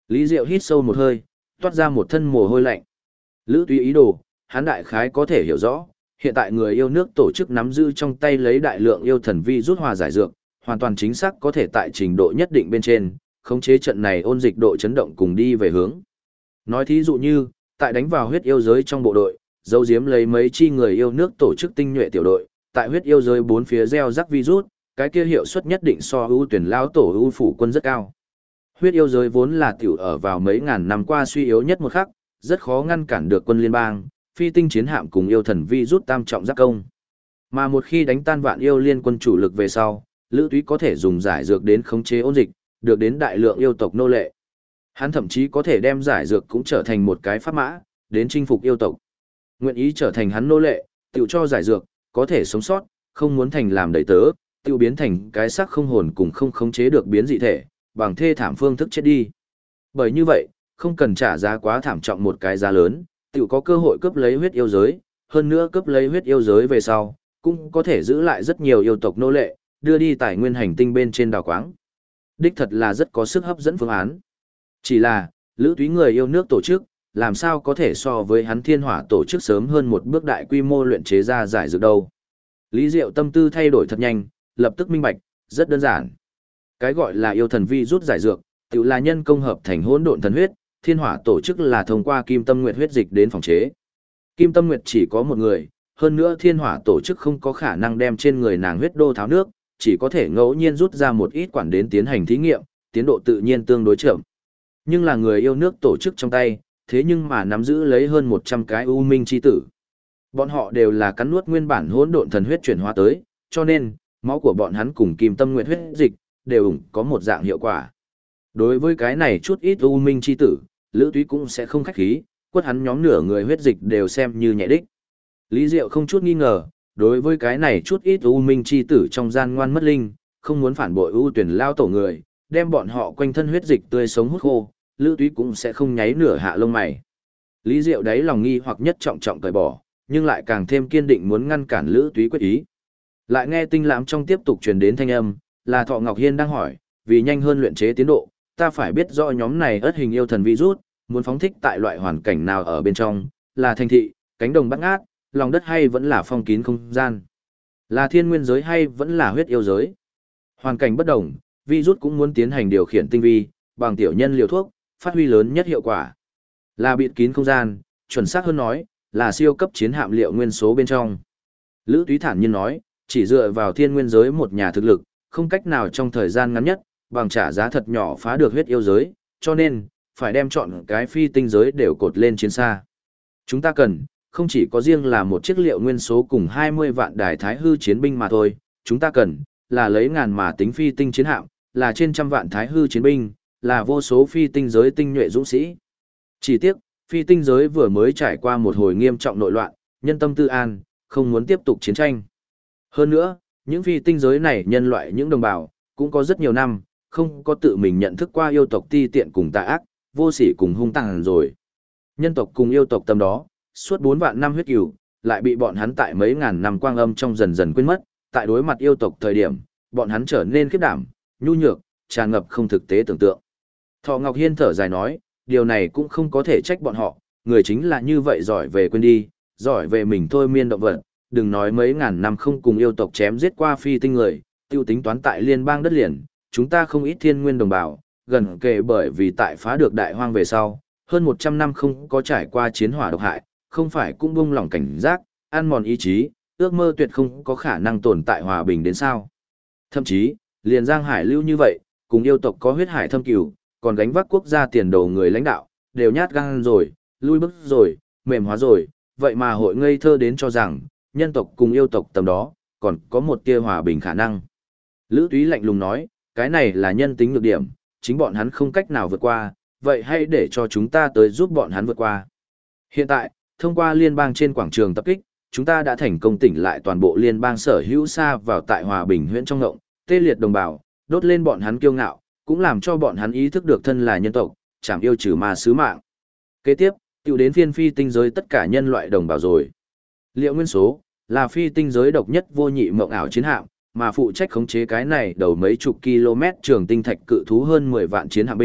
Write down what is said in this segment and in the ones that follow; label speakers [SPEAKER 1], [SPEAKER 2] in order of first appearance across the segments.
[SPEAKER 1] Lý Diệu hít sâu một hơi, toát ra một thân mồ hôi lạnh. Lữ Túy ý đồ, hắn đại khái có thể hiểu rõ, hiện tại người yêu nước tổ chức nắm giữ trong tay lấy đại lượng yêu thần vi rút hòa giải dược, hoàn toàn chính xác có thể tại trình độ nhất định bên trên, khống chế trận này ôn dịch độ chấn động cùng đi về hướng. Nói thí dụ như, tại đánh vào huyết yêu giới trong bộ đội, giấu giếm lấy mấy chi người yêu nước tổ chức tinh nhuệ tiểu đội, tại huyết yêu giới bốn phía gieo rắc virus, cái kia hiệu suất nhất định so ưu tuyển lao tổ ưu phủ quân rất cao. Huyết yêu giới vốn là tiểu ở vào mấy ngàn năm qua suy yếu nhất một khắc, rất khó ngăn cản được quân liên bang, phi tinh chiến hạm cùng yêu thần vi rút tam trọng giáp công. Mà một khi đánh tan vạn yêu liên quân chủ lực về sau, Lữ Túy có thể dùng giải dược đến khống chế ôn dịch, được đến đại lượng yêu tộc nô lệ. Hắn thậm chí có thể đem giải dược cũng trở thành một cái pháp mã, đến chinh phục yêu tộc. Nguyện ý trở thành hắn nô lệ, tiểu cho giải dược, có thể sống sót, không muốn thành làm đầy tớ, tiểu biến thành cái xác không hồn cùng không khống chế được biến dị thể, bằng thê thảm phương thức chết đi. Bởi như vậy, không cần trả giá quá thảm trọng một cái giá lớn, tiểu có cơ hội cướp lấy huyết yêu giới, hơn nữa cướp lấy huyết yêu giới về sau, cũng có thể giữ lại rất nhiều yêu tộc nô lệ, đưa đi tài nguyên hành tinh bên trên đào quáng. Đích thật là rất có sức hấp dẫn phương án. Chỉ là, Lữ Túy người yêu nước tổ chức, làm sao có thể so với hắn thiên hỏa tổ chức sớm hơn một bước đại quy mô luyện chế ra giải dược đâu. Lý Diệu tâm tư thay đổi thật nhanh, lập tức minh bạch, rất đơn giản. Cái gọi là yêu thần vi rút giải dược, tự là nhân công hợp thành hỗn độn thần huyết, thiên hỏa tổ chức là thông qua Kim Tâm Nguyệt huyết dịch đến phòng chế. Kim Tâm Nguyệt chỉ có một người, hơn nữa thiên hỏa tổ chức không có khả năng đem trên người nàng huyết đô tháo nước, chỉ có thể ngẫu nhiên rút ra một ít quản đến tiến hành thí nghiệm, tiến độ tự nhiên tương đối chậm. Nhưng là người yêu nước tổ chức trong tay, thế nhưng mà nắm giữ lấy hơn 100 cái u minh chi tử. Bọn họ đều là cắn nuốt nguyên bản hỗn độn thần huyết chuyển hóa tới, cho nên, máu của bọn hắn cùng Kim Tâm Nguyệt huyết dịch, đều có một dạng hiệu quả. Đối với cái này chút ít u minh chi tử, Lữ Túy cũng sẽ không khách khí, quất hắn nhóm nửa người huyết dịch đều xem như nhẹ đích. Lý Diệu không chút nghi ngờ, đối với cái này chút ít u minh chi tử trong gian ngoan mất linh, không muốn phản bội ưu tuyển lao tổ người, đem bọn họ quanh thân huyết dịch tươi sống hút khô, Lữ Túy cũng sẽ không nháy nửa hạ lông mày. Lý Diệu đáy lòng nghi hoặc nhất trọng trọng cởi bỏ, nhưng lại càng thêm kiên định muốn ngăn cản Lữ Túy quyết ý. Lại nghe tinh lãm trong tiếp tục truyền đến thanh âm, là Thọ Ngọc Hiên đang hỏi, vì nhanh hơn luyện chế tiến độ, ta phải biết rõ nhóm này ất hình yêu thần virus, muốn phóng thích tại loại hoàn cảnh nào ở bên trong, là thành thị, cánh đồng bát ngát, lòng đất hay vẫn là phong kín không gian, là thiên nguyên giới hay vẫn là huyết yêu giới. Hoàn cảnh bất đồng, virus cũng muốn tiến hành điều khiển tinh vi, bằng tiểu nhân liều thuốc, phát huy lớn nhất hiệu quả. Là bịt kín không gian, chuẩn xác hơn nói, là siêu cấp chiến hạm liệu nguyên số bên trong. Lữ Túy thản nhiên nói, chỉ dựa vào thiên nguyên giới một nhà thực lực, không cách nào trong thời gian ngắn nhất, bằng trả giá thật nhỏ phá được huyết yêu giới, cho nên, phải đem chọn cái phi tinh giới đều cột lên chiến xa. Chúng ta cần, không chỉ có riêng là một chiếc liệu nguyên số cùng 20 vạn đài thái hư chiến binh mà thôi, chúng ta cần, là lấy ngàn mà tính phi tinh chiến hạm, là trên trăm vạn thái hư chiến binh, là vô số phi tinh giới tinh nhuệ dũng sĩ. Chỉ tiếc, phi tinh giới vừa mới trải qua một hồi nghiêm trọng nội loạn, nhân tâm tư an, không muốn tiếp tục chiến tranh. Hơn nữa, những phi tinh giới này nhân loại những đồng bào, cũng có rất nhiều năm, không có tự mình nhận thức qua yêu tộc ti tiện cùng tà ác, vô sỉ cùng hung tàn rồi. Nhân tộc cùng yêu tộc tâm đó, suốt 4 vạn năm huyết cửu, lại bị bọn hắn tại mấy ngàn năm quang âm trong dần dần quên mất, tại đối mặt yêu tộc thời điểm, bọn hắn trở nên khiếp đảm, nhu nhược, tràn ngập không thực tế tưởng tượng. Thọ Ngọc Hiên thở dài nói, điều này cũng không có thể trách bọn họ, người chính là như vậy giỏi về quên đi, giỏi về mình thôi miên động vật, đừng nói mấy ngàn năm không cùng yêu tộc chém giết qua phi tinh người, tiêu tính toán tại liên bang đất liền, chúng ta không ít thiên nguyên đồng bào, gần kề bởi vì tại phá được đại hoang về sau, hơn 100 năm không có trải qua chiến hỏa độc hại, không phải cũng buông lỏng cảnh giác, ăn mòn ý chí, ước mơ tuyệt không có khả năng tồn tại hòa bình đến sao. Thậm chí, liền Giang Hải lưu như vậy, cùng yêu tộc có huyết hải thâm cửu, còn gánh vác quốc gia tiền đồ người lãnh đạo, đều nhát gan rồi, lui bước rồi, mềm hóa rồi, vậy mà hội ngây thơ đến cho rằng, nhân tộc cùng yêu tộc tầm đó, còn có một tia hòa bình khả năng. Lữ Túy lạnh lùng nói, cái này là nhân tính nhược điểm, chính bọn hắn không cách nào vượt qua, vậy hãy để cho chúng ta tới giúp bọn hắn vượt qua. Hiện tại, thông qua liên bang trên quảng trường tập kích, chúng ta đã thành công tỉnh lại toàn bộ liên bang sở hữu xa vào tại hòa bình huyện trong ngộng, tê liệt đồng bào, đốt lên bọn hắn kiêu ngạo, cũng làm cho bọn hắn ý thức được thân là nhân tộc, chẳng yêu trừ ma sứ mạng. Kế tiếp, tiểu đến phiên phi tinh giới tất cả nhân loại đồng bào rồi. Liệu nguyên số, là phi tinh giới độc nhất vô nhị mộng ảo chiến hạm, mà phụ trách khống chế cái này đầu mấy chục km trường tinh thạch cự thú hơn 10 vạn chiến hạm binh,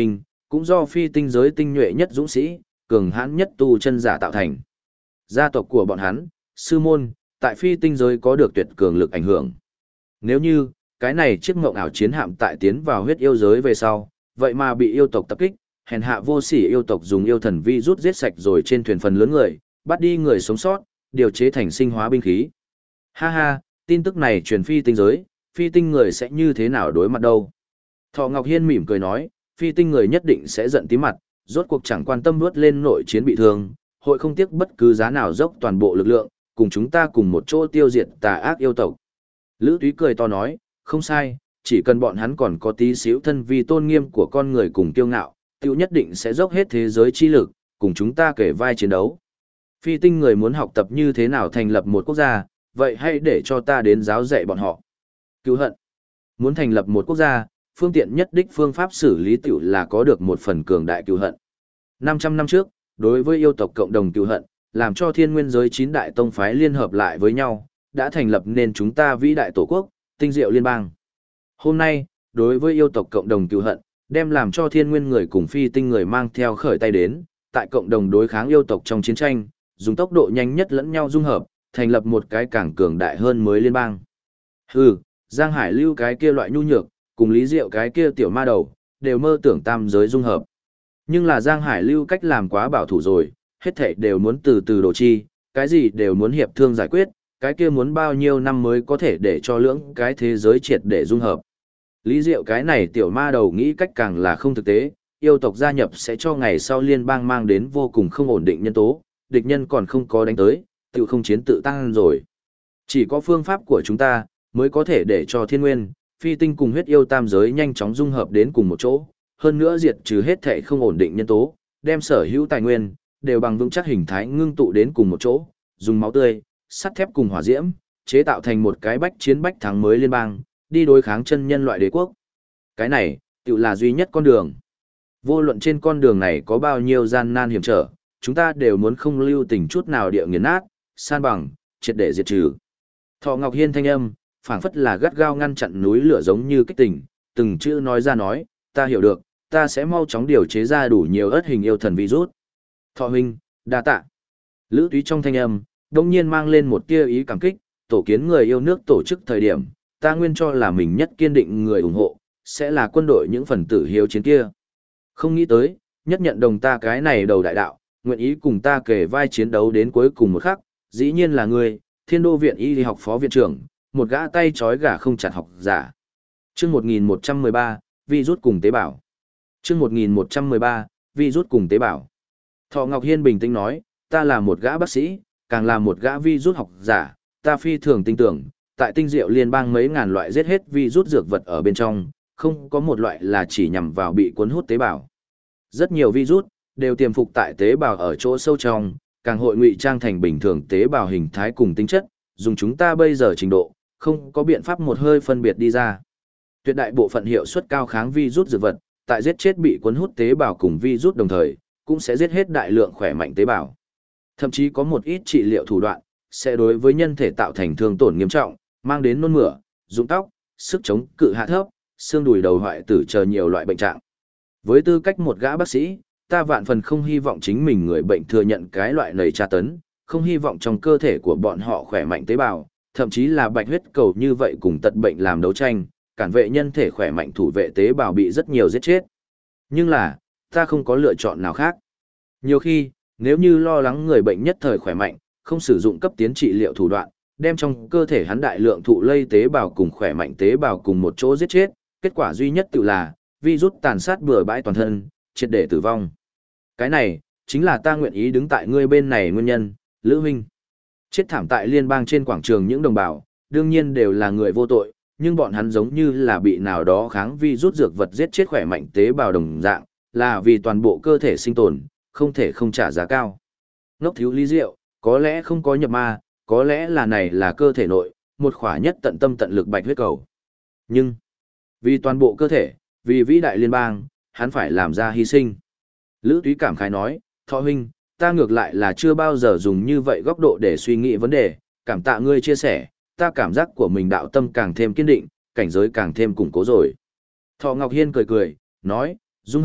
[SPEAKER 1] cũng do phi tinh giới tinh nhuệ nhất dũng sĩ, cường hãn nhất tu chân giả tạo thành. Gia tộc của bọn hắn, sư môn, tại phi tinh giới có được tuyệt cường lực ảnh hưởng. Nếu như, cái này chiếc mộng ảo chiến hạm tại tiến vào huyết yêu giới về sau, vậy mà bị yêu tộc tập kích, hèn hạ vô sỉ yêu tộc dùng yêu thần vi rút giết sạch rồi trên thuyền phần lớn người, bắt đi người sống sót, điều chế thành sinh hóa binh khí. Ha ha, tin tức này truyền phi tinh giới, phi tinh người sẽ như thế nào đối mặt đâu? Thọ Ngọc Hiên mỉm cười nói, phi tinh người nhất định sẽ giận tím mặt, rốt cuộc chẳng quan tâm nuốt lên nội chiến bị thương, hội không tiếc bất cứ giá nào dốc toàn bộ lực lượng, cùng chúng ta cùng một chỗ tiêu diệt tà ác yêu tộc. Lữ Túy cười to nói, không sai, chỉ cần bọn hắn còn có tí xíu thân vì tôn nghiêm của con người cùng kiêu ngạo, tiêu nhất định sẽ dốc hết thế giới chi lực, cùng chúng ta kể vai chiến đấu. Phi tinh người muốn học tập như thế nào thành lập một quốc gia, vậy hãy để cho ta đến giáo dạy bọn họ. Cứu hận. Muốn thành lập một quốc gia, phương tiện nhất đích phương pháp xử lý tiểu là có được một phần cường đại cứu hận. 500 năm trước, đối với yêu tộc cộng đồng cứu hận, làm cho thiên nguyên giới 9 đại tông phái liên hợp lại với nhau, đã thành lập nên chúng ta vĩ đại tổ quốc, tinh diệu liên bang. Hôm nay, đối với yêu tộc cộng đồng cứu hận, đem làm cho thiên nguyên người cùng phi tinh người mang theo khởi tay đến, tại cộng đồng đối kháng yêu tộc trong chiến tranh, dùng tốc độ nhanh nhất lẫn nhau dung hợp, thành lập một cái càng cường đại hơn mới liên bang. Hừ, Giang Hải Lưu cái kia loại nhu nhược, cùng Lý Diệu cái kia tiểu ma đầu, đều mơ tưởng tam giới dung hợp. Nhưng là Giang Hải Lưu cách làm quá bảo thủ rồi, hết thảy đều muốn từ từ đổ chi, cái gì đều muốn hiệp thương giải quyết, cái kia muốn bao nhiêu năm mới có thể để cho lưỡng cái thế giới triệt để dung hợp. Lý Diệu cái này tiểu ma đầu nghĩ cách càng là không thực tế, yêu tộc gia nhập sẽ cho ngày sau liên bang mang đến vô cùng không ổn định nhân tố, địch nhân còn không có đánh tới, tự không chiến tự tăng rồi. Chỉ có phương pháp của chúng ta, mới có thể để cho thiên nguyên, phi tinh cùng huyết yêu tam giới nhanh chóng dung hợp đến cùng một chỗ, hơn nữa diệt trừ hết thể không ổn định nhân tố, đem sở hữu tài nguyên, đều bằng vững chắc hình thái ngưng tụ đến cùng một chỗ, dùng máu tươi, sắt thép cùng hỏa diễm, chế tạo thành một cái bách chiến bách thắng mới liên bang, đi đối kháng chân nhân loại đế quốc. Cái này, tự là duy nhất con đường. Vô luận trên con đường này có bao nhiêu gian nan hiểm trở, chúng ta đều muốn không lưu tình chút nào địa nghiền nát, san bằng, triệt để diệt trừ. Thọ Ngọc Hiên thanh âm, phảng phất là gắt gao ngăn chặn núi lửa giống như kích tình, từng chữ nói ra nói, ta hiểu được, ta sẽ mau chóng điều chế ra đủ nhiều ớt hình yêu thần virus. Thọ huynh, đa tạ. Lữ Túy trong thanh âm, đông nhiên mang lên một tia ý cảm kích, tổ kiến người yêu nước tổ chức thời điểm, ta nguyên cho là mình nhất kiên định người ủng hộ, sẽ là quân đội những phần tử hiếu chiến kia. Không nghĩ tới, nhất nhận đồng ta cái này đầu đại đạo, nguyện ý cùng ta kề vai chiến đấu đến cuối cùng một khắc, dĩ nhiên là người, Thiên Đô viện y học phó viện trưởng, một gã tay trói gà không chặt học giả. Chương 1113, virus cùng tế bào. Chương 1113, virus cùng tế bào. Thọ Ngọc Hiên bình tĩnh nói, ta là một gã bác sĩ, càng là một gã virus học giả, ta phi thường tin tưởng, tại tinh diệu liên bang mấy ngàn loại giết hết virus dược vật ở bên trong, không có một loại là chỉ nhằm vào bị cuốn hút tế bào. Rất nhiều virus đều tiềm phục tại tế bào ở chỗ sâu trong, càng hội ngụy trang thành bình thường tế bào hình thái cùng tính chất, dùng chúng ta bây giờ trình độ, không có biện pháp một hơi phân biệt đi ra. Tuyệt đại bộ phận hiệu suất cao kháng virus dược vật, tại giết chết bị cuốn hút tế bào cùng virus đồng thời, cũng sẽ giết hết đại lượng khỏe mạnh tế bào. Thậm chí có một ít trị liệu thủ đoạn, sẽ đối với nhân thể tạo thành thương tổn nghiêm trọng, mang đến nôn mửa, rụng tóc, sức chống cự hạ thấp, xương đùi đầu hoại tử chờ nhiều loại bệnh trạng. Với tư cách một gã bác sĩ, ta vạn phần không hy vọng chính mình người bệnh thừa nhận cái loại này tra tấn, không hy vọng trong cơ thể của bọn họ khỏe mạnh tế bào, thậm chí là bạch huyết cầu như vậy cùng tật bệnh làm đấu tranh, cản vệ nhân thể khỏe mạnh thủ vệ tế bào bị rất nhiều giết chết. Nhưng là, ta không có lựa chọn nào khác. Nhiều khi, nếu như lo lắng người bệnh nhất thời khỏe mạnh, không sử dụng cấp tiến trị liệu thủ đoạn, đem trong cơ thể hắn đại lượng thụ lây tế bào cùng khỏe mạnh tế bào cùng một chỗ giết chết, kết quả duy nhất tự là virus tàn sát bừa bãi toàn thân, triệt để tử vong. Cái này, chính là ta nguyện ý đứng tại ngươi bên này nguyên nhân, Lữ huynh. Chết thảm tại liên bang trên quảng trường những đồng bào, đương nhiên đều là người vô tội, nhưng bọn hắn giống như là bị nào đó kháng virus dược vật giết chết khỏe mạnh tế bào đồng dạng, là vì toàn bộ cơ thể sinh tồn, không thể không trả giá cao. Ngốc thiếu Lý Diệu, có lẽ không có nhập ma, có lẽ là này là cơ thể nội, một khỏa nhất tận tâm tận lực bạch huyết cầu. Nhưng, vì toàn bộ cơ thể, vì vĩ đại liên bang, hắn phải làm ra hy sinh. Lữ Túy cảm khái nói, Thọ huynh, ta ngược lại là chưa bao giờ dùng như vậy góc độ để suy nghĩ vấn đề, cảm tạ ngươi chia sẻ, ta cảm giác của mình đạo tâm càng thêm kiên định, cảnh giới càng thêm củng cố rồi. Thọ Ngọc Hiên cười cười, nói, dung hợp,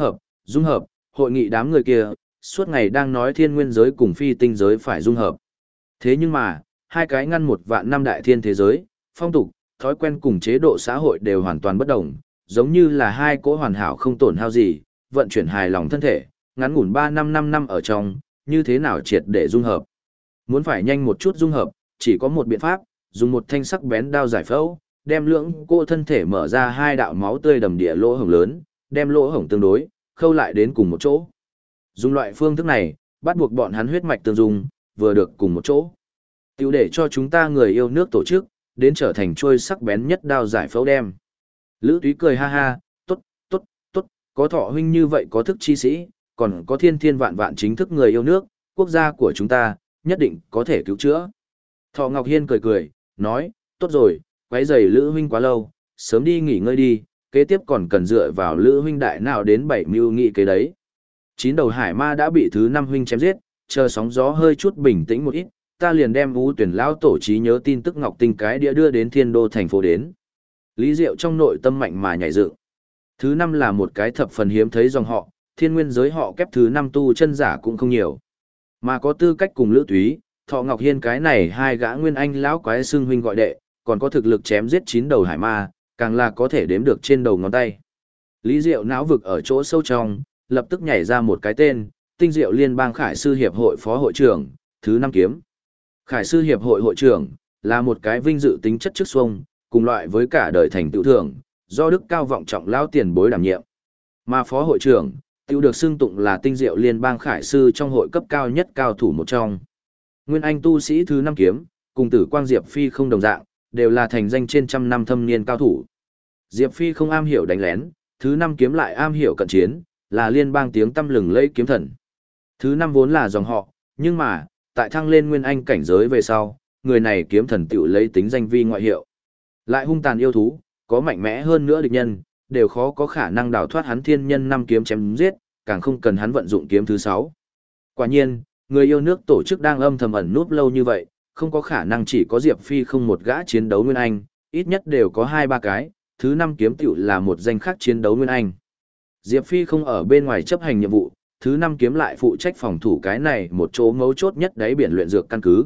[SPEAKER 1] dung hợp, hội nghị đám người kia, suốt ngày đang nói thiên nguyên giới cùng phi tinh giới phải dung hợp. Thế nhưng mà, hai cái ngăn một vạn năm đại thiên thế giới, phong tục, thói quen cùng chế độ xã hội đều hoàn toàn bất đồng, giống như là hai cỗ hoàn hảo không tổn hao gì, vận chuyển hài lòng thân thể, ngắn ngủn 3-5 năm ở trong, như thế nào triệt để dung hợp. Muốn phải nhanh một chút dung hợp, chỉ có một biện pháp, dùng một thanh sắc bén đao giải phẫu, đem lưỡng cô thân thể mở ra hai đạo máu tươi đầm địa lỗ hổng lớn, đem lỗ hổng tương đối, khâu lại đến cùng một chỗ. Dùng loại phương thức này, bắt buộc bọn hắn huyết mạch tương dung, vừa được cùng một chỗ. Tiểu để cho chúng ta người yêu nước tổ chức, đến trở thành trôi sắc bén nhất đao giải phẫu đem. Lữ Túy cười ha ha, tốt, tốt, tốt, có Thọ huynh như vậy có thức chi sĩ, còn có thiên thiên vạn vạn chính thức người yêu nước, quốc gia của chúng ta, nhất định có thể cứu chữa. Thọ Ngọc Hiên cười cười, nói, tốt rồi, quấy rầy Lữ huynh quá lâu, sớm đi nghỉ ngơi đi, kế tiếp còn cần dựa vào Lữ huynh đại nào đến 7 mưu nghị kế đấy. Chín đầu hải ma đã bị thứ 5 huynh chém giết, chờ sóng gió hơi chút bình tĩnh một ít, ta liền đem Vũ Tuyển lão tổ trí nhớ tin tức ngọc tinh cái đĩa đưa đến Thiên Đô thành phố đến. Lý Diệu trong nội tâm mạnh mà nhảy dựng. Thứ 5 là một cái thập phần hiếm thấy dòng họ, thiên nguyên giới họ kép thứ 5 tu chân giả cũng không nhiều. Mà có tư cách cùng Lữ Túy, Thọ Ngọc Hiên cái này hai gã nguyên anh lão quái xưng huynh gọi đệ, còn có thực lực chém giết 9 đầu hải ma, càng là có thể đếm được trên đầu ngón tay. Lý Diệu não vực ở chỗ sâu trong, lập tức nhảy ra một cái tên, Tinh Diệu Liên bang Khải sư hiệp hội phó hội trưởng, thứ 5 kiếm. Khải sư hiệp hội hội trưởng là một cái vinh dự tính chất chức xuông, cùng loại với cả đời thành tựu thưởng, do đức cao vọng trọng lão tiền bối đảm nhiệm. Mà phó hội trưởng, tiêu được xưng tụng là Tinh Diệu Liên bang Khải sư trong hội cấp cao nhất cao thủ một trong. Nguyên anh tu sĩ thứ 5 kiếm, cùng Tử Quang Diệp Phi không đồng dạng, đều là thành danh trên trăm năm thâm niên cao thủ. Diệp Phi không am hiểu đánh lén, thứ 5 kiếm lại am hiểu cận chiến, là liên bang tiếng tăm lừng lẫy kiếm thần. Thứ 5 vốn là dòng họ, nhưng mà, tại thăng lên nguyên anh cảnh giới về sau, người này kiếm thần tiểu lấy tính danh vi ngoại hiệu. Lại hung tàn yêu thú, có mạnh mẽ hơn nữa địch nhân, đều khó có khả năng đào thoát hắn thiên nhân 5 kiếm chém giết, càng không cần hắn vận dụng kiếm thứ 6. Quả nhiên, người yêu nước tổ chức đang âm thầm ẩn núp lâu như vậy, không có khả năng chỉ có Diệp Phi không một gã chiến đấu nguyên anh, ít nhất đều có 2-3 cái, thứ 5 kiếm tiểu là một danh khác chiến đấu nguyên anh. Diệp Phi không ở bên ngoài chấp hành nhiệm vụ, thứ 5 kiếm lại phụ trách phòng thủ cái này một chỗ mấu chốt nhất đáy biển luyện dược căn cứ.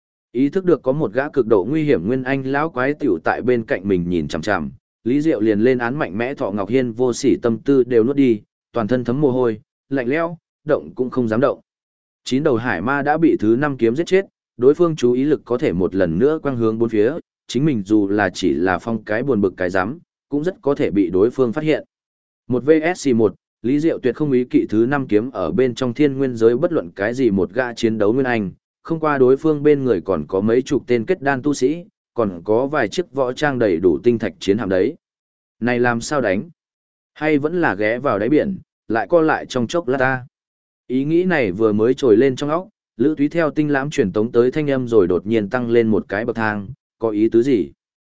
[SPEAKER 1] Ý thức được có một gã cực độ nguy hiểm nguyên anh lão quái tiểu tại bên cạnh mình nhìn chằm chằm, Lý Diệu liền lên án mạnh mẽ Thọ Ngọc Hiên vô sỉ tâm tư đều nuốt đi, toàn thân thấm mồ hôi, lạnh lẽo, động cũng không dám động. 9 đầu hải ma đã bị thứ 5 kiếm giết chết, đối phương chú ý lực có thể một lần nữa quang hướng bốn phía, chính mình dù là chỉ là phong cái buồn bực cái rắm, cũng rất có thể bị đối phương phát hiện. Một vs 1, Lý Diệu tuyệt không ý kỵ thứ 5 kiếm ở bên trong thiên nguyên giới bất luận cái gì một gã chiến đấu nguyên anh, không qua đối phương bên người còn có mấy chục tên kết đan tu sĩ, còn có vài chiếc võ trang đầy đủ tinh thạch chiến hạm đấy. Này làm sao đánh? Hay vẫn là ghé vào đáy biển, lại co lại trong chốc lát ta? Ý nghĩ này vừa mới trồi lên trong óc, Lữ Túy theo tinh lãm truyền tống tới thanh âm rồi đột nhiên tăng lên một cái bậc thang, có ý tứ gì?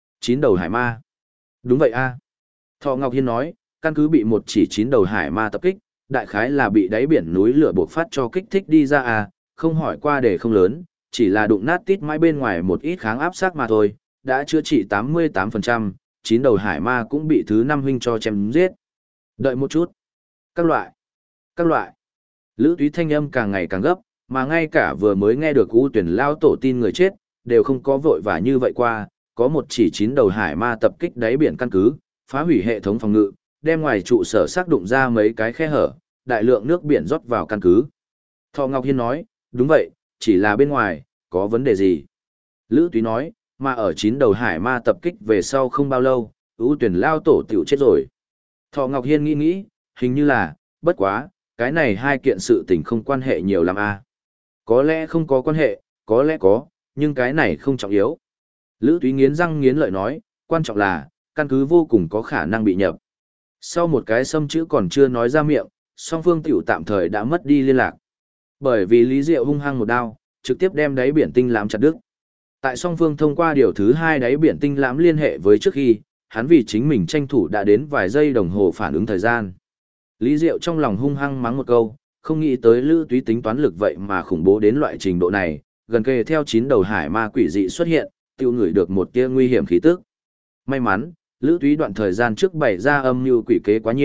[SPEAKER 1] 9 đầu hải ma. Đúng vậy a. Thọ Ngọc Hiên nói, căn cứ bị một chỉ 9 đầu hải ma tập kích, đại khái là bị đáy biển núi lửa buộc phát cho kích thích đi ra à, không hỏi qua để không lớn, chỉ là đụng nát tít mãi bên ngoài một ít kháng áp sát mà thôi, đã chữa trị 88%, 9 đầu hải ma cũng bị thứ 5 huynh cho chém giết. Đợi một chút. Các loại. Lữ Túy thanh âm càng ngày càng gấp, mà ngay cả vừa mới nghe được U Tuyển lao tổ tin người chết, đều không có vội vã như vậy qua, có một chỉ 9 đầu hải ma tập kích đáy biển căn cứ, phá hủy hệ thống phòng ngự, đem ngoài trụ sở xác đụng ra mấy cái khe hở, đại lượng nước biển rót vào căn cứ. Thọ Ngọc Hiên nói, đúng vậy, chỉ là bên ngoài, có vấn đề gì? Lữ Túy nói, mà ở 9 đầu hải ma tập kích về sau không bao lâu, U Tuyển lao tổ tiểu chết rồi. Thọ Ngọc Hiên nghĩ, hình như là, bất quá, cái này hai kiện sự tình không quan hệ nhiều lắm à. Có lẽ không có quan hệ, có lẽ có, nhưng cái này không trọng yếu. Lữ Túy nghiến răng nghiến lợi nói, quan trọng là, căn cứ vô cùng có khả năng bị nhập. Sau một cái xâm chữ còn chưa nói ra miệng, song phương tiểu tạm thời đã mất đi liên lạc. Bởi vì Lý Diệu hung hăng một đao, trực tiếp đem đáy biển tinh lãm chặt đứt. Tại song phương thông qua điều thứ 2 đáy biển tinh lãm liên hệ với trước khi, hắn vì chính mình tranh thủ đã đến vài giây đồng hồ phản ứng thời gian. Lý Diệu trong lòng hung hăng mắng một câu, không nghĩ tới Lữ Túy tính toán lực vậy mà khủng bố đến loại trình độ này, gần kề theo 9 đầu hải ma quỷ dị xuất hiện, tiêu ngửi được một tia nguy hiểm khí tức. May mắn, Lữ Túy đoạn thời gian trước bày ra âm mưu quỷ kế quá nhiều,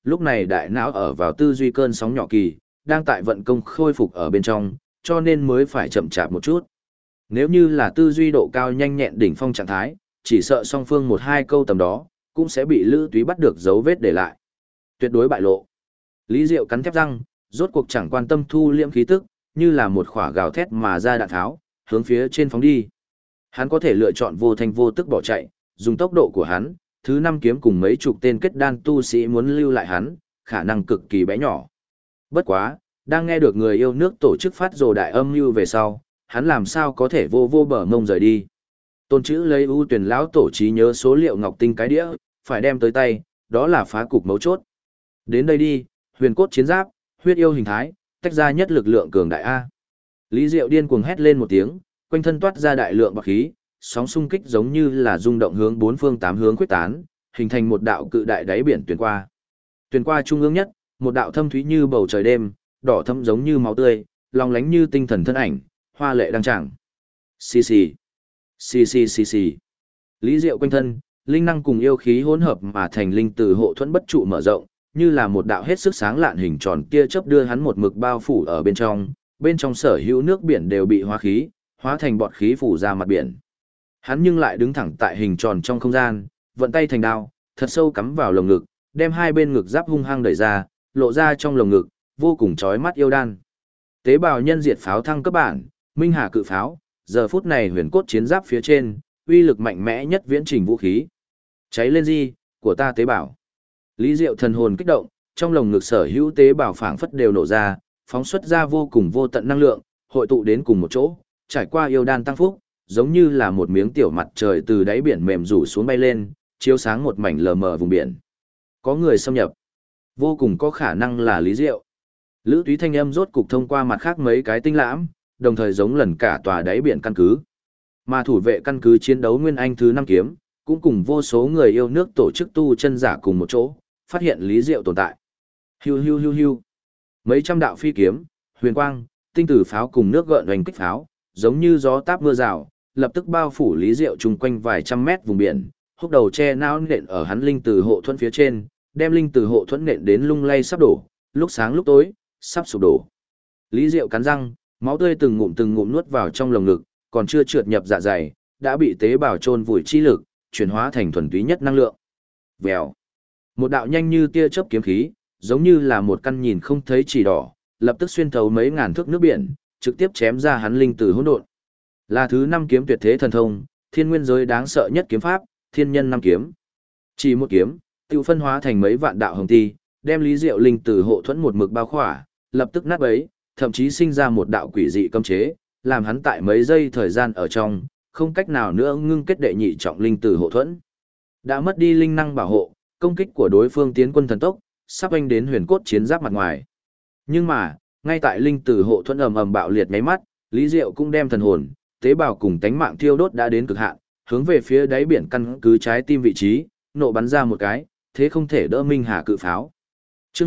[SPEAKER 1] lúc này đại não ở vào tư duy cơn sóng nhỏ kỳ, đang tại vận công khôi phục ở bên trong, cho nên mới phải chậm chạp một chút. Nếu như là tư duy độ cao nhanh nhẹn đỉnh phong trạng thái, chỉ sợ song phương một hai câu tầm đó, cũng sẽ bị Lữ Túy bắt được dấu vết để lại. Tuyệt đối bại lộ. Lý Diệu cắn thép răng, rốt cuộc chẳng quan tâm thu liễm khí tức, như là một quả gào thét mà ra đạn tháo, hướng phía trên phóng đi. Hắn có thể lựa chọn vô thanh vô tức bỏ chạy, dùng tốc độ của hắn, thứ 5 kiếm cùng mấy chục tên kết đan tu sĩ muốn lưu lại hắn, khả năng cực kỳ bé nhỏ. Bất quá, đang nghe được người yêu nước tổ chức phát rồ đại âm mưu về sau, hắn làm sao có thể vô vô bờ ngông rời đi. Tôn chữ lấy ưu tuyển lão tổ trí nhớ số liệu ngọc tinh cái đĩa, phải đem tới tay, đó là phá cục mấu chốt. Đến đây đi, huyền cốt chiến giáp, huyết yêu hình thái, tách ra nhất lực lượng cường đại A. Lý Diệu điên cuồng hét lên một tiếng, quanh thân toát ra đại lượng bạc khí, sóng xung kích giống như là rung động hướng bốn phương tám hướng quyết tán, hình thành một đạo cự đại đáy biển tuyển qua. Tuyển qua trung ương nhất, một đạo thâm thúy như bầu trời đêm, đỏ thâm giống như máu tươi, long lánh như tinh thần thân ảnh, hoa lệ đăng tràng. Xì xì, xì xì xì xì. Lý Diệu quanh thân, linh năng cùng yêu khí hỗn hợp mà thành linh từ hộ thuẫn bất trụ mở rộng, như là một đạo hết sức sáng lạn hình tròn kia chớp đưa hắn một mực bao phủ ở bên trong sở hữu nước biển đều bị hóa khí, hóa thành bọt khí phủ ra mặt biển. Hắn nhưng lại đứng thẳng tại hình tròn trong không gian, vận tay thành đao, thật sâu cắm vào lồng ngực, đem hai bên ngực giáp hung hăng đẩy ra, lộ ra trong lồng ngực, vô cùng chói mắt yêu đan. Tế bào nhân diệt pháo thăng cấp bản, Minh Hà cự pháo, giờ phút này huyền cốt chiến giáp phía trên, uy lực mạnh mẽ nhất viễn trình vũ khí. Cháy lên gì, của ta tế bào. Lý Diệu thần hồn kích động, trong lồng ngực sở hữu tế bào phảng phất đều nổ ra, phóng xuất ra vô cùng vô tận năng lượng, hội tụ đến cùng một chỗ, trải qua yêu đan tăng phúc, giống như là một miếng tiểu mặt trời từ đáy biển mềm rủ xuống bay lên, chiếu sáng một mảnh lờ mờ vùng biển. Có người xâm nhập, vô cùng có khả năng là Lý Diệu. Lữ Túy thanh âm rốt cục thông qua mặt khác mấy cái tinh lãm, đồng thời giống lần cả tòa đáy biển căn cứ. Mà thủ vệ căn cứ chiến đấu Nguyên Anh thứ 5 kiếm, cũng cùng vô số người yêu nước tổ chức tu chân giả cùng một chỗ, phát hiện Lý Diệu tồn tại. Hiu hiu hiu hiu. Mấy trăm đạo phi kiếm, huyền quang, tinh tử pháo cùng nước gợn oanh kích pháo, giống như gió táp mưa rào, lập tức bao phủ Lý Diệu chung quanh vài trăm mét vùng biển, húc đầu che não nện ở hắn linh tử hộ thuẫn phía trên, đem linh tử hộ thuẫn nện đến lung lay sắp đổ, lúc sáng lúc tối, sắp sụp đổ. Lý Diệu cắn răng, máu tươi từng ngụm nuốt vào trong lồng ngực, còn chưa trượt nhập dạ dày, đã bị tế bào chôn vùi chi lực, chuyển hóa thành thuần túy nhất năng lượng. Vèo. Một đạo nhanh như tia chớp kiếm khí, giống như là một căn nhìn không thấy chỉ đỏ, lập tức xuyên thấu mấy ngàn thước nước biển, trực tiếp chém ra hắn linh tử hỗn độn. Là thứ 5 kiếm tuyệt thế thần thông, thiên nguyên giới đáng sợ nhất kiếm pháp, thiên nhân 5 kiếm. Chỉ một kiếm, tiêu phân hóa thành mấy vạn đạo hồng ti, đem Lý Diệu linh tử hộ thuẫn một mực bao khỏa, lập tức nát bấy, thậm chí sinh ra một đạo quỷ dị cấm chế, làm hắn tại mấy giây thời gian ở trong, không cách nào nữa ngưng kết đệ nhị trọng linh tử hộ thuẫn. Đã mất đi linh năng bảo hộ, công kích của đối phương tiến quân thần tốc, sắp anh đến huyền cốt chiến giáp mặt ngoài. Nhưng mà, ngay tại linh tử hộ thuẫn ầm ầm bạo liệt nháy mắt, Lý Diệu cũng đem thần hồn, tế bào cùng tánh mạng thiêu đốt đã đến cực hạn, hướng về phía đáy biển căn cứ trái tim vị trí, nổ bắn ra một cái, thế không thể đỡ Minh Hà cự pháo. Chương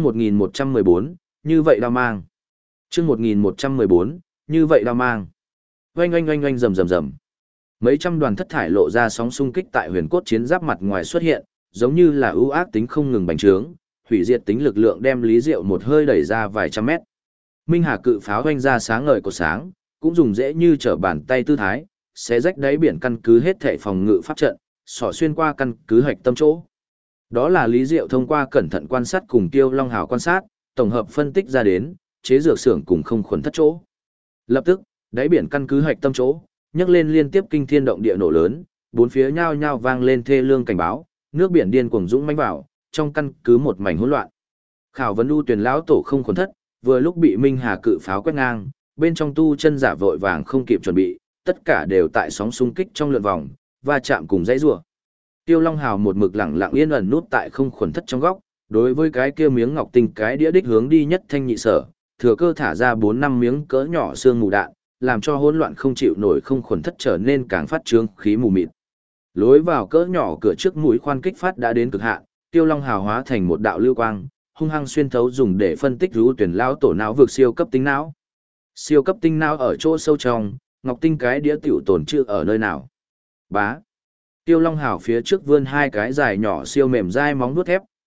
[SPEAKER 1] 1114, như vậy đao mang. Chương 1114, như vậy đao mang. Oanh oanh oanh oanh rầm rầm rầm. Mấy trăm đoàn thất thải lộ ra sóng xung kích tại huyền cốt chiến giáp mặt ngoài xuất hiện, giống như là ưu ác tính không ngừng bành trướng, hủy diệt tính lực lượng đem Lý Diệu một hơi đẩy ra vài trăm mét. Minh Hà cự pháo oanh ra sáng ngời cột sáng, cũng dùng dễ như trở bàn tay tư thái, xé rách đáy biển căn cứ hết thảy phòng ngự pháp trận, xỏ xuyên qua căn cứ hạch tâm chỗ. Đó là Lý Diệu thông qua cẩn thận quan sát cùng Tiêu Long Hào quan sát, tổng hợp phân tích ra đến, chế dược xưởng cùng không khuẩn thất chỗ. Lập tức, đáy biển căn cứ hạch tâm chỗ, nhấc lên liên tiếp kinh thiên động địa nổ lớn, bốn phía nhao nhao vang lên thê lương cảnh báo, nước biển điên cuồng dũng mãnh vào, trong căn cứ một mảnh hỗn loạn. Khảo vấn U Tuyền lão tổ không khuẩn thất, vừa lúc bị Minh Hà cự pháo quét ngang, bên trong tu chân giả vội vàng không kịp chuẩn bị, tất cả đều tại sóng xung kích trong lượn vòng, va chạm cùng dãy rủa. Tiêu Long Hào một mực lặng lặng yên ẩn nút tại không khuẩn thất trong góc, đối với cái kia miếng ngọc tinh cái đĩa đích hướng đi nhất thanh nhị sở, thừa cơ thả ra 4-5 miếng cỡ nhỏ xương mù đạn, làm cho hỗn loạn không chịu nổi không khuẩn thất trở nên càng phát trương khí mù mịt. Lối vào cỡ nhỏ cửa trước mũi khoan kích phát đã đến cực hạn, Tiêu Long Hào hóa thành một đạo lưu quang, hung hăng xuyên thấu dùng để phân tích rú tuyển lão tổ não vực siêu cấp tinh não. Siêu cấp tinh não ở chỗ sâu trong, ngọc tinh cái đĩa tiểu tồn trữ ở nơi nào? Bá. Tiêu Long Hào phía trước vươn hai cái dài nhỏ siêu mềm dai móng vuốt thép,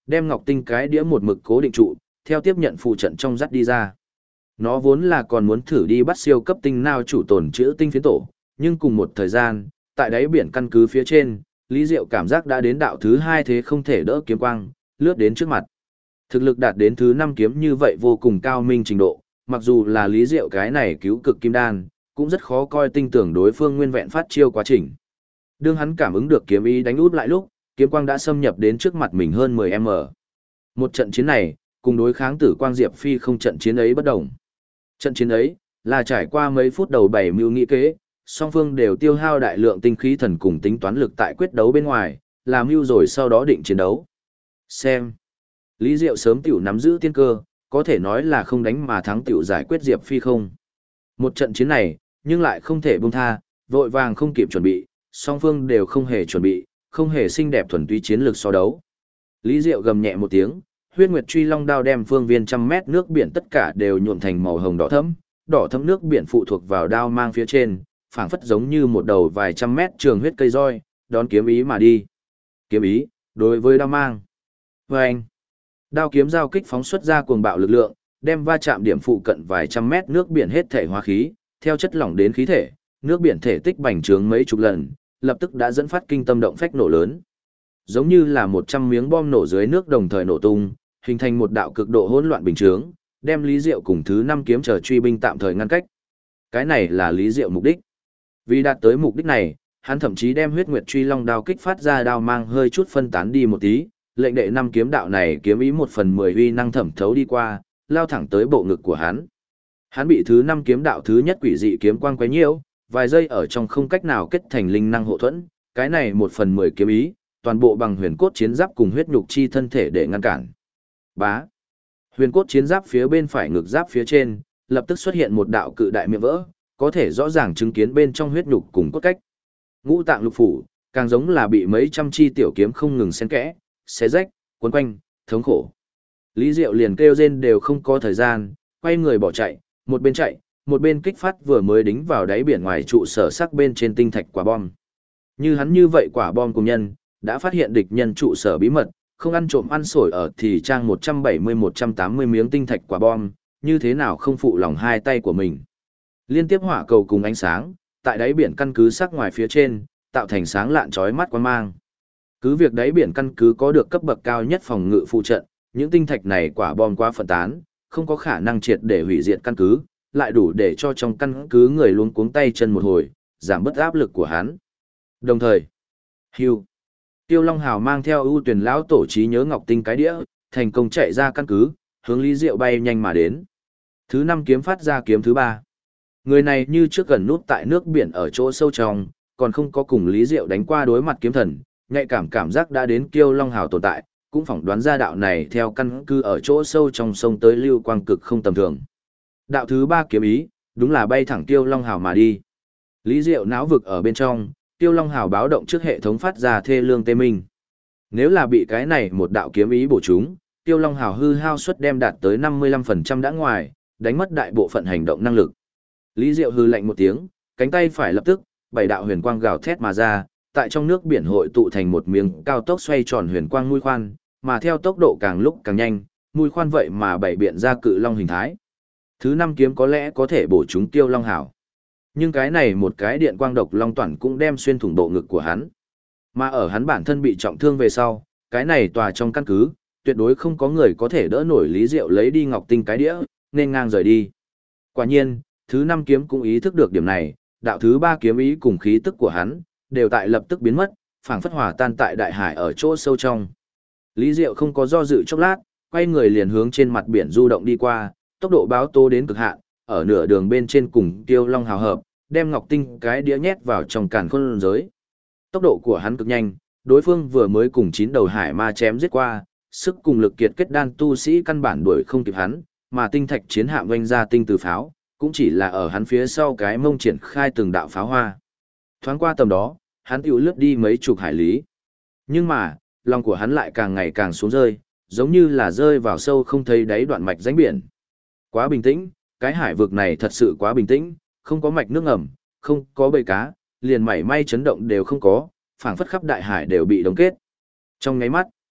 [SPEAKER 1] đem ngọc tinh cái đĩa một mực cố định trụ, theo tiếp nhận phụ trận trong dắt đi ra. Nó vốn là còn muốn thử đi bắt siêu cấp tinh nào chủ tồn chữa tinh phiến tổ, nhưng cùng một thời gian, tại đáy biển căn cứ phía trên, Lý Diệu cảm giác đã đến đạo thứ 2 thế không thể đỡ kiếm quang, lướt đến trước mặt. Thực lực đạt đến thứ 5 kiếm như vậy vô cùng cao minh trình độ, mặc dù là Lý Diệu cái này cứu cực kim đan, cũng rất khó coi tinh tưởng đối phương nguyên vẹn phát chiêu quá trình. Đương hắn cảm ứng được kiếm ý đánh út lại lúc, kiếm quang đã xâm nhập đến trước mặt mình hơn 10m. Một trận chiến này, cùng đối kháng Tử Quang Diệp Phi không trận chiến ấy bất đồng. Trận chiến ấy, là trải qua mấy phút đầu 7 mưu nghị kế, song phương đều tiêu hao đại lượng tinh khí thần cùng tính toán lực tại quyết đấu bên ngoài, làm mưu rồi sau đó định chiến đấu. Xem. Lý Diệu sớm tiểu nắm giữ tiên cơ, có thể nói là không đánh mà thắng tiểu giải quyết Diệp Phi không. Một trận chiến này, nhưng lại không thể buông tha, vội vàng không kịp chuẩn bị, song phương đều không hề chuẩn bị, không hề xinh đẹp thuần túy chiến lược so đấu. Lý Diệu gầm nhẹ một tiếng, huyết nguyệt truy long đao đem phương viên 100 mét nước biển tất cả đều nhuộm thành màu hồng đỏ thẫm nước biển phụ thuộc vào đao mang phía trên, phảng phất giống như một đầu vài trăm mét trường huyết cây roi, đón kiếm ý mà đi. Kiếm ý, đối với đao mang. Vâng! Đao kiếm giao kích phóng xuất ra cuồng bạo lực lượng, đem va chạm điểm phụ cận vài trăm mét nước biển hết thể hóa khí, theo chất lỏng đến khí thể, nước biển thể tích bành trướng mấy chục lần, lập tức đã dẫn phát kinh tâm động phách nổ lớn. Giống như là 100 miếng bom nổ dưới nước đồng thời nổ tung, hình thành một đạo cực độ hỗn loạn bình chướng, đem Lý Diệu cùng thứ 5 kiếm chờ truy binh tạm thời ngăn cách. Cái này là Lý Diệu mục đích. Vì đạt tới mục đích này, hắn thậm chí đem huyết nguyệt truy long đao kích phát ra đao mang hơi chút phân tán đi một tí, lệnh đệ 5 kiếm đạo này kiếm ý 1/10 uy năng thẩm thấu đi qua, lao thẳng tới bộ ngực của hắn. Hắn bị thứ 5 kiếm đạo thứ nhất quỷ dị kiếm quang quấy nhiễu, vài giây ở trong không cách nào kết thành linh năng hộ thuẫn, cái này 1/10 kiếm ý, toàn bộ bằng huyền cốt chiến giáp cùng huyết nhục chi thân thể để ngăn cản. Bá. Huyền cốt chiến giáp phía bên phải ngực giáp phía trên, lập tức xuất hiện một đạo cự đại miệng vỡ, có thể rõ ràng chứng kiến bên trong huyết nhục cùng cốt cách. Ngũ tạng lục phủ, càng giống là bị mấy trăm chi tiểu kiếm không ngừng xen kẽ, xé rách, cuốn quanh, thống khổ. Lý Diệu liền kêu rên đều không có thời gian, quay người bỏ chạy, một bên kích phát vừa mới đính vào đáy biển ngoài trụ sở sắc bên trên tinh thạch quả bom. Như hắn như vậy quả bom cùng nhân, đã phát hiện địch nhân trụ sở bí mật, không ăn trộm ăn sổi ở thì trang 170-180 miếng tinh thạch quả bom, như thế nào không phụ lòng hai tay của mình. Liên tiếp hỏa cầu cùng ánh sáng, tại đáy biển căn cứ sắc ngoài phía trên, tạo thành sáng lạn chói mắt quang mang. Cứ việc đáy biển căn cứ có được cấp bậc cao nhất phòng ngự phụ trận, những tinh thạch này quả bom quá phân tán, không có khả năng triệt để hủy diệt căn cứ, lại đủ để cho trong căn cứ người luống cuống tay chân một hồi, giảm bớt áp lực của hắn. Đồng thời, Hưu, Tiêu Long Hào mang theo ưu tuyển lão tổ trí nhớ ngọc tinh cái đĩa, thành công chạy ra căn cứ, hướng Lý Diệu bay nhanh mà đến. Thứ 5 kiếm phát ra kiếm thứ 3. Người này như trước gần nút tại nước biển ở chỗ sâu trong, còn không có cùng Lý Diệu đánh qua đối mặt kiếm thần, nhạy cảm giác đã đến Kiêu Long Hào tồn tại, cũng phỏng đoán ra đạo này theo căn cứ ở chỗ sâu trong sông tới lưu quang cực không tầm thường. Đạo thứ 3 kiếm ý, đúng là bay thẳng Kiêu Long Hào mà đi. Lý Diệu não vực ở bên trong, Kiêu Long Hào báo động trước hệ thống phát ra thê lương tê minh. Nếu là bị cái này một đạo kiếm ý bổ trúng, Kiêu Long Hào hư hao suất đem đạt tới 55% đã ngoài, đánh mất đại bộ phận hành động năng lực. Lý Diệu hư lạnh một tiếng, cánh tay phải lập tức, 7 đạo huyền quang gào thét mà ra, tại trong nước biển hội tụ thành một miếng cao tốc xoay tròn huyền quang mũi khoan, mà theo tốc độ càng lúc càng nhanh, mũi khoan vậy mà bảy biện ra cự long hình thái. Thứ 5 kiếm có lẽ có thể bổ trúng Kiêu Long Hào. Nhưng cái này một cái điện quang độc long toàn cũng đem xuyên thủng bộ ngực của hắn. Mà ở hắn bản thân bị trọng thương về sau, cái này tòa trong căn cứ, tuyệt đối không có người có thể đỡ nổi Lý Diệu lấy đi ngọc tinh cái đĩa, nên ngang rời đi. Quả nhiên, thứ 5 kiếm cũng ý thức được điểm này, đạo thứ 3 kiếm ý cùng khí tức của hắn, đều tại lập tức biến mất, phảng phất hòa tan tại đại hải ở chỗ sâu trong. Lý Diệu không có do dự chốc lát, quay người liền hướng trên mặt biển du động đi qua, tốc độ báo tố đến cực hạn, ở nửa đường bên trên cùng Kiêu Long Hào hợp, đem ngọc tinh cái đĩa nhét vào trong càn khôn giới. Tốc độ của hắn cực nhanh, đối phương vừa mới cùng 9 đầu hải ma chém giết qua, sức cùng lực kiệt kết đan tu sĩ căn bản đuổi không kịp hắn, mà tinh thạch chiến hạm vành ra tinh từ pháo, cũng chỉ là ở hắn phía sau cái mông triển khai từng đạo pháo hoa. Thoáng qua tầm đó, hắn tiểu lướt đi mấy chục hải lý. Nhưng mà, lòng của hắn lại càng ngày càng xuống rơi, giống như là rơi vào sâu không thấy đáy đoạn mạch rãnh biển. Quá bình tĩnh, cái hải vực này thật sự quá bình tĩnh, không có mạch nước ngầm, không có bầy cá, liền mảy may chấn động đều không có, phảng phất khắp đại hải đều bị đóng kết. Trong nháy mắt,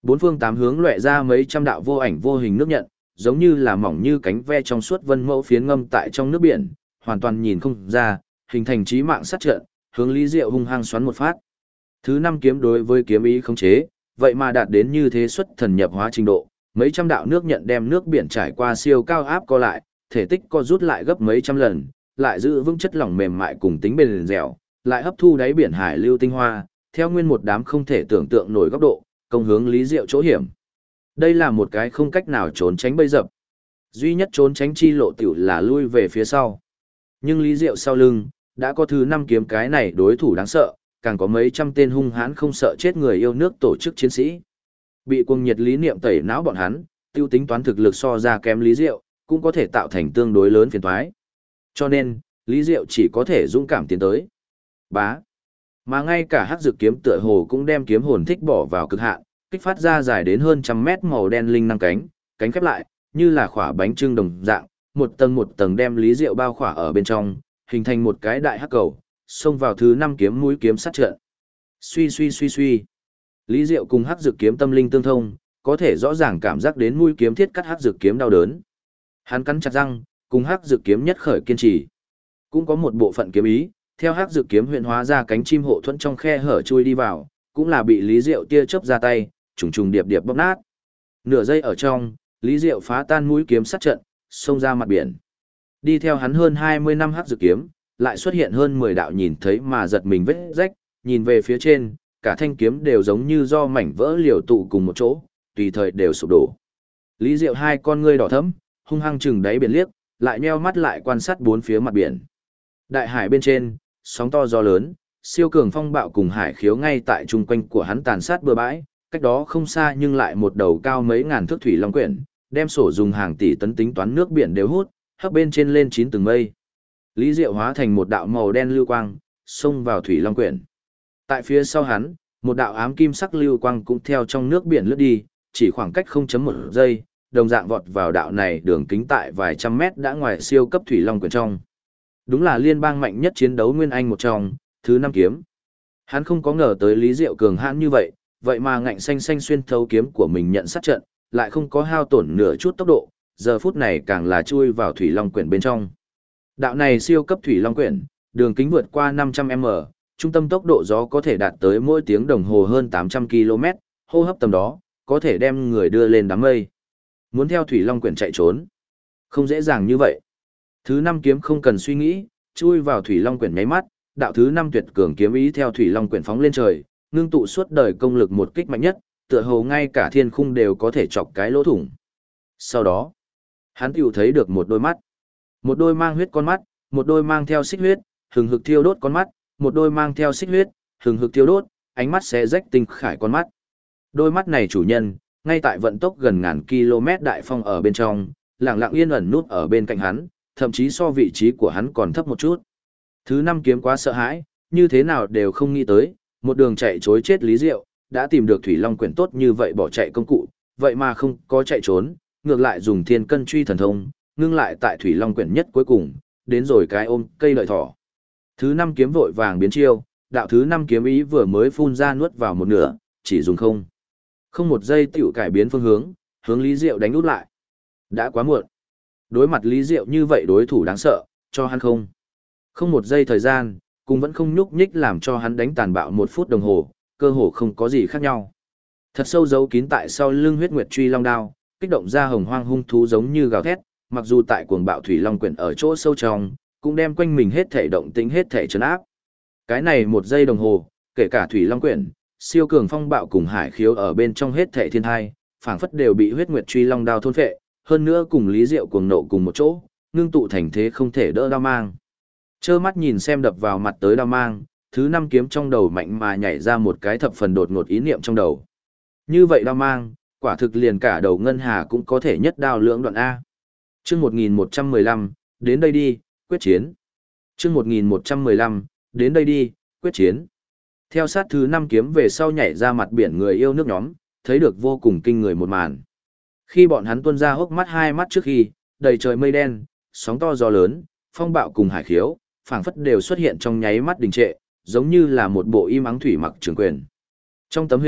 [SPEAKER 1] Bốn phương tám hướng lóe ra mấy trăm đạo vô ảnh vô hình nước nhận, giống như là mỏng như cánh ve trong suốt vân mẫu phiến ngâm tại trong nước biển, hoàn toàn nhìn không ra, hình thành chí mạng sát trận, hướng Lý Diệu hung hăng xoắn một phát. Thứ năm kiếm đối với kiếm ý khống chế, vậy mà đạt đến như thế xuất thần nhập hóa trình độ, mấy trăm đạo nước nhận đem nước biển trải qua siêu cao áp co lại, thể tích co rút lại gấp mấy trăm lần, lại giữ vững chất lỏng mềm mại cùng tính bền dẻo, lại hấp thu đáy biển hải lưu tinh hoa, theo nguyên một đám không thể tưởng tượng nổi góc độ, công hướng Lý Diệu chỗ hiểm. Đây là một cái không cách nào trốn tránh bẫy dập. Duy nhất trốn tránh chi lộ tiểu là lui về phía sau. Nhưng Lý Diệu sau lưng, đã có thứ năm kiếm cái này đối thủ đáng sợ, càng có mấy trăm tên hung hãn không sợ chết người yêu nước tổ chức chiến sĩ. Bị cuồng nhiệt lý niệm tẩy não bọn hắn, tiêu tính toán thực lực so ra kém Lý Diệu, cũng có thể tạo thành tương đối lớn phiền toái. Cho nên, Lý Diệu chỉ có thể dũng cảm tiến tới. Bá. Mà ngay cả hắc dược kiếm tựa hồ cũng đem kiếm hồn thích bỏ vào cực hạn, kích phát ra dài đến hơn trăm mét màu đen linh năng cánh, cánh khép lại, như là khỏa bánh trưng đồng dạng, một tầng đem Lý Diệu bao khỏa ở bên trong, hình thành một cái đại hắc cầu, xông vào thứ năm kiếm mũi kiếm sát trận. Suy suy suy suy. Lý Diệu cùng hắc dược kiếm tâm linh tương thông, có thể rõ ràng cảm giác đến mũi kiếm thiết cắt hắc dược kiếm đau đớn. Hắn cắn chặt răng, cùng hắc dược kiếm nhất khởi kiên trì. Cũng có một bộ phận kiếm ý, theo hắc dược kiếm huyện hóa ra cánh chim hộ thuẫn trong khe hở chui đi vào, cũng là bị Lý Diệu tia chớp ra tay, trùng trùng điệp điệp bóp nát. Nửa giây ở trong, Lý Diệu phá tan mũi kiếm sát trận, xông ra mặt biển. Đi theo hắn hơn 20 năm hắc dược kiếm, lại xuất hiện hơn 10 đạo nhìn thấy mà giật mình vết rách, nhìn về phía trên, cả thanh kiếm đều giống như do mảnh vỡ liều tụ cùng một chỗ, tùy thời đều sụp đổ. Lý Diệu hai con ngươi đỏ thẫm, hung hăng chừng đáy biển liếc, lại nheo mắt lại quan sát bốn phía mặt biển. Đại hải bên trên, sóng to gió lớn, siêu cường phong bạo cùng hải khiếu ngay tại trung quanh của hắn tàn sát bừa bãi, cách đó không xa nhưng lại một đầu cao mấy ngàn thước thủy long quyển, đem sổ dùng hàng tỷ tấn tính toán nước biển đều hút, hấp bên trên lên chín tầng mây. Lý Diệu hóa thành một đạo màu đen lưu quang, xông vào thủy long quyển. Tại phía sau hắn, một đạo ám kim sắc lưu quang cũng theo trong nước biển lướt đi, chỉ khoảng cách 0.1 giây, đồng dạng vọt vào đạo này đường kính tại vài trăm mét đã ngoài siêu cấp thủy long quyển trong. Đúng là liên bang mạnh nhất chiến đấu nguyên anh một trong, thứ năm kiếm. Hắn không có ngờ tới Lý Diệu cường hãn như vậy, vậy mà ngạnh xanh xanh xuyên thấu kiếm của mình nhận sát trận, lại không có hao tổn nửa chút tốc độ, giờ phút này càng là chui vào thủy long quyển bên trong. Đạo này siêu cấp thủy long quyển, đường kính vượt qua 500m, trung tâm tốc độ gió có thể đạt tới mỗi tiếng đồng hồ hơn 800 km, hô hấp tầm đó, có thể đem người đưa lên đám mây. Muốn theo thủy long quyển chạy trốn, không dễ dàng như vậy. Thứ năm kiếm không cần suy nghĩ, chui vào thủy long quyển nháy mắt, đạo thứ năm tuyệt cường kiếm ý theo thủy long quyển phóng lên trời, ngưng tụ suốt đời công lực một kích mạnh nhất, tựa hồ ngay cả thiên khung đều có thể chọc cái lỗ thủng. Sau đó, hắn tiểu thấy được một đôi mắt. Một đôi mang huyết con mắt, một đôi mang theo xích huyết, hừng hực thiêu đốt con mắt, một đôi mang theo xích huyết, hừng hực thiêu đốt, ánh mắt xé rách tinh khải con mắt. Đôi mắt này chủ nhân, ngay tại vận tốc gần ngàn km đại phong ở bên trong, lặng lặng yên ẩn nút ở bên cạnh hắn, thậm chí so vị trí của hắn còn thấp một chút. Thứ năm kiếm quá sợ hãi, như thế nào đều không nghĩ tới, một đường chạy chối chết Lý Diệu, đã tìm được thủy long quyển tốt như vậy bỏ chạy công cụ, vậy mà không có chạy trốn, ngược lại dùng thiên cân truy thần thông, ngưng lại tại thủy long quyển nhất cuối cùng, đến rồi cái ôm cây lợi thỏ. Thứ năm kiếm vội vàng biến chiêu, đạo thứ năm kiếm ý vừa mới phun ra nuốt vào một nửa, chỉ dùng không một giây tiểu cải biến phương hướng, hướng Lý Diệu đánh út lại. Đã quá muộn. Đối mặt Lý Diệu như vậy đối thủ đáng sợ, cho hắn không một giây thời gian, cũng vẫn không nhúc nhích làm cho hắn đánh tàn bạo 1 phút đồng hồ, cơ hồ không có gì khác nhau. Thật sâu giấu kín tại sau lưng huyết nguyệt truy long đao, kích động ra hồng hoang hung thú giống như gào thét, mặc dù tại cuồng bạo thủy long quyển ở chỗ sâu trong, cũng đem quanh mình hết thể động tĩnh hết thể trấn áp. Cái này 1 giây đồng hồ, kể cả thủy long quyển, siêu cường phong bạo cùng hải khiếu ở bên trong hết thể thiên thai, phảng phất đều bị huyết nguyệt truy long đao thôn phệ, hơn nữa cùng Lý Diệu cuồng nộ cùng một chỗ, ngưng tụ thành thế không thể đỡ đao mang. Trơ mắt nhìn xem đập vào mặt tới đao mang, thứ năm kiếm trong đầu mạnh mà nhảy ra một cái thập phần đột ngột ý niệm trong đầu. Như vậy đao mang, quả thực liền cả đầu ngân hà cũng có thể nhất đao lưỡng đoạn A. Chương 1115, đến đây đi, quyết chiến. Chương 1115, đến đây đi, quyết chiến. Theo sát thứ năm kiếm về sau nhảy ra mặt biển người yêu nước nhóm, thấy được vô cùng kinh người một màn. Khi bọn hắn tuôn ra hốc mắt hai mắt trước khi, đầy trời mây đen, sóng to gió lớn, phong bạo cùng hải khiếu, phảng phất đều xuất hiện trong nháy mắt đình trệ, giống như là một bộ im ắng thủy mặc trường quyền. Trong tấm hình,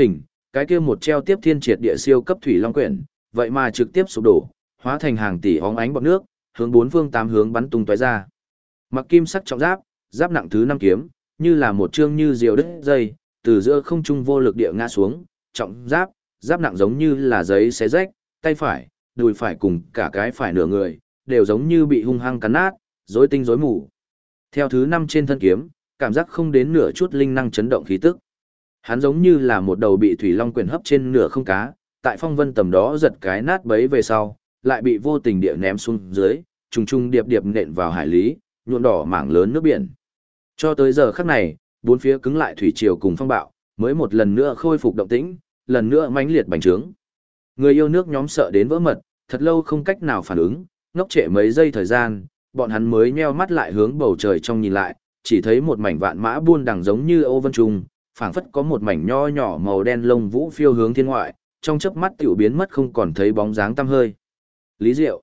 [SPEAKER 1] cái kia một treo tiếp thiên triệt địa siêu cấp thủy long quyển, vậy mà trực tiếp sụp đổ, hóa thành hàng tỷ óng ánh bọt nước, hướng bốn phương tám hướng bắn tung tóe ra. Mặc kim sắc trọng giáp, giáp nặng thứ 5 kiếm, như là một chương như diều đứt dây, từ giữa không trung vô lực địa ngã xuống, trọng giáp, giáp nặng giống như là giấy xé rách, tay phải, đùi phải cùng cả cái phải nửa người, đều giống như bị hung hăng cắn nát, rối tinh rối mù. Theo thứ 5 trên thân kiếm, cảm giác không đến nửa chút linh năng chấn động khí tức. Hắn giống như là một đầu bị thủy long quyển hấp trên nửa không cá, tại phong vân tầm đó giật cái nát bấy về sau, lại bị vô tình địa ném xuống dưới, trùng trùng điệp điệp nện vào hải lý, nhuộm đỏ mảng lớn nước biển. Cho tới giờ khắc này, bốn phía cứng lại thủy triều cùng phong bạo, mới một lần nữa khôi phục động tĩnh, lần nữa mãnh liệt bành trướng. Người yêu nước nhóm sợ đến vỡ mật, thật lâu không cách nào phản ứng, ngốc trệ mấy giây thời gian, bọn hắn mới nheo mắt lại hướng bầu trời trong nhìn lại, chỉ thấy một mảnh vạn mã buôn đằng giống như ô vân trùng, phảng phất có một mảnh nho nhỏ màu đen lông vũ phiêu hướng thiên ngoại, trong chớp mắt tiểu biến mất không còn thấy bóng dáng tăm hơi. Lý Diệu,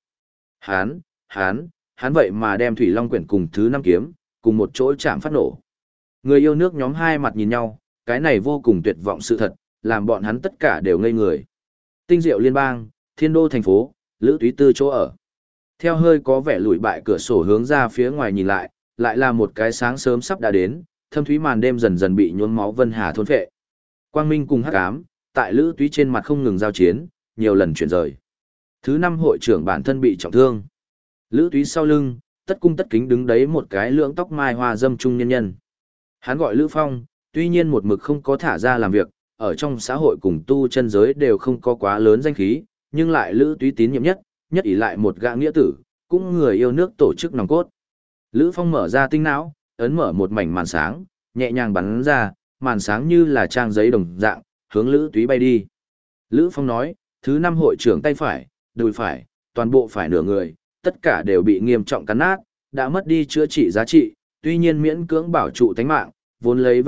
[SPEAKER 1] hắn vậy mà đem thủy long quyển cùng thứ 5 kiếm, cùng một chỗ chạm phát nổ. Người yêu nước nhóm hai mặt nhìn nhau, cái này vô cùng tuyệt vọng sự thật, làm bọn hắn tất cả đều ngây người. Tinh Diệu liên bang, Thiên Đô thành phố, Lữ Túy Tư chỗ ở. Theo hơi có vẻ lùi bại cửa sổ hướng ra phía ngoài nhìn lại, lại là một cái sáng sớm sắp đã đến, thâm thúy màn đêm dần dần bị nhuốm máu vân hà thôn phệ. Quang minh cùng hắc ám, tại Lữ Túy trên mặt không ngừng giao chiến, nhiều lần chuyển rời. Thứ 5 hội trưởng bản thân bị trọng thương. Lữ Túy sau lưng, tất cung tất kính đứng đấy một cái lưỡng tóc mai hoa dâm trung nhân nhân. Hắn gọi Lữ Phong, tuy nhiên một mực không có thả ra làm việc, ở trong xã hội cùng tu chân giới đều không có quá lớn danh khí, nhưng lại Lữ Túy tín nhiệm nhất ỷ lại một gã nghĩa tử, cũng người yêu nước tổ chức nòng cốt. Lữ Phong mở ra tinh não, ấn mở một mảnh màn sáng, nhẹ nhàng bắn ra, màn sáng như là trang giấy đồng dạng, hướng Lữ Túy bay đi. Lữ Phong nói, thứ 5 hội trưởng tay phải, đùi phải, toàn bộ phải nửa người, tất cả đều bị nghiêm trọng cắn nát, đã mất đi chữa trị giá trị, tuy nhiên miễn cưỡng bảo trụ tánh mạng, vốn lấy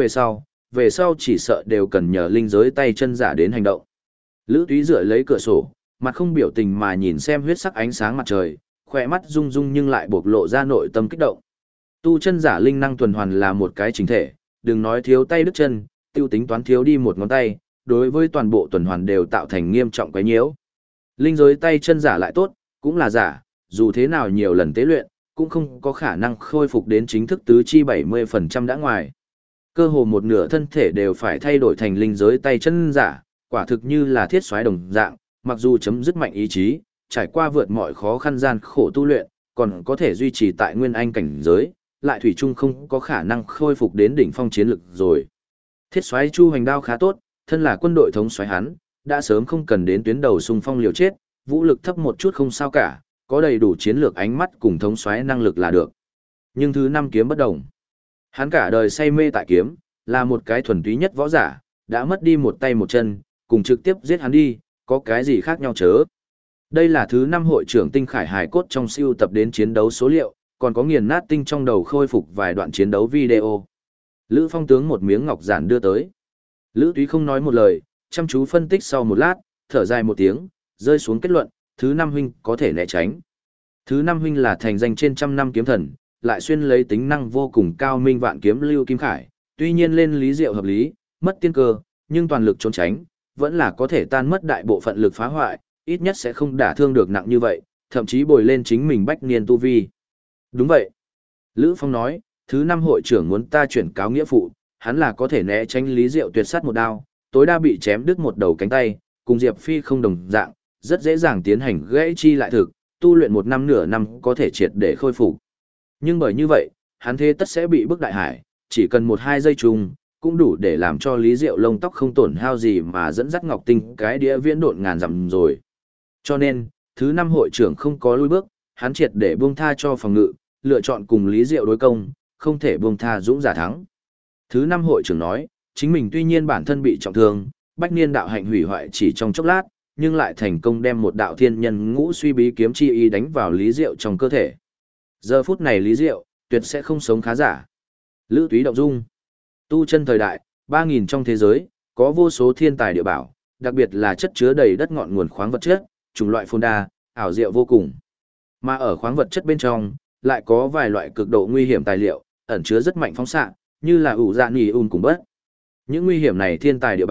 [SPEAKER 1] về sau chỉ sợ đều cần nhờ linh giới tay chân giả đến hành động. Lữ Túy dựa lấy cửa sổ, mặt không biểu tình mà nhìn xem huyết sắc ánh sáng mặt trời, khỏe mắt rung rung nhưng lại bộc lộ ra nội tâm kích động. Tu chân giả linh năng tuần hoàn là một cái chính thể, đừng nói thiếu tay đứt chân, tiêu tính toán thiếu đi một ngón tay, đối với toàn bộ tuần hoàn đều tạo thành nghiêm trọng quấy nhiễu. Linh giới tay chân giả lại tốt, cũng là giả, dù thế nào nhiều lần tế luyện, cũng không có khả năng khôi phục đến chính thức tứ chi 70% đã ngoài. Cơ hồ một nửa thân thể đều phải thay đổi thành linh giới tay chân giả, quả thực như là thiết soái đồng dạng, mặc dù chấm dứt mạnh ý chí, trải qua vượt mọi khó khăn gian khổ tu luyện, còn có thể duy trì tại nguyên anh cảnh giới, lại thủy chung không có khả năng khôi phục đến đỉnh phong chiến lực rồi. Thiết soái Chu Hoành Đao khá tốt, thân là quân đội thống soái hắn, đã sớm không cần đến tuyến đầu xung phong liều chết, vũ lực thấp một chút không sao cả, có đầy đủ chiến lược ánh mắt cùng thống soái năng lực là được. Nhưng thứ 5 kiếm bất đồng. Hắn cả đời say mê tại kiếm, là một cái thuần túy nhất võ giả, đã mất đi một tay một chân, cùng trực tiếp giết hắn đi, có cái gì khác nhau chớ. Đây là thứ 5 hội trưởng tinh khải hài cốt trong siêu tập đến chiến đấu số liệu, còn có nghiền nát tinh trong đầu khôi phục vài đoạn chiến đấu video. Lữ Phong tướng một miếng ngọc giản đưa tới. Lữ Túy không nói một lời, chăm chú phân tích sau một lát, thở dài một tiếng, rơi xuống kết luận, thứ 5 huynh có thể né tránh. Thứ 5 huynh là thành danh trên trăm năm kiếm thần, lại xuyên lấy tính năng vô cùng cao minh vạn kiếm lưu kim khải, tuy nhiên lên lý diệu hợp lý, mất tiên cơ, nhưng toàn lực trốn tránh, vẫn là có thể tan mất đại bộ phận lực phá hoại, ít nhất sẽ không đả thương được nặng như vậy, thậm chí bồi lên chính mình bách niên tu vi. Đúng vậy. Lữ Phong nói, thứ 5 hội trưởng muốn ta chuyển cáo nghĩa phụ, hắn là có thể né tránh lý diệu tuyệt sát một đao, tối đa bị chém đứt một đầu cánh tay, cùng Diệp Phi không đồng dạng, rất dễ dàng tiến hành gãy chi lại thực, tu luyện 1 năm nửa năm có thể triệt để khôi phục. Nhưng bởi như vậy, hắn thế tất sẽ bị bức đại hải, chỉ cần 1-2 giây chung, cũng đủ để làm cho Lý Diệu lông tóc không tổn hao gì mà dẫn dắt Ngọc Tinh cái đĩa viễn độn ngàn dặm rồi. Cho nên, thứ 5 hội trưởng không có lui bước, hắn triệt để buông tha cho phòng ngự, lựa chọn cùng Lý Diệu đối công, không thể buông tha dũng giả thắng. Thứ 5 hội trưởng nói, chính mình tuy nhiên bản thân bị trọng thương, bách niên đạo hạnh hủy hoại chỉ trong chốc lát, nhưng lại thành công đem một đạo thiên nhân ngũ suy bí kiếm chi ý đánh vào Lý Diệu trong cơ thể. Giờ phút này Lý Diệu, tuyệt sẽ không sống khá giả. Lữ Túy động dung. Tu chân thời đại, 3.000 trong thế giới, có vô số thiên tài địa bảo, đặc biệt là chất chứa đầy đất ngọn nguồn khoáng vật chất, chủng loại phồn đa, ảo diệu vô cùng. Mà ở khoáng vật chất bên trong, lại có vài loại cực độ nguy hiểm tài liệu, ẩn chứa rất mạnh phóng xạ, như là ủ dạ nỉ cùng bất. Những nguy hiểm này thiên tài địa bảo,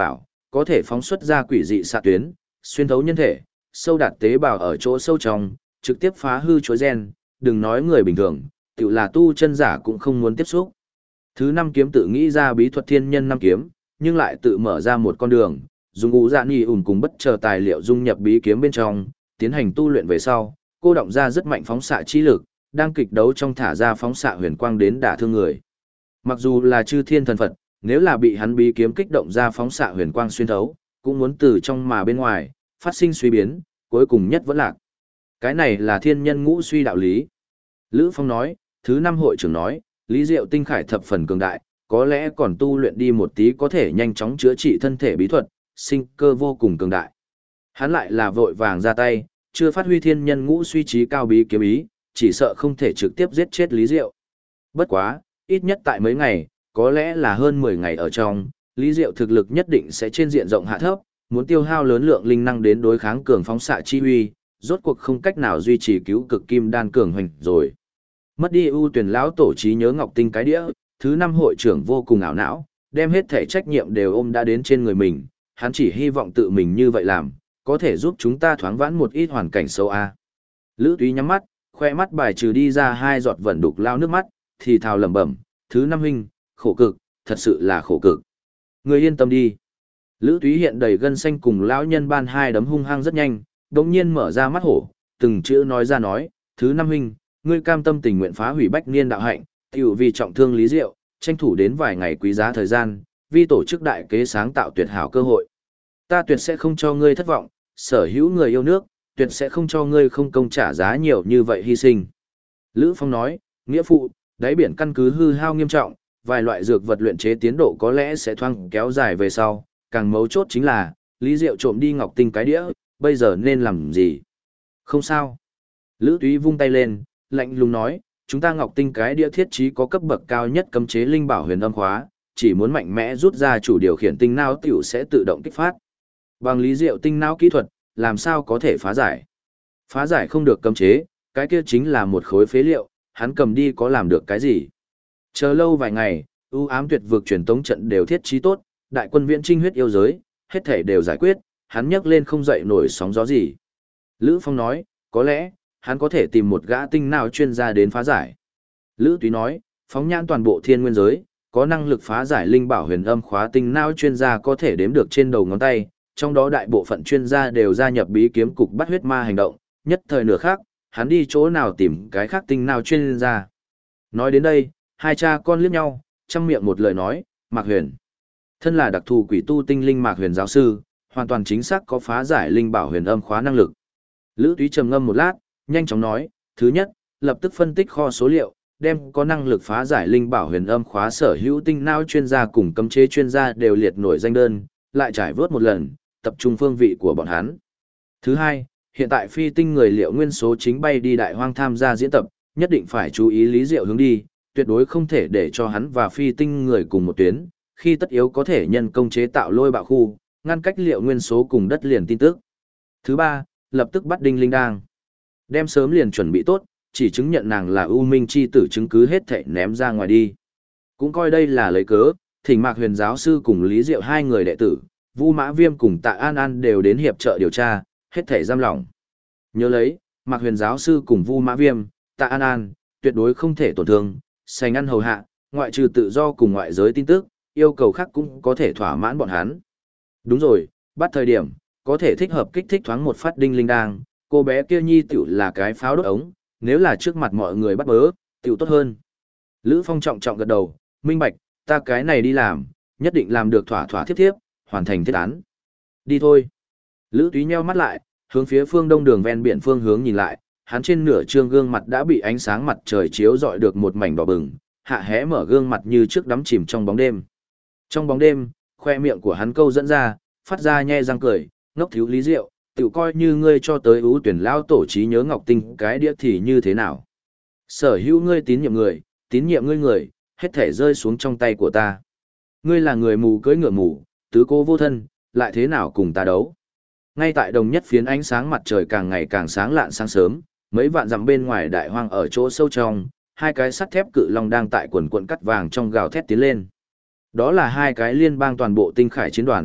[SPEAKER 1] có thể phóng xuất ra quỷ dị xạ tuyến, xuyên thấu nhân thể, sâu đạt tế bào ở chỗ sâu trong, trực tiếp phá hư chuỗi gen, đừng nói người bình thường, tự là tu chân giả cũng không muốn tiếp xúc. Thứ 5 kiếm tự nghĩ ra bí thuật thiên nhân 5 kiếm, nhưng lại tự mở ra một con đường, dùng ngũ dạ nhị ủn cùng bất chờ tài liệu dung nhập bí kiếm bên trong, tiến hành tu luyện về sau, cô động ra rất mạnh phóng xạ chi lực, đang kịch đấu trong thả ra phóng xạ huyền quang đến đả thương người. Mặc dù là chư thiên thần Phật, nếu là bị hắn bí kiếm kích động ra phóng xạ huyền quang xuyên thấu, cũng muốn từ trong mà bên ngoài, phát sinh suy biến, cuối cùng nhất vẫn lạc. Cái này là thiên nhân ngũ suy đạo lý. Lữ Phong nói, thứ 5 hội trưởng nói, Lý Diệu tinh khải thập phần cường đại, có lẽ còn tu luyện đi một tí có thể nhanh chóng chữa trị thân thể bí thuật, sinh cơ vô cùng cường đại. Hắn lại là vội vàng ra tay, chưa phát huy thiên nhân ngũ suy trí cao bí kiếm ý, chỉ sợ không thể trực tiếp giết chết Lý Diệu. Bất quá, ít nhất tại mấy ngày, có lẽ là hơn 10 ngày ở trong, Lý Diệu thực lực nhất định sẽ trên diện rộng hạ thấp, muốn tiêu hao lớn lượng linh năng đến đối kháng cường phóng xạ chi uy, rốt cuộc không cách nào duy trì cứu cực kim đan cường hoành rồi. Mất đi ưu tuyển lão tổ trí nhớ ngọc tinh cái đĩa, thứ 5 hội trưởng vô cùng ảo não, đem hết thể trách nhiệm đều ôm đã đến trên người mình, hắn chỉ hy vọng tự mình như vậy làm, có thể giúp chúng ta thoáng vãn một ít hoàn cảnh xấu a. Lữ Túy nhắm mắt, khoe mắt bài trừ đi ra 2 giọt vẩn đục lao nước mắt, thì thào lẩm bẩm, thứ 5 huynh, khổ cực, thật sự là khổ cực. Người yên tâm đi. Lữ Túy hiện đầy gân xanh cùng lão nhân ban 2 đấm hung hăng rất nhanh, đống nhiên mở ra mắt hổ, từng chữ nói ra nói, thứ 5 huynh, ngươi cam tâm tình nguyện phá hủy bách niên đạo hạnh, tiểu vì trọng thương Lý Diệu, tranh thủ đến vài ngày quý giá thời gian, vì tổ chức đại kế sáng tạo tuyệt hảo cơ hội. Ta tuyệt sẽ không cho ngươi thất vọng, sở hữu người yêu nước, tuyệt sẽ không cho ngươi không công trả giá nhiều như vậy hy sinh. Lữ Phong nói, nghĩa phụ, đáy biển căn cứ hư hao nghiêm trọng, vài loại dược vật luyện chế tiến độ có lẽ sẽ thoang kéo dài về sau, càng mấu chốt chính là, Lý Diệu trộm đi ngọc tinh cái đĩa, bây giờ nên làm gì? Không sao. Lữ Túy vung tay lên, lạnh lùng nói, chúng ta ngọc tinh cái đĩa thiết trí có cấp bậc cao nhất cấm chế linh bảo huyền âm khóa, chỉ muốn mạnh mẽ rút ra chủ điều khiển tinh não tiểu sẽ tự động kích phát. Bằng Lý Diệu tinh não kỹ thuật, làm sao có thể phá giải? Phá giải không được cấm chế, cái kia chính là một khối phế liệu, hắn cầm đi có làm được cái gì? Chờ lâu vài ngày, ưu ám tuyệt vực truyền tống trận đều thiết trí tốt, đại quân viễn trinh huyết yêu giới, hết thể đều giải quyết, hắn nhấc lên không dậy nổi sóng gió gì. Lữ Phong nói, có lẽ, hắn có thể tìm một gã tinh não chuyên gia đến phá giải. Lữ Túy nói, phóng nhãn toàn bộ thiên nguyên giới, có năng lực phá giải linh bảo huyền âm khóa tinh não chuyên gia có thể đếm được trên đầu ngón tay, trong đó đại bộ phận chuyên gia đều gia nhập bí kiếm cục bắt huyết ma hành động, nhất thời nửa khác, hắn đi chỗ nào tìm cái khác tinh não chuyên gia. Nói đến đây, hai cha con liếc nhau, chăm miệng một lời nói, Mạc Huyền. Thân là đặc thù quỷ tu tinh linh Mạc Huyền giáo sư, hoàn toàn chính xác có phá giải linh bảo huyền âm khóa năng lực. Lữ Túy trầm ngâm một lát, nhanh chóng nói, thứ nhất, lập tức phân tích kho số liệu, đem có năng lực phá giải linh bảo huyền âm khóa sở hữu tinh não chuyên gia cùng cấm chế chuyên gia đều liệt nổi danh đơn, lại trải vớt một lần, tập trung phương vị của bọn hắn. Thứ hai, hiện tại phi tinh người liệu nguyên số chính bay đi đại hoang tham gia diễn tập, nhất định phải chú ý Lý Diệu hướng đi, tuyệt đối không thể để cho hắn và phi tinh người cùng một tuyến, khi tất yếu có thể nhân công chế tạo lôi bạo khu, ngăn cách liệu nguyên số cùng đất liền tin tức. Thứ ba, lập tức bắt Đinh Linh Đang. Đem sớm liền chuẩn bị tốt, chỉ chứng nhận nàng là ưu minh chi tử chứng cứ hết thảy ném ra ngoài đi. Cũng coi đây là lấy cớ, thỉnh Mạc Huyền giáo sư cùng Lý Diệu 2 người đệ tử, Vu Mã Viêm cùng Tạ An An đều đến hiệp trợ điều tra, hết thảy giam lỏng. Nhớ lấy, Mạc Huyền giáo sư cùng Vu Mã Viêm, Tạ An An, tuyệt đối không thể tổn thương, sành ăn hầu hạ, ngoại trừ tự do cùng ngoại giới tin tức, yêu cầu khác cũng có thể thỏa mãn bọn hắn. Đúng rồi, bắt thời điểm, có thể thích hợp kích thích thoáng một phát Đinh Linh Đang, cô bé kia nhi tiểu là cái pháo đốt ống, nếu là trước mặt mọi người bắt bớ, tiểu tốt hơn. Lữ Phong trọng trọng gật đầu, minh bạch, ta cái này đi làm, nhất định làm được thỏa thỏa thiếp thiếp, hoàn thành thiết án. Đi thôi. Lữ Túy nheo mắt lại, hướng phía phương đông đường ven biển phương hướng nhìn lại, hắn trên nửa trương gương mặt đã bị ánh sáng mặt trời chiếu rọi được một mảnh đỏ bừng, hạ hé mở gương mặt như trước đắm chìm trong bóng đêm. Trong bóng đêm, khoe miệng của hắn câu dẫn ra, phát ra nhe răng cười, ngốc thiếu Lý Diệu, tự coi như ngươi cho tới ưu tuyển lao tổ trí nhớ ngọc tinh cái đĩa thì như thế nào. Sở hữu ngươi tín nhiệm ngươi người, hết thể rơi xuống trong tay của ta. Ngươi là người mù cưỡi ngựa mù, tứ cố vô thân, lại thế nào cùng ta đấu. Ngay tại đồng nhất phiến ánh sáng mặt trời càng ngày càng sáng lạn sáng sớm, mấy vạn dặm bên ngoài đại hoang ở chỗ sâu trong, 2 cái sắt thép cự long đang tại quần quần cắt vàng trong gào thét tiến lên. Đó là 2 cái liên bang toàn bộ tinh khải chiến đoàn,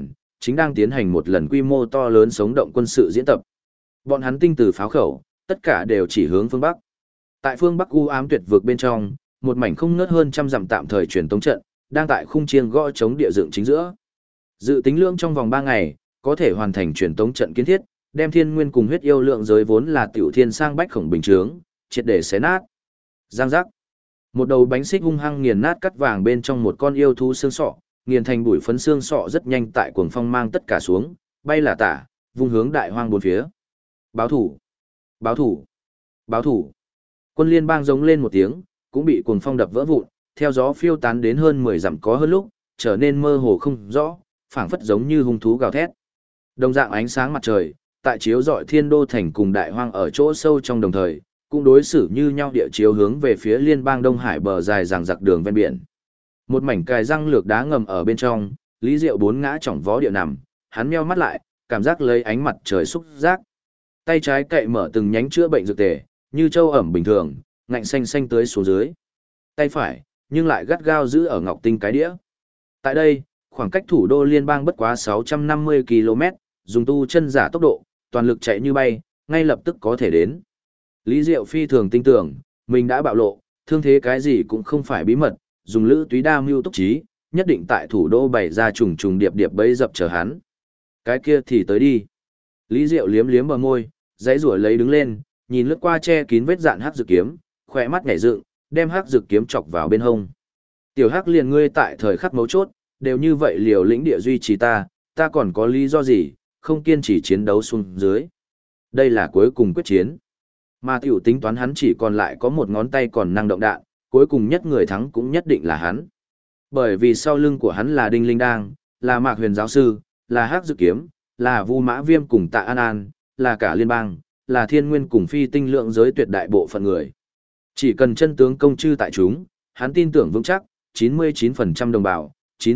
[SPEAKER 1] chính đang tiến hành một lần quy mô to lớn sống động quân sự diễn tập. Bọn hắn tinh từ pháo khẩu, tất cả đều chỉ hướng phương Bắc. Tại phương Bắc u ám tuyệt vực bên trong, một mảnh không ngớt hơn trăm dặm tạm thời truyền tống trận, đang tại khung chiêng gõ chống địa dựng chính giữa. Dự tính lượng trong vòng 3 ngày, có thể hoàn thành truyền tống trận kiến thiết, đem thiên nguyên cùng huyết yêu lượng giới vốn là tiểu thiên sang bách khổng bình trướng, triệt để xé nát. Giang giác. Một đầu bánh xích hung hăng nghiền nát cắt vàng bên trong một con yêu thú xương sọ, nghiền thành bụi phấn xương sọ rất nhanh tại cuồng phong mang tất cả xuống, bay là tả, vung hướng đại hoang bốn phía. Báo thủ! Báo thủ! Báo thủ! Quân liên bang giống lên một tiếng, cũng bị cuồng phong đập vỡ vụn, theo gió phiêu tán đến hơn 10 dặm có hơn lúc, trở nên mơ hồ không rõ, phảng phất giống như hung thú gào thét. Đồng dạng ánh sáng mặt trời, tại chiếu rọi thiên đô thành cùng đại hoang ở chỗ sâu trong đồng thời, cũng đối xử như nhau địa chiếu hướng về phía liên bang Đông Hải bờ dài dằng dặc đường ven biển. Một mảnh cài răng lược đá ngầm ở bên trong, Lý Diệu bốn ngã chỏng vó địa nằm, hắn meo mắt lại, cảm giác lấy ánh mặt trời xúc giác. Tay trái cậy mở từng nhánh chữa bệnh dược tề, như châu ẩm bình thường, ngạnh xanh xanh tới xuống dưới. Tay phải, nhưng lại gắt gao giữ ở ngọc tinh cái đĩa. Tại đây, khoảng cách thủ đô liên bang bất quá 650 km, dùng tu chân giả tốc độ, toàn lực chạy như bay, ngay lập tức có thể đến. Lý Diệu phi thường tin tưởng, mình đã bạo lộ, thương thế cái gì cũng không phải bí mật, dùng lữ túy đa mưu túc trí, nhất định tại thủ đô bày ra trùng trùng điệp điệp bấy dập chờ hắn. Cái kia thì tới đi. Lý Diệu liếm liếm bờ môi, dãy rủa lấy đứng lên, nhìn lướt qua che kín vết dạn hắc dược kiếm, khỏe mắt nhảy dựng, đem hắc dược kiếm chọc vào bên hông. Tiểu Hắc liền ngươi tại thời khắc mấu chốt, đều như vậy liều lĩnh địa duy trì ta còn có lý do gì, không kiên trì chiến đấu xuống dưới. Đây là cuối cùng quyết chiến. Mà tiểu tính toán hắn chỉ còn lại có một ngón tay còn năng động đạn, cuối cùng nhất người thắng cũng nhất định là hắn. Bởi vì sau lưng của hắn là Đinh Linh Đang, là Mạc Huyền giáo sư, là Hắc Dực Kiếm, là Vu Mã Viêm cùng Tạ An An, là cả liên bang, là thiên nguyên cùng phi tinh lượng giới tuyệt đại bộ phận người. Chỉ cần chân tướng công chư tại chúng, hắn tin tưởng vững chắc, 99% đồng bào,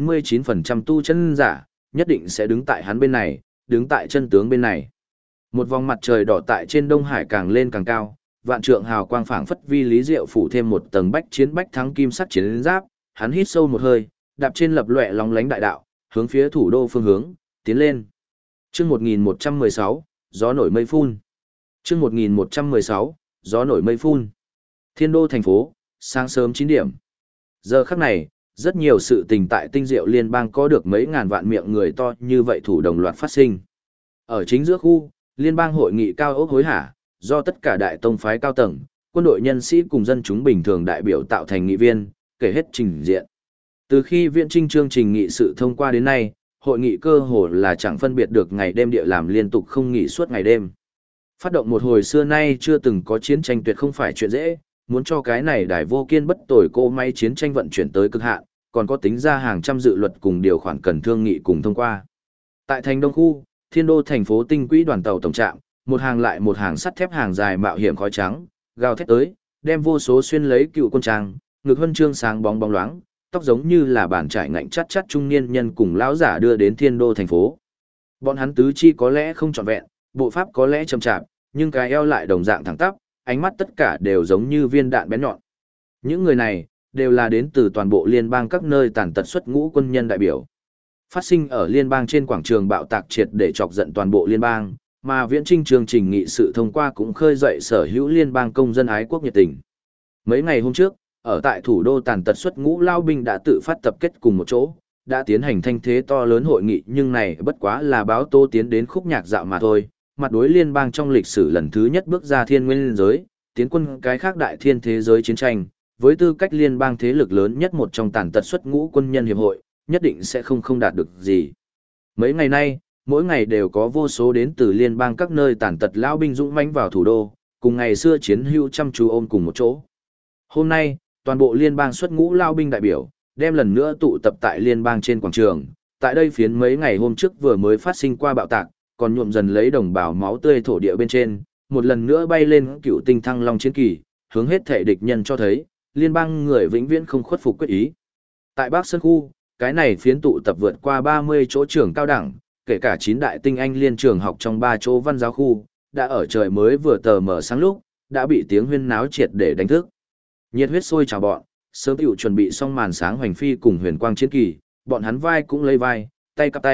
[SPEAKER 1] 99% tu chân giả, nhất định sẽ đứng tại hắn bên này, đứng tại chân tướng bên này. Một vòng mặt trời đỏ tại trên Đông Hải càng lên càng cao, vạn trượng hào quang phảng phất vi Lý Diệu phủ thêm một tầng bách chiến bách thắng kim sắt chiến giáp, hắn hít sâu một hơi, đạp trên lập loè lóng lánh đại đạo, hướng phía thủ đô phương hướng, tiến lên. Chương 1116, gió nổi mây phun. Chương 1116, gió nổi mây phun. Thiên đô thành phố, sáng sớm 9 điểm. Giờ khắc này, rất nhiều sự tình tại tinh diệu liên bang có được mấy ngàn vạn miệng người to như vậy thủ đồng loạt phát sinh. Ở chính giữa khu, liên bang hội nghị cao ốc hối hả, do tất cả đại tông phái cao tầng, quân đội nhân sĩ cùng dân chúng bình thường đại biểu tạo thành nghị viên, kể hết trình diện. Từ khi viện trinh chương trình nghị sự thông qua đến nay, hội nghị cơ hồ là chẳng phân biệt được ngày đêm địa làm liên tục không nghỉ suốt ngày đêm. Phát động một hồi xưa nay chưa từng có chiến tranh tuyệt không phải chuyện dễ, muốn cho cái này đài vô kiên bất tồi cỗ máy chiến tranh vận chuyển tới cực hạn, còn có tính ra hàng trăm dự luật cùng điều khoản cần thương nghị cùng thông qua. Tại thành Đông khu, Thiên đô thành phố tinh quỹ đoàn tàu tổng trạm, một hàng lại một hàng sắt thép hàng dài mạo hiểm khói trắng, gào thét tới, đem vô số xuyên lấy cựu quân trang, ngực huân chương sáng bóng bóng loáng, tóc giống như là bản trải ngạnh chắt chắt trung niên nhân cùng lão giả đưa đến Thiên đô thành phố. Bọn hắn tứ chi có lẽ không trọn vẹn, bộ pháp có lẽ chậm chạp, nhưng cái eo lại đồng dạng thẳng tắp, ánh mắt tất cả đều giống như viên đạn bén nhọn. Những người này đều là đến từ toàn bộ liên bang các nơi tàn tật xuất ngũ quân nhân đại biểu. Phát sinh ở liên bang trên quảng trường bạo tạc triệt để chọc giận toàn bộ liên bang, mà viễn trinh chương trình nghị sự thông qua cũng khơi dậy sở hữu liên bang công dân ái quốc nhiệt tình. Mấy ngày hôm trước, ở tại thủ đô tàn tật xuất ngũ lao binh đã tự phát tập kết cùng một chỗ, đã tiến hành thanh thế to lớn hội nghị, nhưng này bất quá là báo tô tiến đến khúc nhạc dạo mà thôi. Mặt đối liên bang trong lịch sử lần thứ nhất bước ra thiên nguyên giới, tiến quân cái khác đại thiên thế giới chiến tranh, với tư cách liên bang thế lực lớn nhất một trong tàn tật xuất ngũ quân nhân hiệp hội, nhất định sẽ không đạt được gì. Mấy ngày nay, mỗi ngày đều có vô số đến từ liên bang các nơi tàn tật lão binh dũng mãnh vào thủ đô, cùng ngày xưa chiến hữu chăm chú ôm cùng một chỗ. Hôm nay, toàn bộ liên bang xuất ngũ lão binh đại biểu, đem lần nữa tụ tập tại liên bang trên quảng trường. Tại đây phiến mấy ngày hôm trước vừa mới phát sinh qua bạo tạc, còn nhuộm dần lấy đồng bào máu tươi thổ địa bên trên, một lần nữa bay lên cựu tinh thăng long chiến kỳ, hướng hết thể địch nhân cho thấy, liên bang người vĩnh viễn không khuất phục quyết ý. Tại Bắc Sơn khu, cái này phiến tụ tập vượt qua 30 chỗ trường cao đẳng, kể cả 9 đại tinh anh liên trường học trong 3 chỗ văn giáo khu, đã ở trời mới vừa tờ mở sáng lúc, đã bị tiếng huyên náo triệt để đánh thức. Nhiệt huyết sôi trào bọn, sớm hữu chuẩn bị xong màn sáng hoành phi cùng huyền quang chiến kỳ, bọn hắn vai cũng lấy vai, tay cặp tay,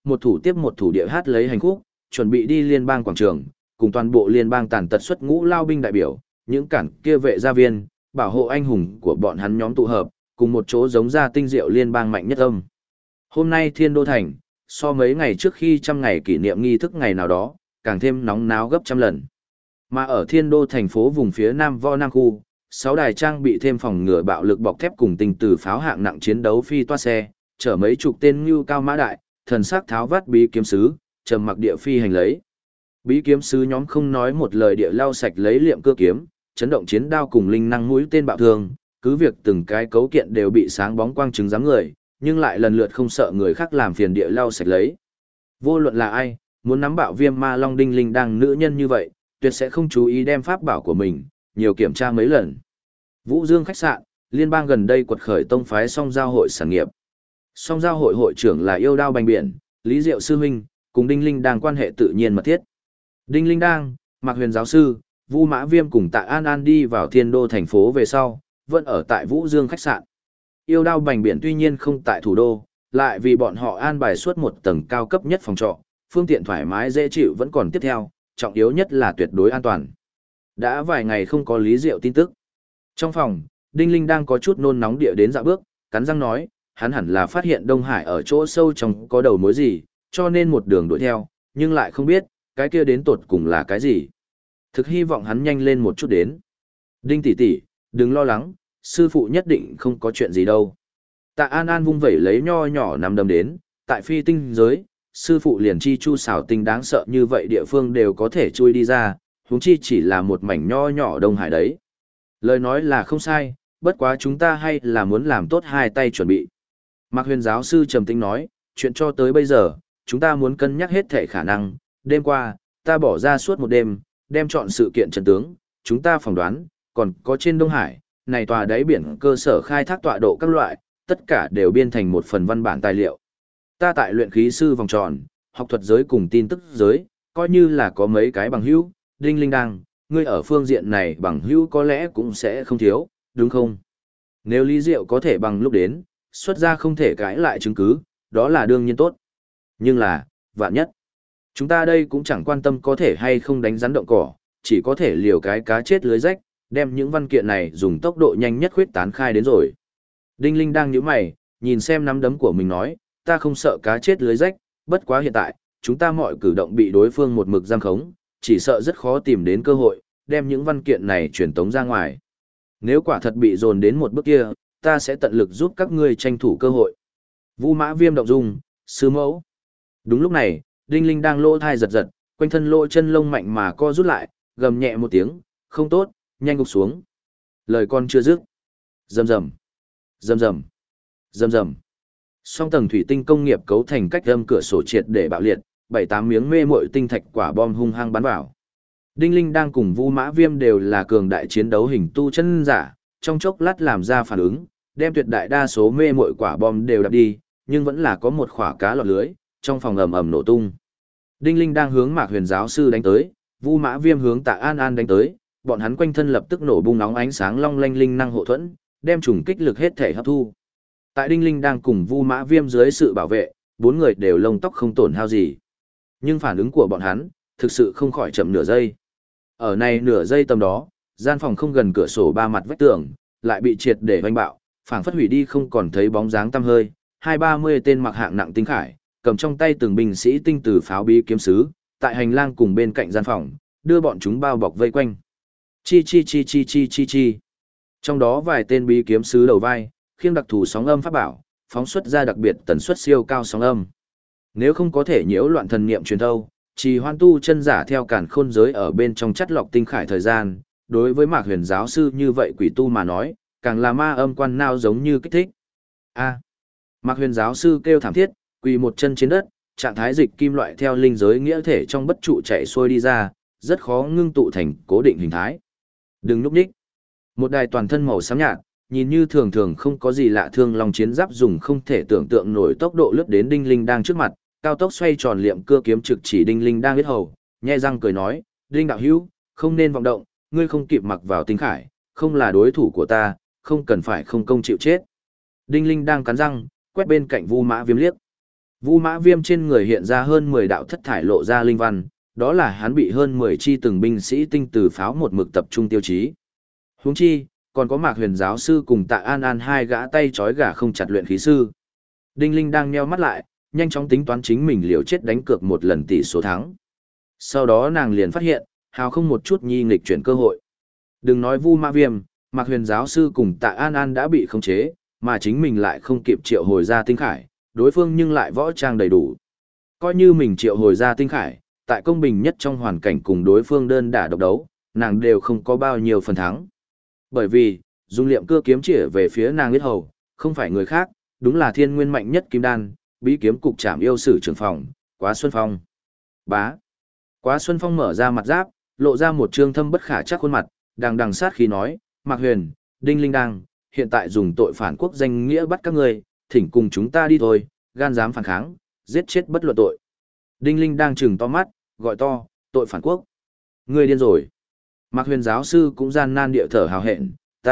[SPEAKER 1] một thủ tiếp một thủ địa hát lấy hành khúc, chuẩn bị đi liên bang quảng trường, cùng toàn bộ liên bang tàn tật xuất ngũ lao binh đại biểu, những cản kia vệ gia viên, bảo hộ anh hùng của bọn hắn nhóm tụ hợp, cùng một chỗ giống ra tinh diệu liên bang mạnh nhất âm. Hôm nay Thiên Đô Thành, so mấy ngày trước khi trăm ngày kỷ niệm nghi thức ngày nào đó, càng thêm nóng náo gấp trăm lần. Mà ở Thiên Đô thành phố vùng phía Nam Vo Nam khu, 6 đài trang bị thêm phòng ngừa bạo lực bọc thép cùng tinh từ pháo hạng nặng chiến đấu phi toa xe, chở mấy chục tên như cao mã đại, thần sắc tháo vát bí kiếm sứ, trầm mặc địa phi hành lấy. Bí kiếm sứ nhóm không nói một lời địa lau sạch lấy liệm cưa kiếm, chấn động chiến đao cùng linh năng mũi tên bạo thương, cứ việc từng cái cấu kiện đều bị sáng bóng quang chứng dám người, nhưng lại lần lượt không sợ người khác làm phiền địa lau sạch lấy. Vô luận là ai, muốn nắm bạo viêm ma long đinh linh đang nữ nhân như vậy, tuyệt sẽ không chú ý đem pháp bảo của mình, nhiều kiểm tra mấy lần. Vũ Dương khách sạn, liên bang gần đây quật khởi tông phái song giao hội sản nghiệp. Song giao hội hội trưởng là yêu đao bành biển, Lý Diệu sư huynh, cùng Đinh Linh đang quan hệ tự nhiên mật thiết. Đinh Linh đang, Mạc Huyền giáo sư, Vu Mã Viêm cùng Tạ An An đi vào Thiên Đô thành phố về sau, vẫn ở tại Vũ Dương khách sạn. Yêu đao bành biển tuy nhiên không tại thủ đô, lại vì bọn họ an bài suốt một tầng cao cấp nhất phòng trọ, phương tiện thoải mái dễ chịu vẫn còn tiếp theo, trọng yếu nhất là tuyệt đối an toàn. Đã vài ngày không có Lý Diệu tin tức. Trong phòng, Đinh Linh đang có chút nôn nóng địa đến dạo bước, cắn răng nói, hắn hẳn là phát hiện Đông Hải ở chỗ sâu trong có đầu mối gì, cho nên một đường đuổi theo, nhưng lại không biết, cái kia đến tột cùng là cái gì. Thực hy vọng hắn nhanh lên một chút đến. Đinh tỷ tỷ, đừng lo lắng, sư phụ nhất định không có chuyện gì đâu. Tạ An An vung vẩy lấy nho nhỏ nằm đâm đến, tại phi tinh giới, sư phụ liền chi chu xảo tinh đáng sợ như vậy địa phương đều có thể chui đi ra, huống chi chỉ là một mảnh nho nhỏ Đông Hải đấy. Lời nói là không sai, bất quá chúng ta hay là muốn làm tốt hai tay chuẩn bị. Mạc Huyền giáo sư trầm tĩnh nói, chuyện cho tới bây giờ, chúng ta muốn cân nhắc hết thể khả năng. Đêm qua, ta bỏ ra suốt một đêm, đem chọn sự kiện trận tướng, chúng ta phỏng đoán, còn có trên Đông Hải, này tòa đáy biển cơ sở khai thác tọa độ các loại, tất cả đều biên thành một phần văn bản tài liệu. Ta tại luyện khí sư vòng tròn, học thuật giới cùng tin tức giới, coi như là có mấy cái bằng hữu, Đinh Linh đang, ngươi ở phương diện này bằng hữu có lẽ cũng sẽ không thiếu, đúng không? Nếu Lý Diệu có thể bằng lúc đến, xuất ra không thể cãi lại chứng cứ, đó là đương nhiên tốt. Nhưng là, vạn nhất, chúng ta đây cũng chẳng quan tâm có thể hay không đánh rắn động cỏ, chỉ có thể liều cái cá chết lưới rách, đem những văn kiện này dùng tốc độ nhanh nhất khuyết tán khai đến rồi. Đinh Linh đang nhíu mày, nhìn xem nắm đấm của mình nói, ta không sợ cá chết lưới rách, bất quá hiện tại, chúng ta mọi cử động bị đối phương một mực giam khống, chỉ sợ rất khó tìm đến cơ hội, đem những văn kiện này truyền tống ra ngoài. Nếu quả thật bị dồn đến một bước kia, ta sẽ tận lực giúp các ngươi tranh thủ cơ hội. Vu Mã Viêm động dung, sư mẫu. Đúng lúc này, Đinh Linh đang lỗ thai giật giật, quanh thân lỗ chân lông mạnh mà co rút lại, gầm nhẹ một tiếng, không tốt, nhanh gục xuống. Lời con chưa dứt. Rầm rầm, rầm rầm, rầm rầm. Song tầng thủy tinh công nghiệp cấu thành cách âm cửa sổ triệt để bạo liệt, 7-8 miếng mê muội tinh thạch quả bom hung hăng bắn vào. Đinh Linh đang cùng Vu Mã Viêm đều là cường đại chiến đấu hình tu chân giả, trong chốc lát làm ra phản ứng, đem tuyệt đại đa số mê muội quả bom đều đập đi, nhưng vẫn là có một khỏa cá lọt lưới, trong phòng ầm ầm nổ tung. Đinh Linh đang hướng Mạc Huyền giáo sư đánh tới, Vu Mã Viêm hướng Tạ An An đánh tới, bọn hắn quanh thân lập tức nổ bung nóng ánh sáng long lanh linh năng hộ thuẫn, đem trùng kích lực hết thể hấp thu. Tại Đinh Linh đang cùng Vu Mã Viêm dưới sự bảo vệ, bốn người đều lông tóc không tổn hao gì. Nhưng phản ứng của bọn hắn, thực sự không khỏi chậm nửa giây. Ở này nửa giây tầm đó, gian phòng không gần cửa sổ ba mặt vách tường, lại bị triệt để hoành bạo, phảng phất hủy đi không còn thấy bóng dáng tăm hơi. 20-30 tên mặc hạng nặng tinh khải, cầm trong tay từng binh sĩ tinh từ pháo bí kiếm sứ, tại hành lang cùng bên cạnh gian phòng, đưa bọn chúng bao bọc vây quanh. Chi chi chi chi chi chi chi. Trong đó vài tên bí kiếm sứ đầu vai, khiêng đặc thù sóng âm pháp bảo, phóng xuất ra đặc biệt tần suất siêu cao sóng âm. Nếu không có thể nhiễu loạn thần niệm truyền thâu, chỉ hoan tu chân giả theo cản khôn giới ở bên trong chất lọc tinh khải thời gian, đối với Mạc Huyền giáo sư như vậy quỷ tu mà nói, càng là ma âm quan nao giống như kích thích. A. Mạc Huyền giáo sư kêu thảm thiết, quỳ một chân trên đất, trạng thái dịch kim loại theo linh giới nghĩa thể trong bất trụ chạy xuôi đi ra, rất khó ngưng tụ thành cố định hình thái. Đừng núp nhích. Một đài toàn thân màu xám nhạt, nhìn như thường thường không có gì lạ thương long chiến giáp dùng không thể tưởng tượng nổi tốc độ lướt đến Đinh Linh đang trước mặt, cao tốc xoay tròn liệm cưa kiếm trực chỉ Đinh Linh đang huyết hầu, nhe răng cười nói, Đinh đạo hữu, không nên vọng động, ngươi không kịp mặc vào tinh khải, không là đối thủ của ta, không cần phải không công chịu chết. Đinh Linh đang cắn răng, quét bên cạnh Vu Mã Viêm liếc. Vu Mã Viêm trên người hiện ra hơn 10 đạo thất thải lộ ra linh văn, đó là hắn bị hơn 10 chi từng binh sĩ tinh từ pháo một mực tập trung tiêu chí. Huống chi, còn có Mạc Huyền giáo sư cùng Tạ An An hai gã tay trói gà không chặt luyện khí sư. Đinh Linh đang nheo mắt lại, nhanh chóng tính toán chính mình liều chết đánh cược một lần tỷ số thắng. Sau đó nàng liền phát hiện, hào không một chút nhi nghịch chuyển cơ hội. Đừng nói Vu Mã Viêm, Mạc Huyền giáo sư cùng Tạ An An đã bị khống chế, mà chính mình lại không kịp triệu hồi ra tinh khải, đối phương nhưng lại võ trang đầy đủ. Coi như mình triệu hồi ra tinh khải, tại công bình nhất trong hoàn cảnh cùng đối phương đơn đả độc đấu, nàng đều không có bao nhiêu phần thắng. Bởi vì, dung liệm cưa kiếm chỉ về phía nàng huyết hầu, không phải người khác, đúng là thiên nguyên mạnh nhất kim đan, bí kiếm cục trảm yêu sử trưởng phòng, Quá Xuân Phong. Bá. Quá Xuân Phong mở ra mặt giáp, lộ ra một trương thâm bất khả chắc khuôn mặt, đằng đằng sát khí nói, Mạc Huyền, Đinh Linh Đăng, hiện tại dùng tội phản quốc danh nghĩa bắt các ngươi, thỉnh cùng chúng ta đi thôi, gan dám phản kháng, giết chết bất luận tội. Đinh Linh đang trừng to mắt, gọi to, tội phản quốc. Ngươi điên rồi. Mạc Huyền giáo sư cũng gian nan địa thở hào hẹn,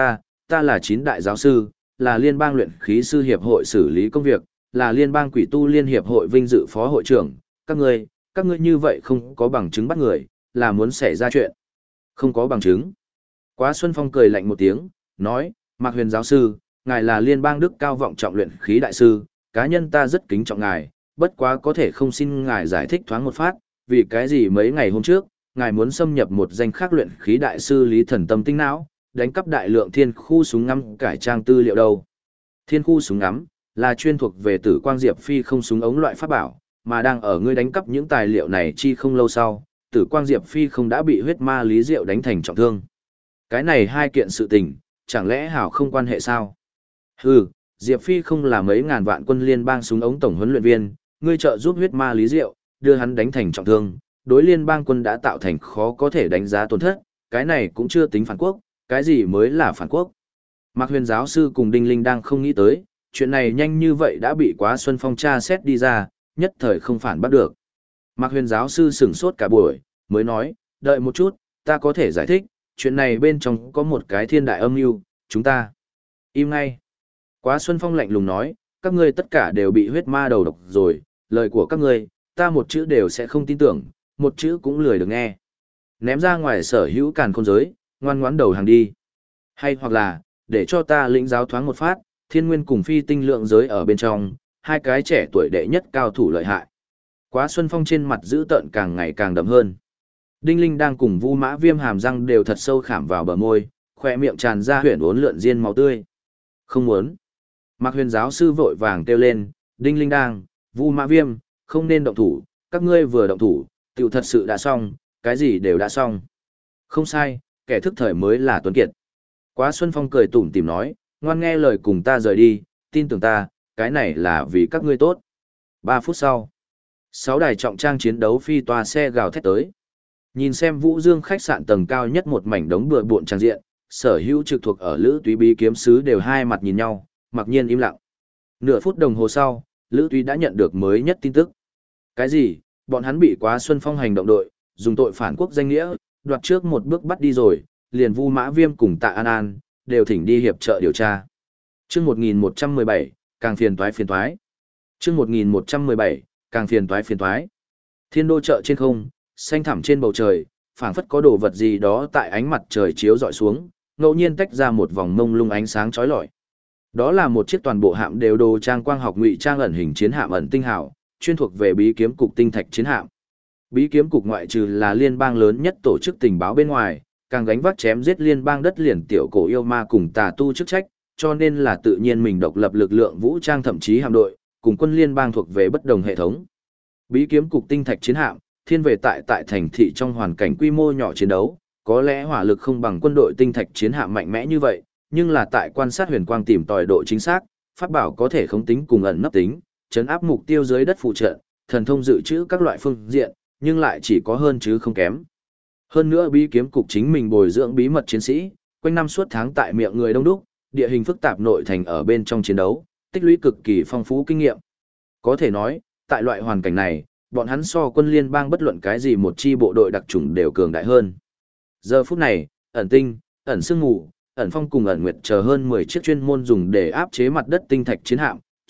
[SPEAKER 1] ta là 9 đại giáo sư, là liên bang luyện khí sư hiệp hội xử lý công việc, là liên bang quỷ tu liên hiệp hội vinh dự phó hội trưởng, các ngươi như vậy không có bằng chứng bắt người, là muốn xảy ra chuyện. Không có bằng chứng. Quá Xuân Phong cười lạnh một tiếng, nói, Mạc Huyền giáo sư, ngài là liên bang đức cao vọng trọng luyện khí đại sư, cá nhân ta rất kính trọng ngài, bất quá có thể không xin ngài giải thích thoáng một phát, vì cái gì mấy ngày hôm trước, ngài muốn xâm nhập một danh khắc luyện khí đại sư Lý Thần Tâm tinh não, đánh cắp đại lượng thiên khu súng ngắm cải trang tư liệu đâu. Thiên khu súng ngắm là chuyên thuộc về Tử Quang Diệp Phi không súng ống loại pháp bảo, mà đang ở ngươi đánh cắp những tài liệu này chi không lâu sau, Tử Quang Diệp Phi không đã bị huyết ma Lý Diệu đánh thành trọng thương. Cái này hai kiện sự tình, chẳng lẽ hảo không quan hệ sao? Hừ, Diệp Phi không là mấy ngàn vạn quân liên bang súng ống tổng huấn luyện viên, ngươi trợ giúp huyết ma Lý Diệu, đưa hắn đánh thành trọng thương, đối liên bang quân đã tạo thành khó có thể đánh giá tổn thất, cái này cũng chưa tính phản quốc, cái gì mới là phản quốc. Mạc Huyền giáo sư cùng Đinh Linh đang không nghĩ tới, chuyện này nhanh như vậy đã bị Quá Xuân Phong tra xét đi ra, nhất thời không phản bắt được. Mạc Huyền giáo sư sửng sốt cả buổi, mới nói, đợi một chút, ta có thể giải thích, chuyện này bên trong có một cái thiên đại âm mưu, chúng ta. Im ngay. Quá Xuân Phong lạnh lùng nói, các ngươi tất cả đều bị huyết ma đầu độc rồi, lời của các ngươi, ta một chữ đều sẽ không tin tưởng, một chữ cũng lười được nghe. Ném ra ngoài sở hữu càn khôn giới, ngoan ngoãn đầu hàng đi. Hay hoặc là, để cho ta lĩnh giáo thoáng một phát, thiên nguyên cùng phi tinh lượng giới ở bên trong, hai cái trẻ tuổi đệ nhất cao thủ lợi hại. Quá Xuân Phong trên mặt dữ tợn càng ngày càng đậm hơn. Đinh Linh đang cùng Vu Mã Viêm hàm răng đều thật sâu khảm vào bờ môi, khỏe miệng tràn ra huyển uốn lượn diên máu tươi. Không muốn. Mạc Huyền giáo sư vội vàng kêu lên, Đinh Linh đang, Vu Mã Viêm, không nên động thủ, các ngươi vừa động thủ, tiểu thật sự đã xong, cái gì đều đã xong. Không sai, kẻ thức thời mới là tuấn kiệt. Quá Xuân Phong cười tủm tỉm nói, ngoan nghe lời cùng ta rời đi, tin tưởng ta, cái này là vì các ngươi tốt. 3 phút sau, 6 đài trọng trang chiến đấu phi toa xe gào thét tới. Nhìn xem Vũ Dương khách sạn tầng cao nhất một mảnh đống bừa bộn trang diện, sở hữu trực thuộc ở Lữ Túy bí kiếm sứ đều hai mặt nhìn nhau, mặc nhiên im lặng. Nửa phút đồng hồ sau, Lữ Túy đã nhận được mới nhất tin tức. Cái gì? Bọn hắn bị Quá Xuân Phong hành động đội, dùng tội phản quốc danh nghĩa, đoạt trước một bước bắt đi rồi, liền Vu Mã Viêm cùng Tạ An An, đều thỉnh đi hiệp trợ điều tra. Chương 1117, càng phiền toái phiền toái. Chương 1117, càng phiền toái phiền toái. Thiên đô chợ trên không, xanh thẳm trên bầu trời, phảng phất có đồ vật gì đó tại ánh mặt trời chiếu rọi xuống, ngẫu nhiên tách ra một vòng mông lung ánh sáng chói lọi. Đó là một chiếc toàn bộ hạm đều đồ trang quang học ngụy trang ẩn hình chiến hạm ẩn tinh hào, chuyên thuộc về bí kiếm cục tinh thạch chiến hạm. Bí kiếm cục ngoại trừ là liên bang lớn nhất tổ chức tình báo bên ngoài, càng gánh vác chém giết liên bang đất liền tiểu cổ yêu ma cùng tà tu chức trách, cho nên là tự nhiên mình độc lập lực lượng vũ trang thậm chí hạm đội, cùng quân liên bang thuộc về bất đồng hệ thống. Bí kiếm cục tinh thạch chiến hạm, thiên về tại thành thị trong hoàn cảnh quy mô nhỏ chiến đấu, có lẽ hỏa lực không bằng quân đội tinh thạch chiến hạm mạnh mẽ như vậy, nhưng là tại quan sát huyền quang tìm tòi độ chính xác, pháp bảo có thể khống tính cùng ẩn nấp tính, chấn áp mục tiêu dưới đất phụ trợ, thần thông dự trữ các loại phương diện, nhưng lại chỉ có hơn chứ không kém. Hơn nữa bí kiếm cục chính mình bồi dưỡng bí mật chiến sĩ, quanh năm suốt tháng tại miệng người đông đúc, địa hình phức tạp nội thành ở bên trong chiến đấu, tích lũy cực kỳ phong phú kinh nghiệm. Có thể nói, tại loại hoàn cảnh này, bọn hắn so quân liên bang bất luận cái gì một chi bộ đội đặc chủng đều cường đại hơn. Giờ phút này, ẩn tinh, ẩn sương mù, ẩn phong cùng ẩn nguyệt chờ hơn 10 chiếc chuyên môn dùng để áp chế mặt đất tinh thạch chiến hạm,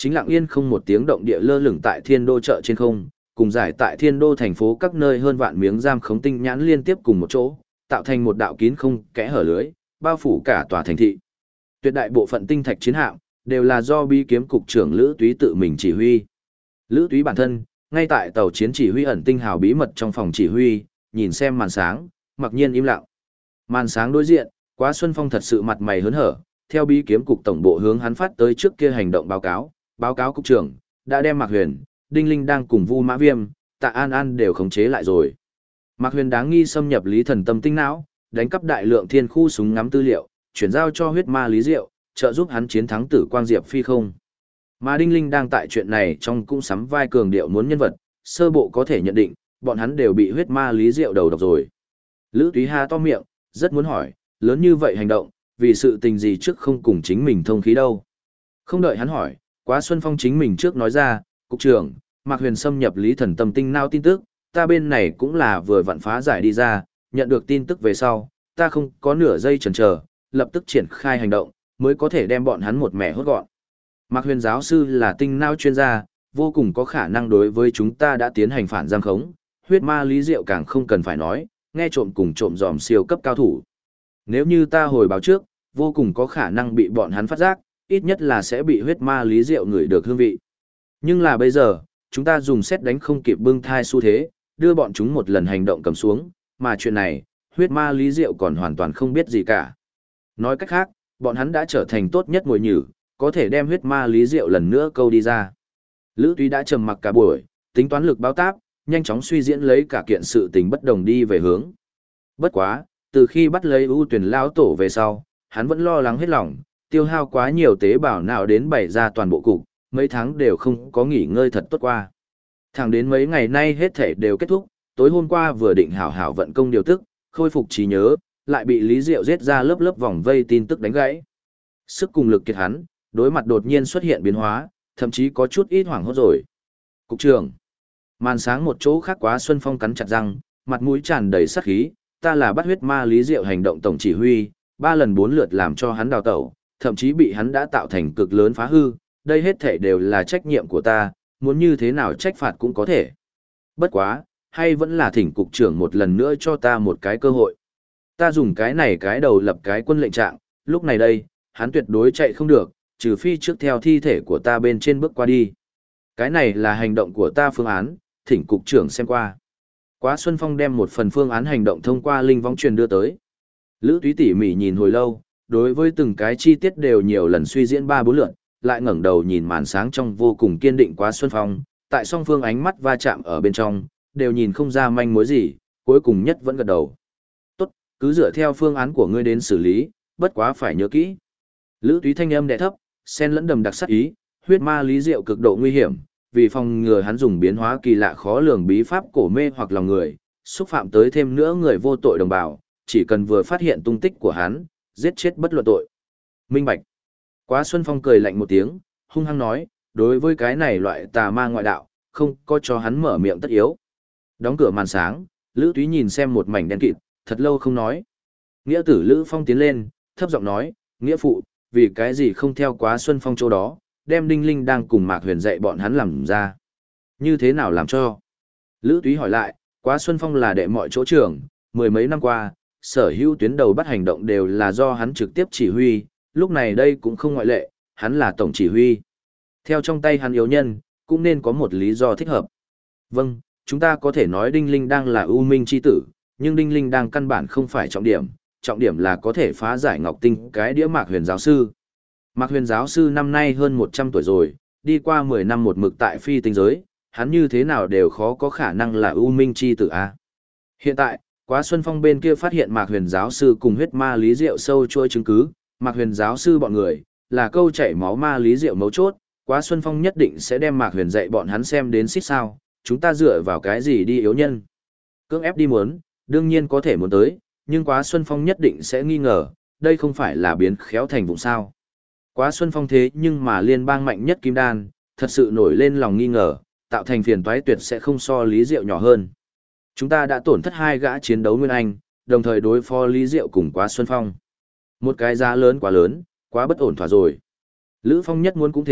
[SPEAKER 1] chính lặng yên không một tiếng động địa lơ lửng tại thiên đô chợ trên không, cùng giải tại thiên đô thành phố các nơi hơn vạn miếng giam khống tinh nhãn liên tiếp cùng một chỗ, tạo thành một đạo kín không kẽ hở lưới, bao phủ cả tòa thành thị. Tuyệt đại bộ phận tinh thạch chiến hạm đều là do Bí kiếm cục trưởng Lữ Túy tự mình chỉ huy. Lữ Túy bản thân, ngay tại tàu chiến chỉ huy ẩn tinh hào bí mật trong phòng chỉ huy, nhìn xem màn sáng, mặc nhiên im lặng. Màn sáng đối diện, Quá Xuân Phong thật sự mặt mày hớn hở, theo Bí kiếm cục tổng bộ hướng hắn phát tới trước kia hành động báo cáo cục trưởng, đã đem Mạc Huyền, Đinh Linh đang cùng Vu Mã Viêm, Tạ An An đều khống chế lại rồi. Mạc Huyền đáng nghi xâm nhập Lý Thần Tâm tinh não, đánh cắp đại lượng thiên khu súng ngắm tư liệu, chuyển giao cho huyết ma Lý Diệu, trợ giúp hắn chiến thắng Tử Quang Diệp Phi không. Mà Đinh Linh đang tại chuyện này trong cũng sắm vai cường điệu muốn nhân vật, sơ bộ có thể nhận định, bọn hắn đều bị huyết ma Lý Diệu đầu độc rồi. Lữ Túy ha to miệng, rất muốn hỏi, lớn như vậy hành động, vì sự tình gì trước không cùng chính mình thông khí đâu. Không đợi hắn hỏi, Quá Xuân Phong chính mình trước nói ra, cục trưởng, Mạc Huyền xâm nhập Lý Thần Tâm tinh não tin tức, ta bên này cũng là vừa vặn phá giải đi ra, nhận được tin tức về sau, ta không có nửa giây chần chờ, lập tức triển khai hành động, mới có thể đem bọn hắn một mẻ hốt gọn. Mạc Huyền giáo sư là tinh não chuyên gia, vô cùng có khả năng đối với chúng ta đã tiến hành phản giam khống, huyết ma Lý Diệu càng không cần phải nói, nghe trộm cùng trộm dòm siêu cấp cao thủ. Nếu như ta hồi báo trước, vô cùng có khả năng bị bọn hắn phát giác, ít nhất là sẽ bị huyết ma Lý Diệu ngửi được hương vị. Nhưng là bây giờ, chúng ta dùng xét đánh không kịp bưng thai xu thế, đưa bọn chúng một lần hành động cầm xuống, mà chuyện này, huyết ma Lý Diệu còn hoàn toàn không biết gì cả. Nói cách khác, bọn hắn đã trở thành tốt nhất mồi nhử, có thể đem huyết ma Lý Diệu lần nữa câu đi ra. Lữ Túy đã trầm mặc cả buổi, tính toán lực báo táp, nhanh chóng suy diễn lấy cả kiện sự tình bất đồng đi về hướng. Bất quá, từ khi bắt lấy ưu tuyển lão tổ về sau, hắn vẫn lo lắng hết lòng, tiêu hao quá nhiều tế bào nào đến bày ra toàn bộ cục, mấy tháng đều không có nghỉ ngơi thật tốt qua. Thẳng đến mấy ngày nay hết thể đều kết thúc, tối hôm qua vừa định hảo hảo vận công điều tức, khôi phục trí nhớ, lại bị Lý Diệu giết ra lớp lớp vòng vây tin tức đánh gãy. Sức cùng lực kiệt hắn, đối mặt đột nhiên xuất hiện biến hóa, thậm chí có chút ít hoảng hốt rồi. Cục trưởng, màn sáng một chỗ khác Quá Xuân Phong cắn chặt răng, mặt mũi tràn đầy sát khí, ta là bắt huyết ma Lý Diệu hành động tổng chỉ huy, 3 lần 4 lượt làm cho hắn đào tẩu, thậm chí bị hắn đã tạo thành cực lớn phá hư, đây hết thể đều là trách nhiệm của ta, muốn như thế nào trách phạt cũng có thể. Bất quá, hay vẫn là thỉnh cục trưởng một lần nữa cho ta một cái cơ hội. Ta dùng cái này cái đầu lập cái quân lệnh trạng, lúc này đây, hắn tuyệt đối chạy không được, trừ phi trước theo thi thể của ta bên trên bước qua đi. Cái này là hành động của ta phương án, thỉnh cục trưởng xem qua. Quá Xuân Phong đem một phần phương án hành động thông qua linh võng truyền đưa tới. Lữ Túy tỉ mỉ nhìn hồi lâu, đối với từng cái chi tiết đều nhiều lần suy diễn 3-4 lượt, lại ngẩng đầu nhìn màn sáng trong vô cùng kiên định Quá Xuân Phong, tại song phương ánh mắt va chạm ở bên trong, đều nhìn không ra manh mối gì, cuối cùng nhất vẫn gật đầu. Tốt, cứ dựa theo phương án của ngươi đến xử lý, bất quá phải nhớ kỹ. Lữ Túy thanh âm đè thấp, xen lẫn đầm đặc sắc ý, huyết ma Lý Diệu cực độ nguy hiểm, vì phòng ngừa hắn dùng biến hóa kỳ lạ khó lường bí pháp cổ mê hoặc lòng người, xúc phạm tới thêm nữa người vô tội đồng bào, chỉ cần vừa phát hiện tung tích của hắn, giết chết bất luận tội. Minh bạch. Quá Xuân Phong cười lạnh một tiếng, hung hăng nói, đối với cái này loại tà ma ngoại đạo, không có cho hắn mở miệng tất yếu. Đóng cửa màn sáng, Lữ Túy nhìn xem một mảnh đen kịt, thật lâu không nói. Nghĩa tử Lữ Phong tiến lên, thấp giọng nói, nghĩa phụ, vì cái gì không theo Quá Xuân Phong chỗ đó, đem Đinh Linh đang cùng Mạc Huyền dạy bọn hắn làm ra. Như thế nào làm cho? Lữ Túy hỏi lại, Quá Xuân Phong là đệ mọi chỗ trưởng, 10 mấy năm qua, sở hữu tuyến đầu bắt hành động đều là do hắn trực tiếp chỉ huy, lúc này đây cũng không ngoại lệ, hắn là tổng chỉ huy. Theo trong tay hắn yếu nhân, cũng nên có một lý do thích hợp. Vâng, chúng ta có thể nói Đinh Linh đang là ưu minh chi tử, nhưng Đinh Linh đang căn bản không phải trọng điểm là có thể phá giải Ngọc Tinh cái đĩa Mạc Huyền giáo sư. Mạc Huyền giáo sư năm nay hơn 100 tuổi rồi, đi qua 10 năm một mực tại phi tinh giới, hắn như thế nào đều khó có khả năng là ưu minh chi tử a. Hiện tại, Quá Xuân Phong bên kia phát hiện Mạc Huyền giáo sư cùng huyết ma Lý Diệu sâu chuỗi chứng cứ, Mạc Huyền giáo sư bọn người, là câu chảy máu ma Lý Diệu mấu chốt, Quá Xuân Phong nhất định sẽ đem Mạc Huyền dạy bọn hắn xem đến xít sao, chúng ta dựa vào cái gì đi yếu nhân. Cưỡng ép đi muốn, đương nhiên có thể muốn tới, nhưng Quá Xuân Phong nhất định sẽ nghi ngờ, đây không phải là biến khéo thành vụng sao. Quá Xuân Phong thế nhưng mà liên bang mạnh nhất Kim Đan, thật sự nổi lên lòng nghi ngờ, tạo thành phiền toái tuyệt sẽ không so Lý Diệu nhỏ hơn. Chúng ta đã tổn thất 2 gã chiến đấu Nguyên Anh, đồng thời đối phó Lý Diệu cùng Quá Xuân Phong. Một cái giá lớn, quá bất ổn thỏa rồi. Lữ Phong nhất muốn cũng thế,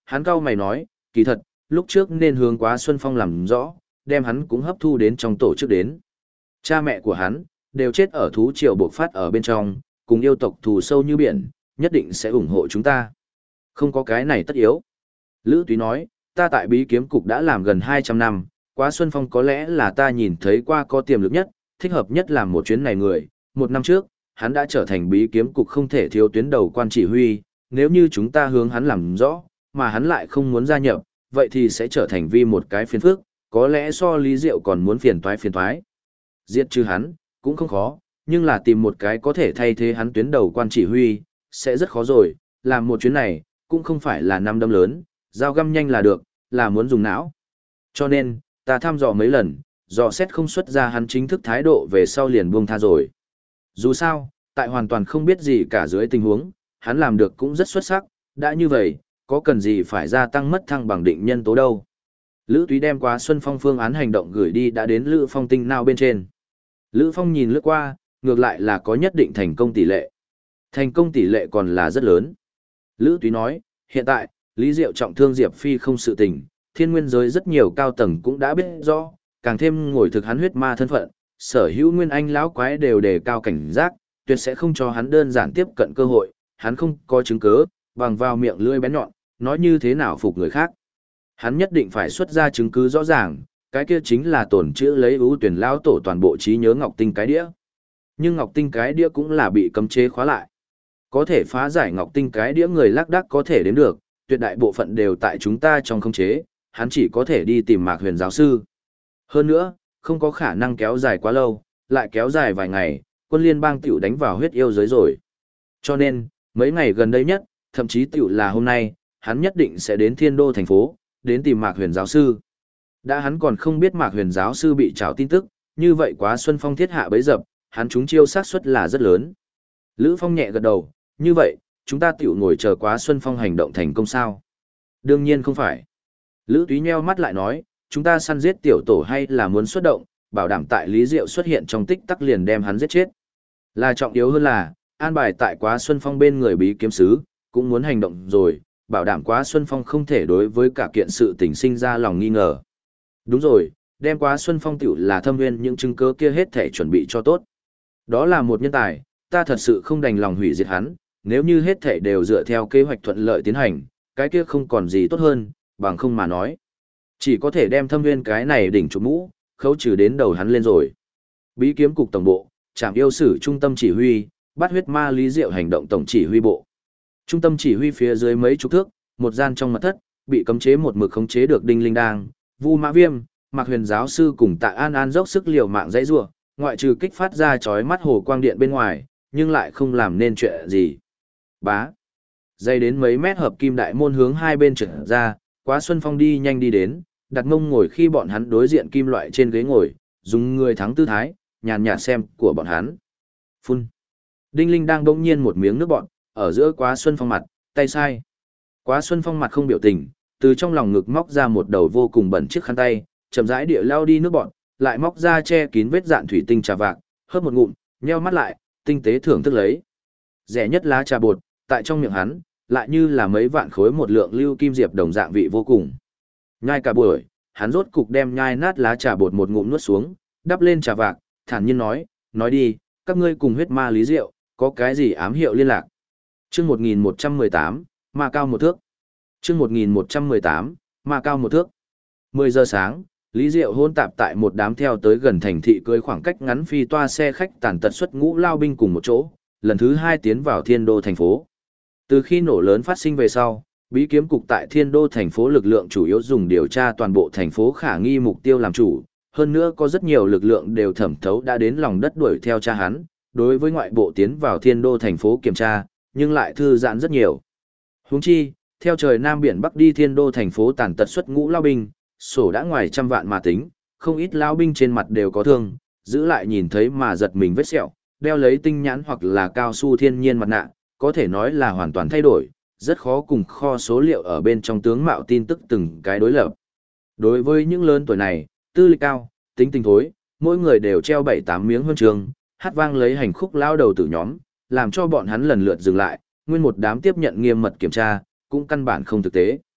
[SPEAKER 1] hắn cau mày nói, kỳ thật, lúc trước nên hướng Quá Xuân Phong làm rõ, đem hắn cũng hấp thu đến trong tổ chức đến. Cha mẹ của hắn, đều chết ở thú triều bộc phát ở bên trong, cùng yêu tộc thù sâu như biển, nhất định sẽ ủng hộ chúng ta. Không có cái này tất yếu. Lữ Túy nói, ta tại bí kiếm cục đã làm gần 200 năm, Quá Xuân Phong có lẽ là ta nhìn thấy qua có tiềm lực nhất, thích hợp nhất làm một chuyến này người. Một năm trước, hắn đã trở thành bí kiếm cục không thể thiếu tuyến đầu quan chỉ huy, nếu như chúng ta hướng hắn làm rõ, mà hắn lại không muốn gia nhập, vậy thì sẽ trở thành vi một cái phiền phức, có lẽ so Lý Diệu còn muốn phiền toái. Giết trừ hắn, cũng không khó, nhưng là tìm một cái có thể thay thế hắn tuyến đầu quan chỉ huy, sẽ rất khó rồi, làm một chuyến này, cũng không phải là năm đâm lớn, dao găm nhanh là được, là muốn dùng não. Cho nên, ta thăm dò mấy lần, dò xét không xuất ra hắn chính thức thái độ về sau liền buông tha rồi. Dù sao, tại hoàn toàn không biết gì cả dưới tình huống, hắn làm được cũng rất xuất sắc, đã như vậy, có cần gì phải gia tăng mất thăng bằng định nhân tố đâu. Lữ Túy đem Quá Xuân Phong phương án hành động gửi đi đã đến Lữ Phong tinh nào bên trên. Lữ Phong nhìn lướt qua, ngược lại là có nhất định thành công tỷ lệ. Thành công tỷ lệ còn là rất lớn. Lữ Túy nói, hiện tại, Lý Diệu trọng thương Diệp Phi không sự tình, thiên nguyên giới rất nhiều cao tầng cũng đã biết rõ, càng thêm ngồi thực hắn huyết ma thân phận, sở hữu nguyên anh lão quái đều đề cao cảnh giác, tuyệt sẽ không cho hắn đơn giản tiếp cận cơ hội, hắn không có chứng cứ, bằng vào miệng lưỡi bén nhọn, nói như thế nào phục người khác. Hắn nhất định phải xuất ra chứng cứ rõ ràng, cái kia chính là tổn chữ lấy ưu tuyển lão tổ toàn bộ trí nhớ Ngọc Tinh cái đĩa. Nhưng Ngọc Tinh cái đĩa cũng là bị cấm chế khóa lại. Có thể phá giải Ngọc Tinh cái đĩa người lác đác có thể đến được, tuyệt đại bộ phận đều tại chúng ta trong khống chế, hắn chỉ có thể đi tìm Mạc Huyền giáo sư. Hơn nữa, không có khả năng kéo dài quá lâu, lại kéo dài vài ngày, quân liên bang tiểu đánh vào huyết yêu giới rồi. Cho nên, mấy ngày gần đây nhất, thậm chí tiểu là hôm nay, hắn nhất định sẽ đến Thiên Đô thành phố, đến tìm Mạc Huyền giáo sư. Đã hắn còn không biết Mạc Huyền giáo sư bị trảo tin tức, như vậy Quá Xuân Phong thiết hạ bấy dập, hắn trúng chiêu xác suất là rất lớn. Lữ Phong nhẹ gật đầu, như vậy, chúng ta tiểu ngồi chờ Quá Xuân Phong hành động thành công sao? Đương nhiên không phải. Lữ Túy nheo mắt lại nói, chúng ta săn giết tiểu tổ hay là muốn xuất động, bảo đảm tại Lý Diệu xuất hiện trong tích tắc liền đem hắn giết chết. Là trọng yếu hơn là, an bài tại Quá Xuân Phong bên người bí kiếm sứ, cũng muốn hành động rồi, bảo đảm Quá Xuân Phong không thể đối với cả kiện sự tình sinh ra lòng nghi ngờ. Đúng rồi, đem Quá Xuân Phong tiểu là thâm nguyên những chứng cứ kia hết thể chuẩn bị cho tốt. Đó là một nhân tài, ta thật sự không đành lòng hủy diệt hắn, nếu như hết thể đều dựa theo kế hoạch thuận lợi tiến hành, cái kia không còn gì tốt hơn, bằng không mà nói. Chỉ có thể đem thâm nguyên cái này đỉnh chụp mũ, khấu trừ đến đầu hắn lên rồi. Bí kiếm cục tổng bộ, trạm yêu sử trung tâm chỉ huy, bắt huyết ma Lý Diệu hành động tổng chỉ huy bộ. Trung tâm chỉ huy phía dưới mấy chục thước, một gian trong mật thất, bị cấm chế một mực khống chế được Đinh Linh Đang, Vu Mã Viêm, Mạc Huyền giáo sư cùng Tạ An An dốc sức liều mạng dãy rủa, ngoại trừ kích phát ra chói mắt hồ quang điện bên ngoài, nhưng lại không làm nên chuyện gì. Bá. Dây đến mấy mét hợp kim đại môn hướng hai bên trượt ra, Quá Xuân Phong đi nhanh đi đến, đặt mông ngồi khi bọn hắn đối diện kim loại trên ghế ngồi, dùng người thắng tư thái, nhàn nhạt xem của bọn hắn. Phun. Đinh Linh đang bỗng nhiên một miếng nước bọn, ở giữa Quá Xuân Phong mặt, tay sai. Quá Xuân Phong mặt không biểu tình, từ trong lòng ngực móc ra một đầu vô cùng bẩn chiếc khăn tay, chậm rãi địa lao đi nước bọn, lại móc ra che kín vết dạn thủy tinh trà vạc, hớp một ngụm, nheo mắt lại, tinh tế thưởng thức lấy. Rẻ nhất lá trà bột, tại trong miệng hắn, lại như là mấy vạn khối một lượng lưu kim diệp đồng dạng vị vô cùng. Nhai cả buổi, hắn rốt cục đem nhai nát lá trà bột một ngụm nuốt xuống, đắp lên trà vạc, thản nhiên nói đi, các ngươi cùng huyết ma Lý Diệu, có cái gì ám hiệu liên lạc? Chương 1118, ma cao một thước. Chương 1118, ma cao một thước. 10 giờ sáng, Lý Diệu hôn tạp tại một đám theo tới gần thành thị cưới khoảng cách ngắn phi toa xe khách tàn tật xuất ngũ lao binh cùng một chỗ, lần thứ 2 tiến vào Thiên Đô thành phố. Từ khi nổ lớn phát sinh về sau, bí kiếm cục tại Thiên Đô thành phố lực lượng chủ yếu dùng điều tra toàn bộ thành phố khả nghi mục tiêu làm chủ, hơn nữa có rất nhiều lực lượng đều thẩm thấu đã đến lòng đất đuổi theo cha hắn, đối với ngoại bộ tiến vào Thiên Đô thành phố kiểm tra, nhưng lại thư giãn rất nhiều. Huống chi, theo trời Nam Biển Bắc đi Thiên Đô thành phố tàn tật xuất ngũ lao binh, sổ đã ngoài trăm vạn mà tính, không ít lao binh trên mặt đều có thương, giữ lại nhìn thấy mà giật mình vết sẹo, đeo lấy tinh nhãn hoặc là cao su thiên nhiên mặt nạ, có thể nói là hoàn toàn thay đổi, rất khó cùng kho số liệu ở bên trong tướng mạo tin tức từng cái đối lập. Đối với những lớn tuổi này, tư lịch cao, tính tình thối, mỗi người đều treo 7-8 miếng huân trường, hát vang lấy hành khúc lao đầu tử nhóm, làm cho bọn hắn lần lượt dừng lại, nguyên một đám tiếp nhận nghiêm mật kiểm tra, cũng căn bản không thực tế.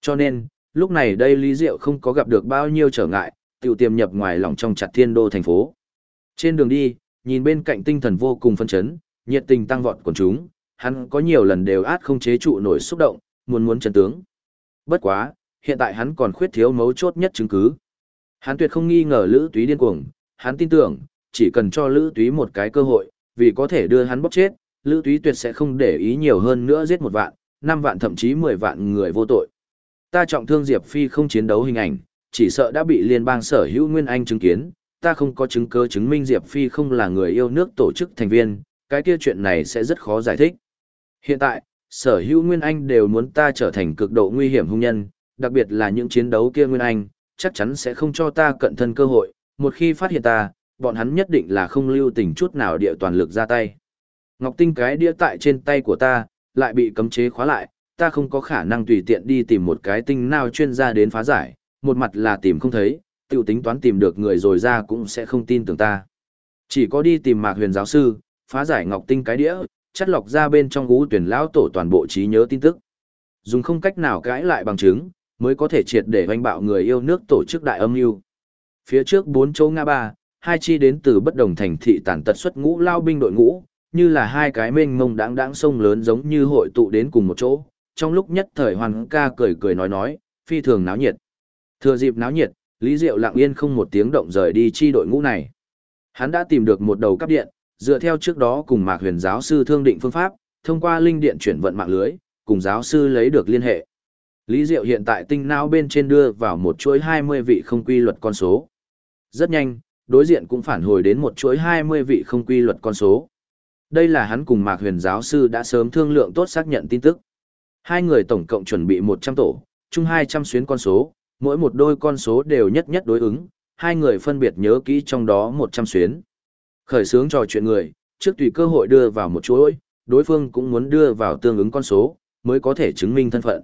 [SPEAKER 1] Cho nên, lúc này đây Lý Diệu không có gặp được bao nhiêu trở ngại, tiểu tiềm nhập ngoài lòng trong chặt thiên đô thành phố. Trên đường đi, nhìn bên cạnh tinh thần vô cùng phấn chấn, nhiệt tình tăng vọt của chúng, hắn có nhiều lần đều át không chế trụ nổi xúc động, muốn chân tướng. Bất quá, hiện tại hắn còn khuyết thiếu mấu chốt nhất chứng cứ. Hắn tuyệt không nghi ngờ Lữ Túy điên cuồng, hắn tin tưởng, chỉ cần cho Lữ Túy một cái cơ hội, vì có thể đưa hắn bóc chết, Lữ Túy tuyệt sẽ không để ý nhiều hơn nữa giết 1 vạn, 5 vạn thậm chí 10 vạn người vô tội. Ta trọng thương Diệp Phi không chiến đấu hình ảnh, chỉ sợ đã bị liên bang sở hữu Nguyên Anh chứng kiến, ta không có chứng cứ chứng minh Diệp Phi không là người yêu nước tổ chức thành viên, cái kia chuyện này sẽ rất khó giải thích. Hiện tại, sở hữu Nguyên Anh đều muốn ta trở thành cực độ nguy hiểm hung nhân, đặc biệt là những chiến đấu kia Nguyên Anh, chắc chắn sẽ không cho ta cận thân cơ hội, một khi phát hiện ta, bọn hắn nhất định là không lưu tình chút nào địa toàn lực ra tay. Ngọc Tinh cái đĩa tại trên tay của ta, lại bị cấm chế khóa lại, ta không có khả năng tùy tiện đi tìm một cái tinh nào chuyên gia đến phá giải, một mặt là tìm không thấy, tiểu tính toán tìm được người rồi ra cũng sẽ không tin tưởng ta. Chỉ có đi tìm Mạc Huyền giáo sư, phá giải Ngọc Tinh cái đĩa, chắt lọc ra bên trong ngũ tuyển lão tổ toàn bộ trí nhớ tin tức. Dùng không cách nào cãi lại bằng chứng, mới có thể triệt để hoành bạo người yêu nước tổ chức đại âm mưu. Phía trước 4 chỗ ngã ba, 2 chi đến từ bất đồng thành thị tàn tật xuất ngũ lao binh đội ngũ, như là 2 cái mênh mông đáng sông lớn giống như hội tụ đến cùng một chỗ. Trong lúc nhất thời Hoàn ca cười nói, phi thường náo nhiệt. Thừa dịp náo nhiệt, Lý Diệu lặng yên không một tiếng động rời đi chi đội ngũ này. Hắn đã tìm được một đầu cáp điện, dựa theo trước đó cùng Mạc Huyền giáo sư thương định phương pháp, thông qua linh điện chuyển vận mạng lưới, cùng giáo sư lấy được liên hệ. Lý Diệu hiện tại tinh não bên trên đưa vào một chuỗi 20 vị không quy luật con số. Rất nhanh, đối diện cũng phản hồi đến một chuỗi 20 vị không quy luật con số. Đây là hắn cùng Mạc Huyền giáo sư đã sớm thương lượng tốt xác nhận tin tức. Hai người tổng cộng chuẩn bị 100 tổ, chung 200 xuyến con số, mỗi một đôi con số đều nhất đối ứng, hai người phân biệt nhớ kỹ trong đó 100 xuyến. Khởi xướng trò chuyện người, trước tùy cơ hội đưa vào một chuỗi, đối phương cũng muốn đưa vào tương ứng con số, mới có thể chứng minh thân phận.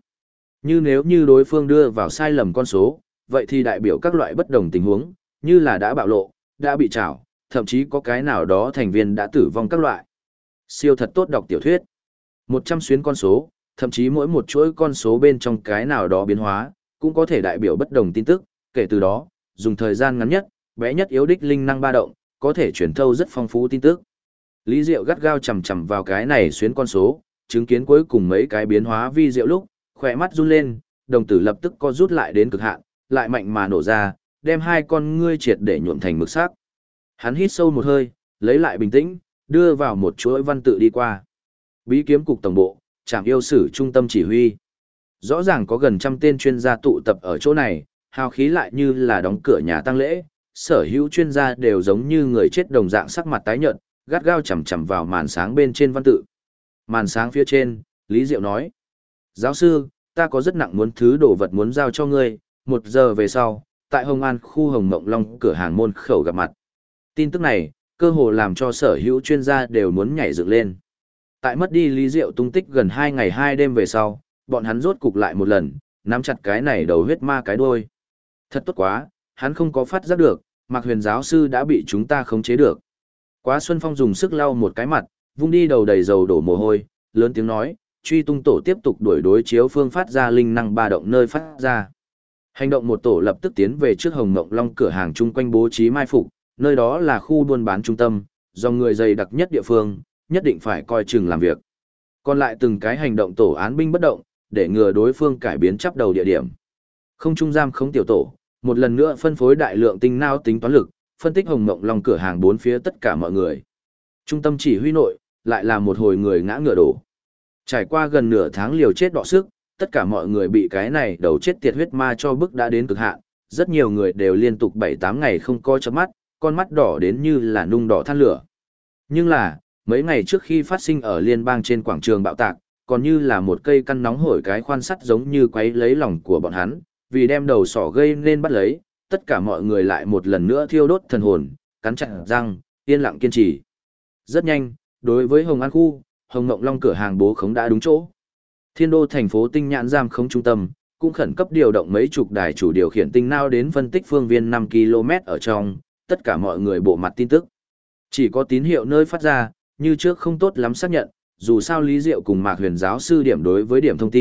[SPEAKER 1] Nếu như đối phương đưa vào sai lầm con số, vậy thì đại biểu các loại bất đồng tình huống, như là đã bạo lộ, đã bị trảo, thậm chí có cái nào đó thành viên đã tử vong các loại. Siêu thật tốt đọc tiểu thuyết. 100 xuyến con số, thậm chí mỗi một chuỗi con số bên trong cái nào đó biến hóa, cũng có thể đại biểu bất đồng tin tức, kể từ đó, dùng thời gian ngắn nhất, bé nhất yếu đích linh năng ba động, có thể truyền thâu rất phong phú tin tức. Lý Diệu gắt gao chầm vào cái này xuyến con số, chứng kiến cuối cùng mấy cái biến hóa vi diệu lúc, khỏe mắt run lên, đồng tử lập tức co rút lại đến cực hạn, lại mạnh mà nổ ra, đem hai con ngươi triệt để nhuộm thành mực sắc. Hắn hít sâu một hơi, lấy lại bình tĩnh, đưa vào một chuỗi văn tự đi qua. Bí kiếm cục tổng bộ, trạm yêu sử trung tâm chỉ huy. Rõ ràng có gần 100 tên chuyên gia tụ tập ở chỗ này, hào khí lại như là đóng cửa nhà tang lễ, sở hữu chuyên gia đều giống như người chết đồng dạng sắc mặt tái nhợt, gắt gao chằm vào màn sáng bên trên văn tự. Màn sáng phía trên, Lý Diệu nói: "Giáo sư, ta có rất nặng muốn thứ đồ vật muốn giao cho ngươi, 1 giờ về sau, tại Hồng An khu Hồng Mộng Long cửa hàng môn khẩu gặp mặt." Tin tức này, cơ hồ làm cho sở hữu chuyên gia đều muốn nhảy dựng lên. Tại mất đi Lý Diệu tung tích gần 2 ngày 2 đêm về sau, bọn hắn rốt cục lại một lần, nắm chặt cái này đầu huyết ma cái đuôi. Thật tốt quá, hắn không có phát giác được, Mạc Huyền giáo sư đã bị chúng ta khống chế được. Quá Xuân Phong dùng sức lau một cái mặt, vung đi đầu đầy dầu đổ mồ hôi, lớn tiếng nói, truy tung tổ tiếp tục đuổi đối chiếu phương phát ra linh năng ba động nơi phát ra. Hành động một tổ lập tức tiến về trước Hồng Mộng Long cửa hàng chung quanh bố trí mai phục, nơi đó là khu buôn bán trung tâm, do người dày đặc nhất địa phương, nhất định phải coi chừng làm việc. Còn lại từng cái hành động tổ án binh bất động, để ngừa đối phương cải biến chắp đầu địa điểm. Không trung giam không tiểu tổ, một lần nữa phân phối đại lượng tinh não tính toán lực, phân tích Hồng Mộng Long cửa hàng bốn phía tất cả mọi người. Trung tâm chỉ huy nội, lại là một hồi người ngã ngựa đổ. Trải qua gần nửa tháng liều chết đọ sức, tất cả mọi người bị cái này đầu chết tiệt huyết ma cho bức đã đến cực hạn, rất nhiều người đều liên tục 7-8 ngày không coi chớp mắt, con mắt đỏ đến như là nung đỏ than lửa. Nhưng là, mấy ngày trước khi phát sinh ở liên bang trên quảng trường bạo tạc, còn như là một cây căn nóng hổi cái khoan sắt giống như quấy lấy lòng của bọn hắn, vì đem đầu sỏ gây nên bắt lấy, tất cả mọi người lại một lần nữa thiêu đốt thần hồn, cắn chặt răng, yên lặng kiên trì. Rất nhanh, đối với Hồng An khu, Hồng Mộng Long cửa hàng bố khống đã đúng chỗ. Thiên đô thành phố tinh nhãn giam khống trung tâm, cũng khẩn cấp điều động mấy chục đài chủ điều khiển tinh não đến phân tích phương viên 5 km ở trong, tất cả mọi người bộ mặt tin tức. Chỉ có tín hiệu nơi phát ra, như trước không tốt lắm xác nhận, dù sao Lý Diệu cùng Mạc Huyền giáo sư điểm đối với điểm thông tin,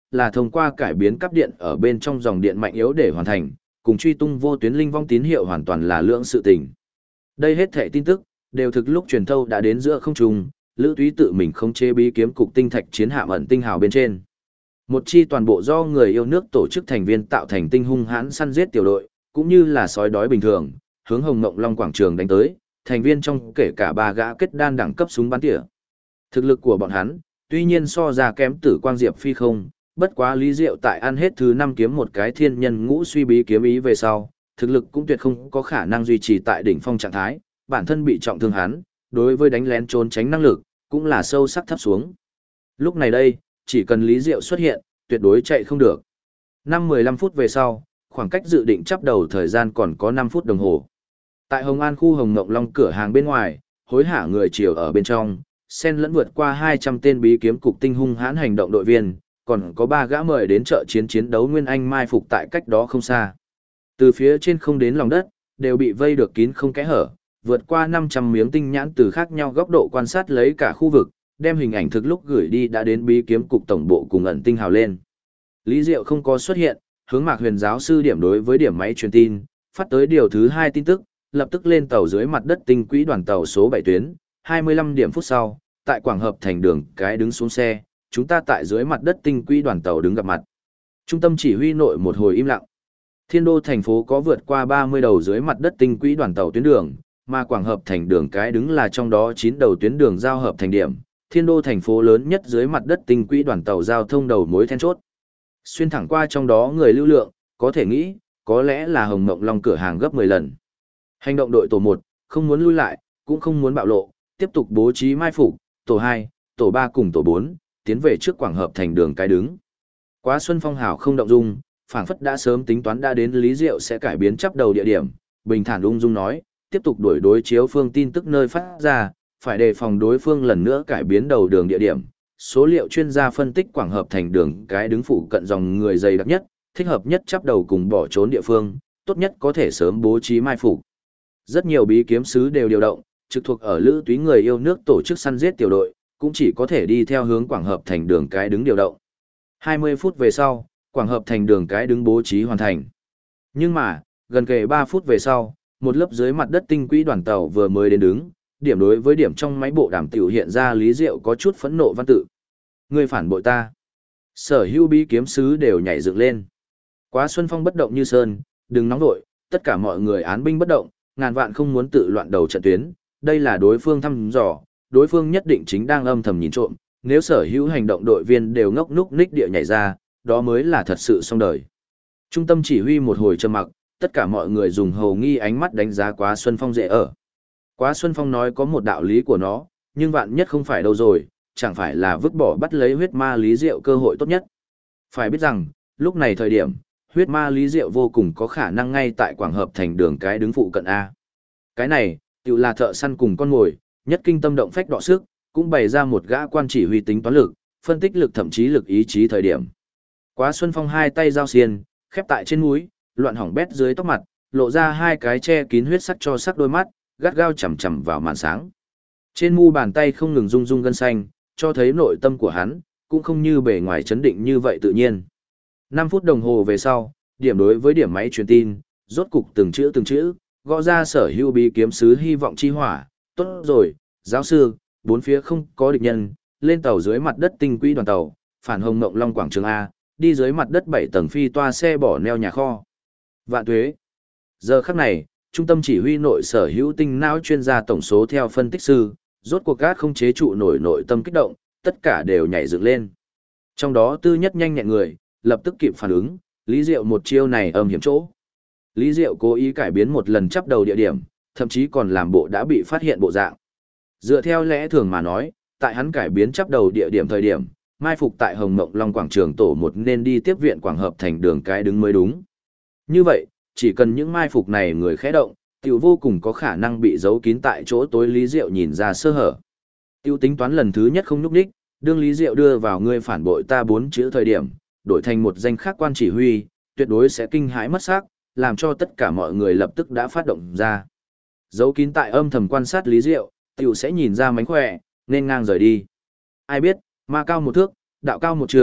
[SPEAKER 1] là thông qua cải biến cáp điện ở bên trong dòng điện mạnh yếu để hoàn thành, cùng truy tung vô tuyến linh vong tín hiệu hoàn toàn là lưỡng sự tình. Đây hết thảy tin tức đều thực lúc truyền thâu đã đến giữa không trung, Lữ Túy tự mình khống chế bí kiếm cục tinh thạch chiến hạm ẩn tinh hào bên trên. Một chi toàn bộ do người yêu nước tổ chức thành viên tạo thành tinh hung hãn săn giết tiểu đội, cũng như là sói đói bình thường, hướng Hồng Ngộng Long quảng trường đánh tới, thành viên trong kể cả 3 gã kết đan đẳng cấp súng bắn tỉa. Thực lực của bọn hắn, tuy nhiên so ra kém Tử Quang Diệp Phi không, bất quá Lý Diệu tại ăn hết thứ 5 kiếm một cái thiên nhân ngũ suy bí kiếm ý về sau, thực lực cũng tuyệt không có khả năng duy trì tại đỉnh phong trạng thái, bản thân bị trọng thương hắn, đối với đánh lén trốn tránh năng lực, cũng là sâu sắc thấp xuống. Lúc này đây, chỉ cần Lý Diệu xuất hiện, tuyệt đối chạy không được. 5-15 phút về sau, khoảng cách dự định chắp đầu thời gian còn có 5 phút đồng hồ. Tại Hồng An khu Hồng Ngộng Long cửa hàng bên ngoài, hối hả người chiều ở bên trong, xen lẫn vượt qua 200 tên bí kiếm cục tinh hung hãn hành động đội viên, còn có 3 gã mời đến chợ chiến đấu Nguyên Anh mai phục tại cách đó không xa. Từ phía trên không đến lòng đất, đều bị vây được kín không kẽ hở, vượt qua 500 miếng tinh nhãn từ khác nhau góc độ quan sát lấy cả khu vực, đem hình ảnh thực lúc gửi đi đã đến bí kiếm cục tổng bộ cùng ẩn tinh hào lên. Lý Diệu không có xuất hiện, hướng Mạc Huyền giáo sư điểm đối với điểm máy truyền tin, phát tới điều thứ 2 tin tức, lập tức lên tàu dưới mặt đất tinh quỹ đoàn tàu số 7 tuyến, 25 điểm phút sau, tại Quảng Hợp thành đường cái đứng xuống xe, chúng ta tại dưới mặt đất tinh quỹ đoàn tàu đứng gặp mặt. Trung tâm chỉ huy nội một hồi im lặng. Thiên Đô thành phố có vượt qua 30 đầu dưới mặt đất tinh quỹ đoàn tàu tuyến đường, mà Quảng Hợp thành đường cái đứng là trong đó 9 đầu tuyến đường giao hợp thành điểm. Thiên Đô thành phố lớn nhất dưới mặt đất tinh quỹ đoàn tàu giao thông đầu mối then chốt. Xuyên thẳng qua trong đó người lưu lượng, có thể nghĩ, có lẽ là Hồng Ngộng Long cửa hàng gấp 10 lần. Hành động đội tổ 1, không muốn lui lại, cũng không muốn bạo lộ, tiếp tục bố trí mai phục, tổ 2, tổ 3 cùng tổ 4, tiến về trước Quảng Hợp thành đường cái đứng. Quá Xuân Phong hảo không động dung, phảng phất đã sớm tính toán đã đến Lý Diệu sẽ cải biến chắp đầu địa điểm, bình thản ung dung nói, tiếp tục đuổi đối chiếu phương tin tức nơi phát ra, phải đề phòng đối phương lần nữa cải biến đầu đường địa điểm. Số liệu chuyên gia phân tích Quảng Hợp thành đường cái đứng phụ cận dòng người dày đặc nhất, thích hợp nhất chắp đầu cùng bỏ trốn địa phương, tốt nhất có thể sớm bố trí mai phục. Rất nhiều bí kiếm sứ đều điều động, trực thuộc ở Lữ Túy người yêu nước tổ chức săn giết tiểu đội, cũng chỉ có thể đi theo hướng Quảng Hợp thành đường cái đứng điều động. 20 phút về sau, Quảng Hợp thành đường cái đứng bố trí hoàn thành. Nhưng mà, gần kề 3 phút về sau, một lớp dưới mặt đất tinh quỹ đoàn tàu vừa mới đến đứng, điểm đối với điểm trong máy bộ đàm tiểu hiện ra Lý Diệu có chút phẫn nộ văn tự. Ngươi phản bội ta. Sở hữu bí kiếm sứ đều nhảy dựng lên. Quá Xuân Phong bất động như sơn, đừng nóng nội, tất cả mọi người án binh bất động, ngàn vạn không muốn tự loạn đầu trận tuyến, đây là đối phương thăm dò, đối phương nhất định chính đang âm thầm nhìn trộm, nếu sở hữu hành động đội viên đều ngốc núc ních địa nhảy ra, đó mới là thật sự xong đời. Trung tâm chỉ huy một hồi trầm mặc, tất cả mọi người dùng hầu nghi ánh mắt đánh giá Quá Xuân Phong dễ ở. Quá Xuân Phong nói có một đạo lý của nó, nhưng vạn nhất không phải đâu rồi, chẳng phải là vứt bỏ bắt lấy huyết ma Lý Diệu cơ hội tốt nhất. Phải biết rằng, lúc này thời điểm, huyết ma Lý Diệu vô cùng có khả năng ngay tại Quảng Hợp thành đường cái đứng phụ cận A. Cái này, tự là thợ săn cùng con mồi, nhất kinh tâm động phách đọ sức, cũng bày ra một gã quan chỉ huy tính toán lực, phân tích lực thậm chí lực ý chí thời điểm. Quá Xuân Phong hai tay giao xiên, khép tại trên mũi, loạn hỏng bét dưới tóc mặt, lộ ra hai cái che kín huyết sắc cho sắc đôi mắt, gắt gao chằm chằm vào màn sáng. Trên mu bàn tay không ngừng rung rung gân xanh, cho thấy nội tâm của hắn, cũng không như bề ngoài chấn định như vậy tự nhiên. 5 phút đồng hồ về sau, điểm đối với điểm máy truyền tin, rốt cục từng chữ, gõ ra sở hữu bí kiếm sứ hy vọng chi hỏa. Tốt rồi, giáo sư, bốn phía không có địch nhân, lên tàu dưới mặt đất tinh quỹ đoàn tàu, phản Hồng Ngộng Long quảng trường A, đi dưới mặt đất 7 tầng phi toa xe bỏ neo nhà kho. Vạn tuế. Giờ khắc này, trung tâm chỉ huy nội sở hữu tinh não chuyên gia tổng số theo phân tích sư, rốt cuộc gác không chế trụ nổi nội tâm kích động, tất cả đều nhảy dựng lên. Trong đó tư nhất nhanh nhẹn người, lập tức kịp phản ứng, Lý Diệu một chiêu này âm hiểm chỗ. Lý Diệu cố ý cải biến một lần chắp đầu địa điểm, thậm chí còn làm bộ đã bị phát hiện bộ dạng. Dựa theo lẽ thường mà nói, tại hắn cải biến chắp đầu địa điểm thời điểm, mai phục tại Hồng Ngộng Long quảng trường tổ 1 nên đi tiếp viện Quảng Hợp thành đường cái đứng mới đúng. Như vậy, chỉ cần những mai phục này người khẽ động, tiểu vô cùng có khả năng bị giấu kín tại chỗ tối Lý Diệu nhìn ra sơ hở. Tiêu tính toán lần thứ nhất không nhúc đích, đương Lý Diệu đưa vào ngươi phản bội ta 4 chữ thời điểm, đổi thành một danh khác quan chỉ huy, tuyệt đối sẽ kinh hãi mất xác, làm cho tất cả mọi người lập tức đã phát động ra. Giấu kín tại âm thầm quan sát Lý Diệu, tiểu sẽ nhìn ra mánh khỏe, nên ngang rời đi. Ai biết, ma cao một thước, đạo cao một trượng,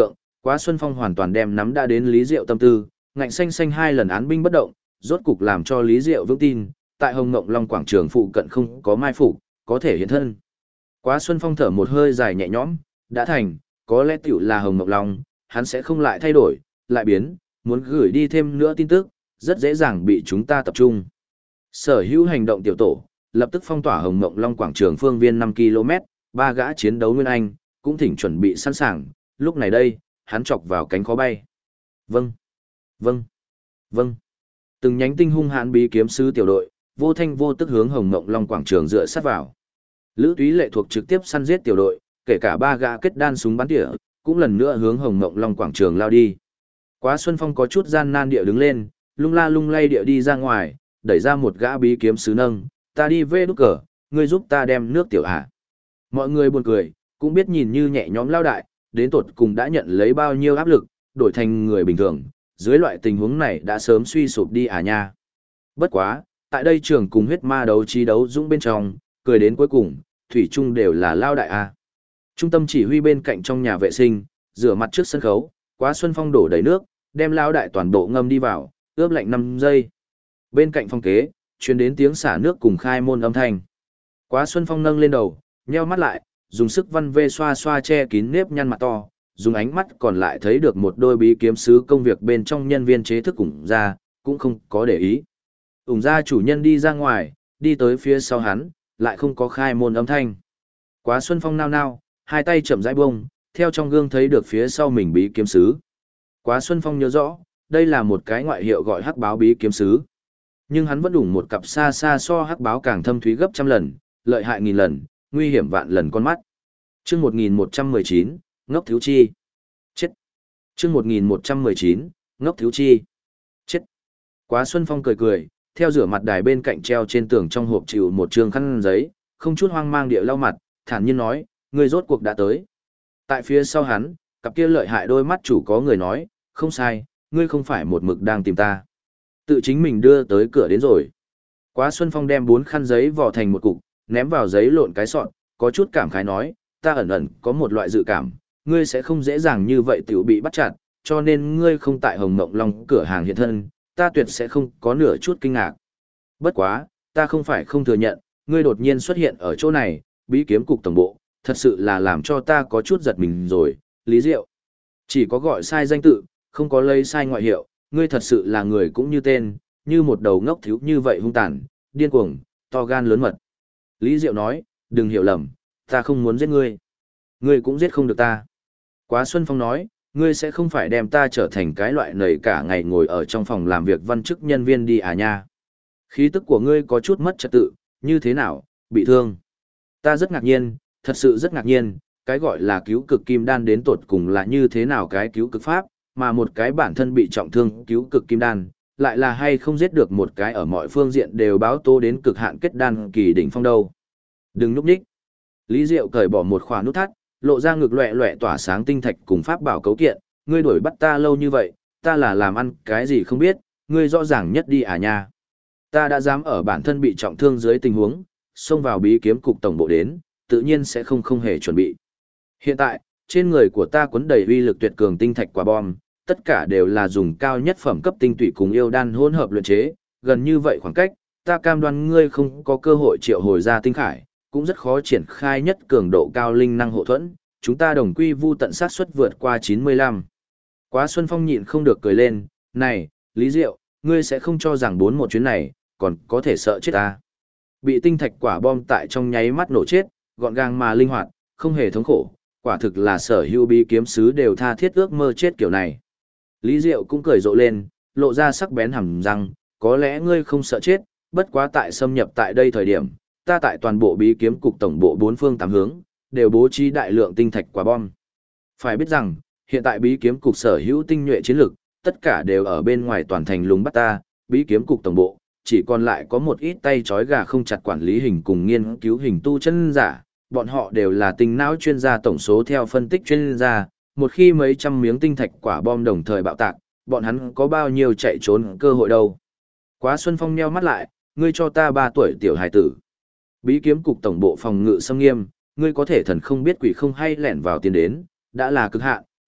[SPEAKER 1] Quá Xuân Phong hoàn toàn đem nắm đã đến Lý Diệu tâm tư, ngạnh xanh xanh 2 lần án binh bất động, rốt cục làm cho Lý Diệu vững tin, tại Hồng Ngộng Long quảng trường phụ cận không có mai phục, có thể hiện thân. Quá Xuân Phong thở một hơi dài nhẹ nhõm, đã thành, có lẽ tiểu là Hồng Ngộng Long, hắn sẽ không lại thay đổi, lại biến, muốn gửi đi thêm nữa tin tức, rất dễ dàng bị chúng ta tập trung. Sở hữu hành động tiểu tổ, lập tức phong tỏa Hồng Ngộng Long quảng trường phương viên 5 km, 3 gã chiến đấu Nguyên Anh, cũng thỉnh chuẩn bị sẵn sàng, lúc này đây, hắn chọc vào cánh khó bay. Vâng, vâng, vâng. Từng nhánh tinh hung hãn bí kiếm sứ tiểu đội, vô thanh vô tức hướng Hồng Ngộng Long quảng trường dựa sát vào. Lữ Túy lệ thuộc trực tiếp săn giết tiểu đội, kể cả 3 gã kết đan súng bắn tỉa, cũng lần nữa hướng Hồng Ngộng Long quảng trường lao đi. Quá Xuân Phong có chút gian nan địa đứng lên, lung la lung lay địa đi ra ngoài, đẩy ra một gã bí kiếm sứ nâng, ta đi về đúc cờ, ngươi giúp ta đem nước tiểu hạ. Mọi người buồn cười, cũng biết nhìn như nhẹ nhõm lao đại, đến tột cùng đã nhận lấy bao nhiêu áp lực, đổi thành người bình thường, dưới loại tình huống này đã sớm suy sụp đi à nha. Bất quá, tại đây trường cùng huyết ma đấu trí đấu dũng bên trong, cười đến cuối cùng, thủy chung đều là lao đại a. Trung tâm chỉ huy bên cạnh trong nhà vệ sinh, rửa mặt trước sân khấu, Quá Xuân Phong đổ đầy nước, đem lao đại toàn bộ ngâm đi vào, ướp lạnh 5 giây. Bên cạnh phong kế, truyền đến tiếng xả nước cùng khai môn âm thanh. Quá Xuân Phong nâng lên đầu, nheo mắt lại, dùng sức văn vê xoa xoa che kín nếp nhăn mặt to, dùng ánh mắt còn lại thấy được một đôi bí kiếm sứ công việc bên trong nhân viên chế thức ủng ra, cũng không có để ý. Ủng ra chủ nhân đi ra ngoài, đi tới phía sau hắn, lại không có khai môn âm thanh. Quá Xuân Phong nao nao, hai tay chậm rãi bông, theo trong gương thấy được phía sau mình bí kiếm sứ. Quá Xuân Phong nhớ rõ, đây là một cái ngoại hiệu gọi hắc báo bí kiếm sứ. Nhưng hắn vẫn đủ một cặp xa xa so hắc báo càng thâm thúy gấp trăm lần, lợi hại nghìn lần, nguy hiểm vạn lần con mắt. Chương 1119, ngốc thiếu chi. Chết. Chương 1119, ngốc thiếu chi. Chết. Quá Xuân Phong cười cười, theo rửa mặt đài bên cạnh treo trên tường trong hộp chịu một trường khăn giấy, không chút hoang mang địa lau mặt, thản nhiên nói, ngươi rốt cuộc đã tới. Tại phía sau hắn, cặp kia lợi hại đôi mắt chủ có người nói, không sai, ngươi không phải một mực đang tìm ta. Tự chính mình đưa tới cửa đến rồi. Quá Xuân Phong đem 4 khăn giấy vò thành một cục, ném vào giấy lộn cái sọn, có chút cảm khái nói, ta ẩn ẩn có một loại dự cảm, ngươi sẽ không dễ dàng như vậy tiểu bị bắt chặt, cho nên ngươi không tại Hồng Mộng Long cửa hàng hiện thân, ta tuyệt sẽ không có nửa chút kinh ngạc. Bất quá, ta không phải không thừa nhận, ngươi đột nhiên xuất hiện ở chỗ này, bí kiếm cục tổng bộ, thật sự là làm cho ta có chút giật mình rồi, Lý Diệu. Chỉ có gọi sai danh tự, không có lấy sai ngoại hiệu, ngươi thật sự là người cũng như tên, như một đầu ngốc thiếu như vậy hung tàn, điên cuồng, to gan lớn mật. Lý Diệu nói, đừng hiểu lầm, ta không muốn giết ngươi. Ngươi cũng giết không được ta. Quá Xuân Phong nói, ngươi sẽ không phải đem ta trở thành cái loại nầy cả ngày ngồi ở trong phòng làm việc văn chức nhân viên đi à nha. Khí tức của ngươi có chút mất trật tự, như thế nào, bị thương. Ta rất ngạc nhiên, thật sự rất ngạc nhiên, cái gọi là cứu cực kim đan đến tột cùng là như thế nào cái cứu cực pháp, mà một cái bản thân bị trọng thương cứu cực kim đan, lại là hay không giết được một cái ở mọi phương diện đều báo tố đến cực hạn kết đan kỳ đỉnh phong đâu. Đừng núp nhích. Lý Diệu cởi bỏ một khóa nút thắt, lộ ra ngực loẹ loẹ tỏa sáng tinh thạch cùng pháp bảo cấu kiện, ngươi đuổi bắt ta lâu như vậy, ta là làm ăn cái gì không biết, ngươi rõ ràng nhất đi à nha. Ta đã dám ở bản thân bị trọng thương dưới tình huống, xông vào bí kiếm cục tổng bộ đến, tự nhiên sẽ không hề chuẩn bị. Hiện tại, trên người của ta quấn đầy uy lực tuyệt cường tinh thạch quả bom, tất cả đều là dùng cao nhất phẩm cấp tinh tụy cùng yêu đan hỗn hợp luyện chế, gần như vậy khoảng cách, ta cam đoan ngươi không có cơ hội triệu hồi ra tinh khải, cũng rất khó triển khai nhất cường độ cao linh năng hộ thuẫn, chúng ta đồng quy vu tận sát suất vượt qua 95. Quá Xuân Phong nhịn không được cười lên, này, Lý Diệu, ngươi sẽ không cho rằng 41 chuyến này, còn có thể sợ chết ta. Bị tinh thạch quả bom tại trong nháy mắt nổ chết, gọn gàng mà linh hoạt, không hề thống khổ, quả thực là sở hữu bí kiếm sứ đều tha thiết ước mơ chết kiểu này. Lý Diệu cũng cười rộ lên, lộ ra sắc bén hàm răng, có lẽ ngươi không sợ chết, bất quá tại xâm nhập tại đây thời điểm, ta tại toàn bộ bí kiếm cục tổng bộ 4 phương 8 hướng, đều bố trí đại lượng tinh thạch quả bom. Phải biết rằng, hiện tại bí kiếm cục sở hữu tinh nhuệ chiến lực, tất cả đều ở bên ngoài toàn thành lùng bắt ta, bí kiếm cục tổng bộ, chỉ còn lại có một ít tay trói gà không chặt quản lý hình cùng nghiên cứu hình tu chân giả, bọn họ đều là tinh não chuyên gia tổng số theo phân tích chuyên gia, một khi mấy trăm miếng tinh thạch quả bom đồng thời bạo tạc, bọn hắn có bao nhiêu chạy trốn cơ hội đâu. Quá Xuân Phong nheo mắt lại, ngươi cho ta 3 tuổi tiểu hài tử. Bí kiếm cục tổng bộ phòng ngự xâm nghiêm, ngươi có thể thần không biết quỷ không hay lẻn vào tiến đến, đã là cực hạn,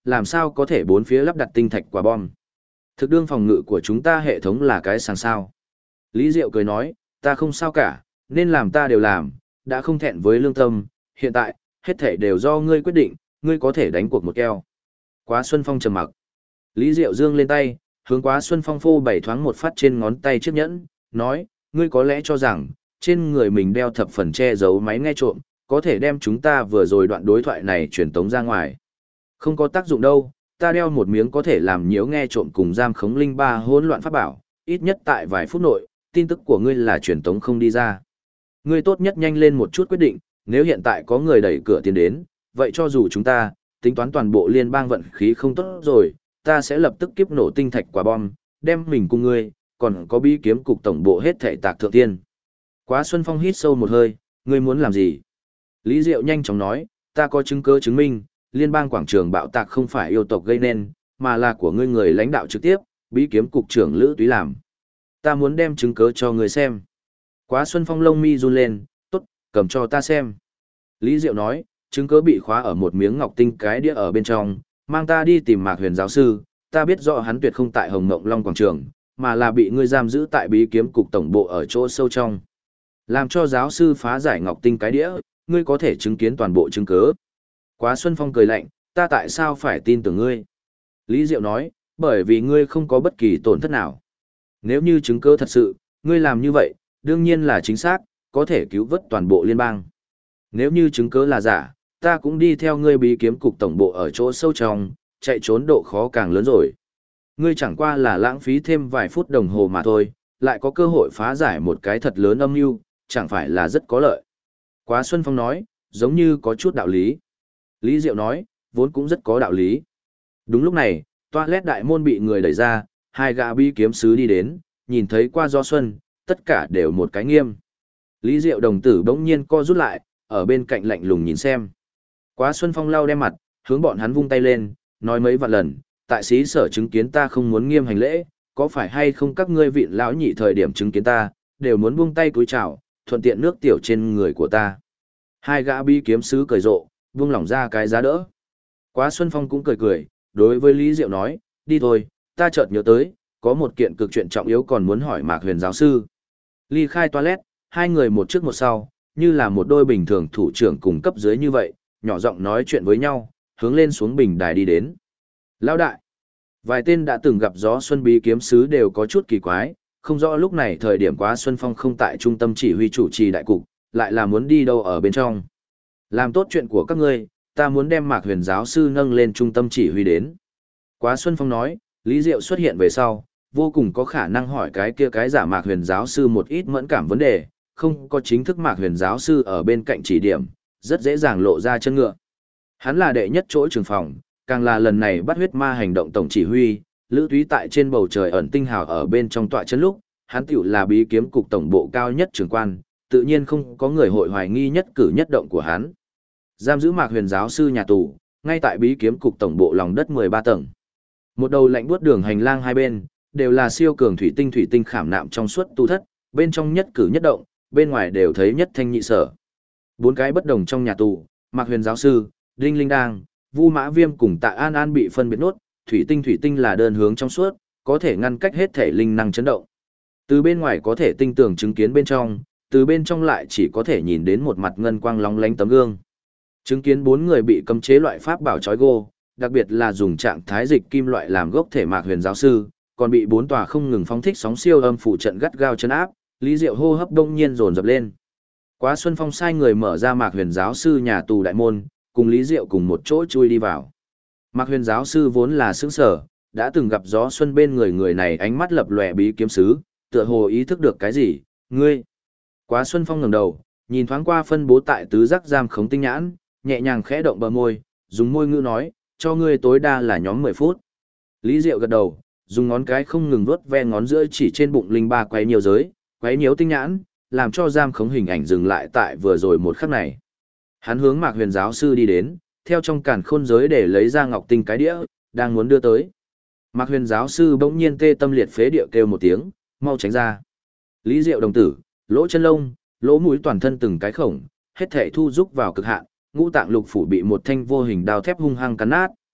[SPEAKER 1] làm sao có thể bốn phía lắp đặt tinh thạch quả bom. Thực đương phòng ngự của chúng ta hệ thống là cái sàng sao. Lý Diệu cười nói, ta không sao cả, nên làm ta đều làm, đã không thẹn với lương tâm, hiện tại, hết thể đều do ngươi quyết định, ngươi có thể đánh cuộc một keo. Quá Xuân Phong trầm mặc. Lý Diệu giương lên tay, hướng Quá Xuân Phong phô bày thoáng một phát trên ngón tay chiếc nhẫn, nói, ngươi có lẽ cho rằng, trên người mình đeo thập phần che giấu máy nghe trộm, có thể đem chúng ta vừa rồi đoạn đối thoại này truyền tống ra ngoài. Không có tác dụng đâu, ta đeo một miếng có thể làm nhiễu nghe trộm cùng giam khống linh ba hỗn loạn pháp bảo, ít nhất tại vài phút nội, tin tức của ngươi là truyền tống không đi ra. Ngươi tốt nhất nhanh lên một chút quyết định, nếu hiện tại có người đẩy cửa tiến đến, vậy cho dù chúng ta, tính toán toàn bộ liên bang vận khí không tốt rồi, ta sẽ lập tức kiếp nổ tinh thạch quả bom, đem mình cùng ngươi, còn có bí kiếm cục tổng bộ hết thảy tạc thượng tiên. Quá Xuân Phong hít sâu một hơi, ngươi muốn làm gì? Lý Diệu nhanh chóng nói, ta có chứng cứ chứng minh, liên bang quảng trường bạo tạc không phải yêu tộc gây nên, mà là của ngươi người lãnh đạo trực tiếp, bí kiếm cục trưởng Lữ Túy làm. Ta muốn đem chứng cứ cho ngươi xem. Quá Xuân Phong lông mi run lên, tốt, cầm cho ta xem. Lý Diệu nói, chứng cứ bị khóa ở một miếng ngọc tinh cái đĩa ở bên trong, mang ta đi tìm Mạc Huyền giáo sư, ta biết rõ hắn tuyệt không tại Hồng Mộng Long quảng trường, mà là bị ngươi giam giữ tại bí kiếm cục tổng bộ ở chỗ sâu trong. Làm cho giáo sư phá giải ngọc tinh cái đĩa, ngươi có thể chứng kiến toàn bộ chứng cứ. Quá Xuân Phong cười lạnh, ta tại sao phải tin tưởng ngươi? Lý Diệu nói, bởi vì ngươi không có bất kỳ tổn thất nào. Nếu như chứng cứ thật sự, ngươi làm như vậy, đương nhiên là chính xác, có thể cứu vớt toàn bộ liên bang. Nếu như chứng cứ là giả, ta cũng đi theo ngươi bí kiếm cục tổng bộ ở chỗ sâu trong, chạy trốn độ khó càng lớn rồi. Ngươi chẳng qua là lãng phí thêm vài phút đồng hồ mà thôi, lại có cơ hội phá giải một cái thật lớn âm mưu, chẳng phải là rất có lợi. Quá Xuân Phong nói, giống như có chút đạo lý. Lý Diệu nói, vốn cũng rất có đạo lý. Đúng lúc này, toilet đại môn bị người đẩy ra, hai gã bí kiếm sứ đi đến, nhìn thấy qua Do Xuân, tất cả đều một cái nghiêm. Lý Diệu đồng tử bỗng nhiên co rút lại, ở bên cạnh lạnh lùng nhìn xem. Quá Xuân Phong lau đem mặt, hướng bọn hắn vung tay lên, nói mấy vạn lần, tại sĩ sở chứng kiến ta không muốn nghiêm hành lễ, có phải hay không các ngươi vị lão nhị thời điểm chứng kiến ta, đều muốn buông tay cúi chào, thuận tiện nước tiểu trên người của ta. Hai gã bí kiếm sứ cười rộ, buông lỏng ra cái giá đỡ. Quá Xuân Phong cũng cười cười, đối với Lý Diệu nói, đi thôi, ta chợt nhớ tới, có một kiện cực chuyện trọng yếu còn muốn hỏi Mạc Huyền giáo sư. Ly khai toilet, hai người một trước một sau, như là một đôi bình thường thủ trưởng cùng cấp dưới như vậy, nhỏ giọng nói chuyện với nhau, hướng lên xuống bình đài đi đến. Lão đại, vài tên đã từng gặp gió xuân bí kiếm sứ đều có chút kỳ quái, không rõ lúc này thời điểm Quá Xuân Phong không tại trung tâm chỉ huy chủ trì đại cục, lại là muốn đi đâu ở bên trong. Làm tốt chuyện của các ngươi, ta muốn đem Mạc Huyền giáo sư nâng lên trung tâm chỉ huy đến. Quá Xuân Phong nói, Lý Diệu xuất hiện về sau, vô cùng có khả năng hỏi cái kia cái giả Mạc Huyền giáo sư một ít mẫn cảm vấn đề, không có chính thức Mạc Huyền giáo sư ở bên cạnh chỉ điểm, rất dễ dàng lộ ra chân ngựa. Hắn là đệ nhất chỗ trường phòng, càng là lần này bắt huyết ma hành động tổng chỉ huy, Lữ Túy tại trên bầu trời ẩn tinh hào ở bên trong tọa chân lúc, hắn tiểu là bí kiếm cục tổng bộ cao nhất trường quan, tự nhiên không có người hội hoài nghi nhất cử nhất động của hắn. Giam giữ Mạc Huyền giáo sư nhà tù, ngay tại bí kiếm cục tổng bộ lòng đất 13 tầng. Một đầu lạnh buốt đường hành lang hai bên, đều là siêu cường thủy tinh khảm nạm trong suốt tu thất, bên trong nhất cử nhất động, bên ngoài đều thấy nhất thanh nhị sở. Bốn cái bất đồng trong nhà tù, Mạc Huyền giáo sư, Đinh Linh Đang, Vu Mã Viêm cùng Tạ An An bị phân biệt nốt, thủy tinh là đơn hướng trong suốt, có thể ngăn cách hết thể linh năng chấn động. Từ bên ngoài có thể tinh tường chứng kiến bên trong, từ bên trong lại chỉ có thể nhìn đến một mặt ngân quang lóng lánh tấm gương. Chứng kiến bốn người bị cấm chế loại pháp bảo trói gô, đặc biệt là dùng trạng thái dịch kim loại làm gốc thể Mạc Huyền giáo sư, còn bị bốn tòa không ngừng phóng thích sóng siêu âm phụ trận gắt gao chấn áp, Lý Diệu hô hấp đông nhiên dồn dập lên. Quá Xuân Phong sai người mở ra Mạc Huyền giáo sư nhà tù đại môn, cùng Lý Diệu cùng một chỗ chui đi vào. Mạc Huyền giáo sư vốn là sững sở, đã từng gặp gió xuân bên người này ánh mắt lập lòe bí kiếm sứ, tựa hồ ý thức được cái gì, ngươi. Quá Xuân Phong ngẩng đầu, nhìn thoáng qua phân bố tại tứ giác giam khống tinh nhãn, nhẹ nhàng khẽ động bờ môi, dùng môi ngữ nói, cho ngươi tối đa là nhóm 10 phút. Lý Diệu gật đầu, dùng ngón cái không ngừng vuốt ve ngón giữa chỉ trên bụng linh ba quấy nhiều giới, quấy nhiễu tinh nhãn, làm cho giam khống hình ảnh dừng lại tại vừa rồi một khắc này. Hắn hướng Mạc Huyền giáo sư đi đến, theo trong càn khôn giới để lấy ra ngọc tinh cái đĩa, đang muốn đưa tới. Mạc Huyền giáo sư bỗng nhiên tê tâm liệt phế địa kêu một tiếng, mau tránh ra. Lý Diệu đồng tử, lỗ chân lông, lỗ mũi toàn thân từng cái khổng, hết thể thu rúc vào cực hạn, ngũ tạng lục phủ bị một thanh vô hình đao thép hung hăng cắn nát.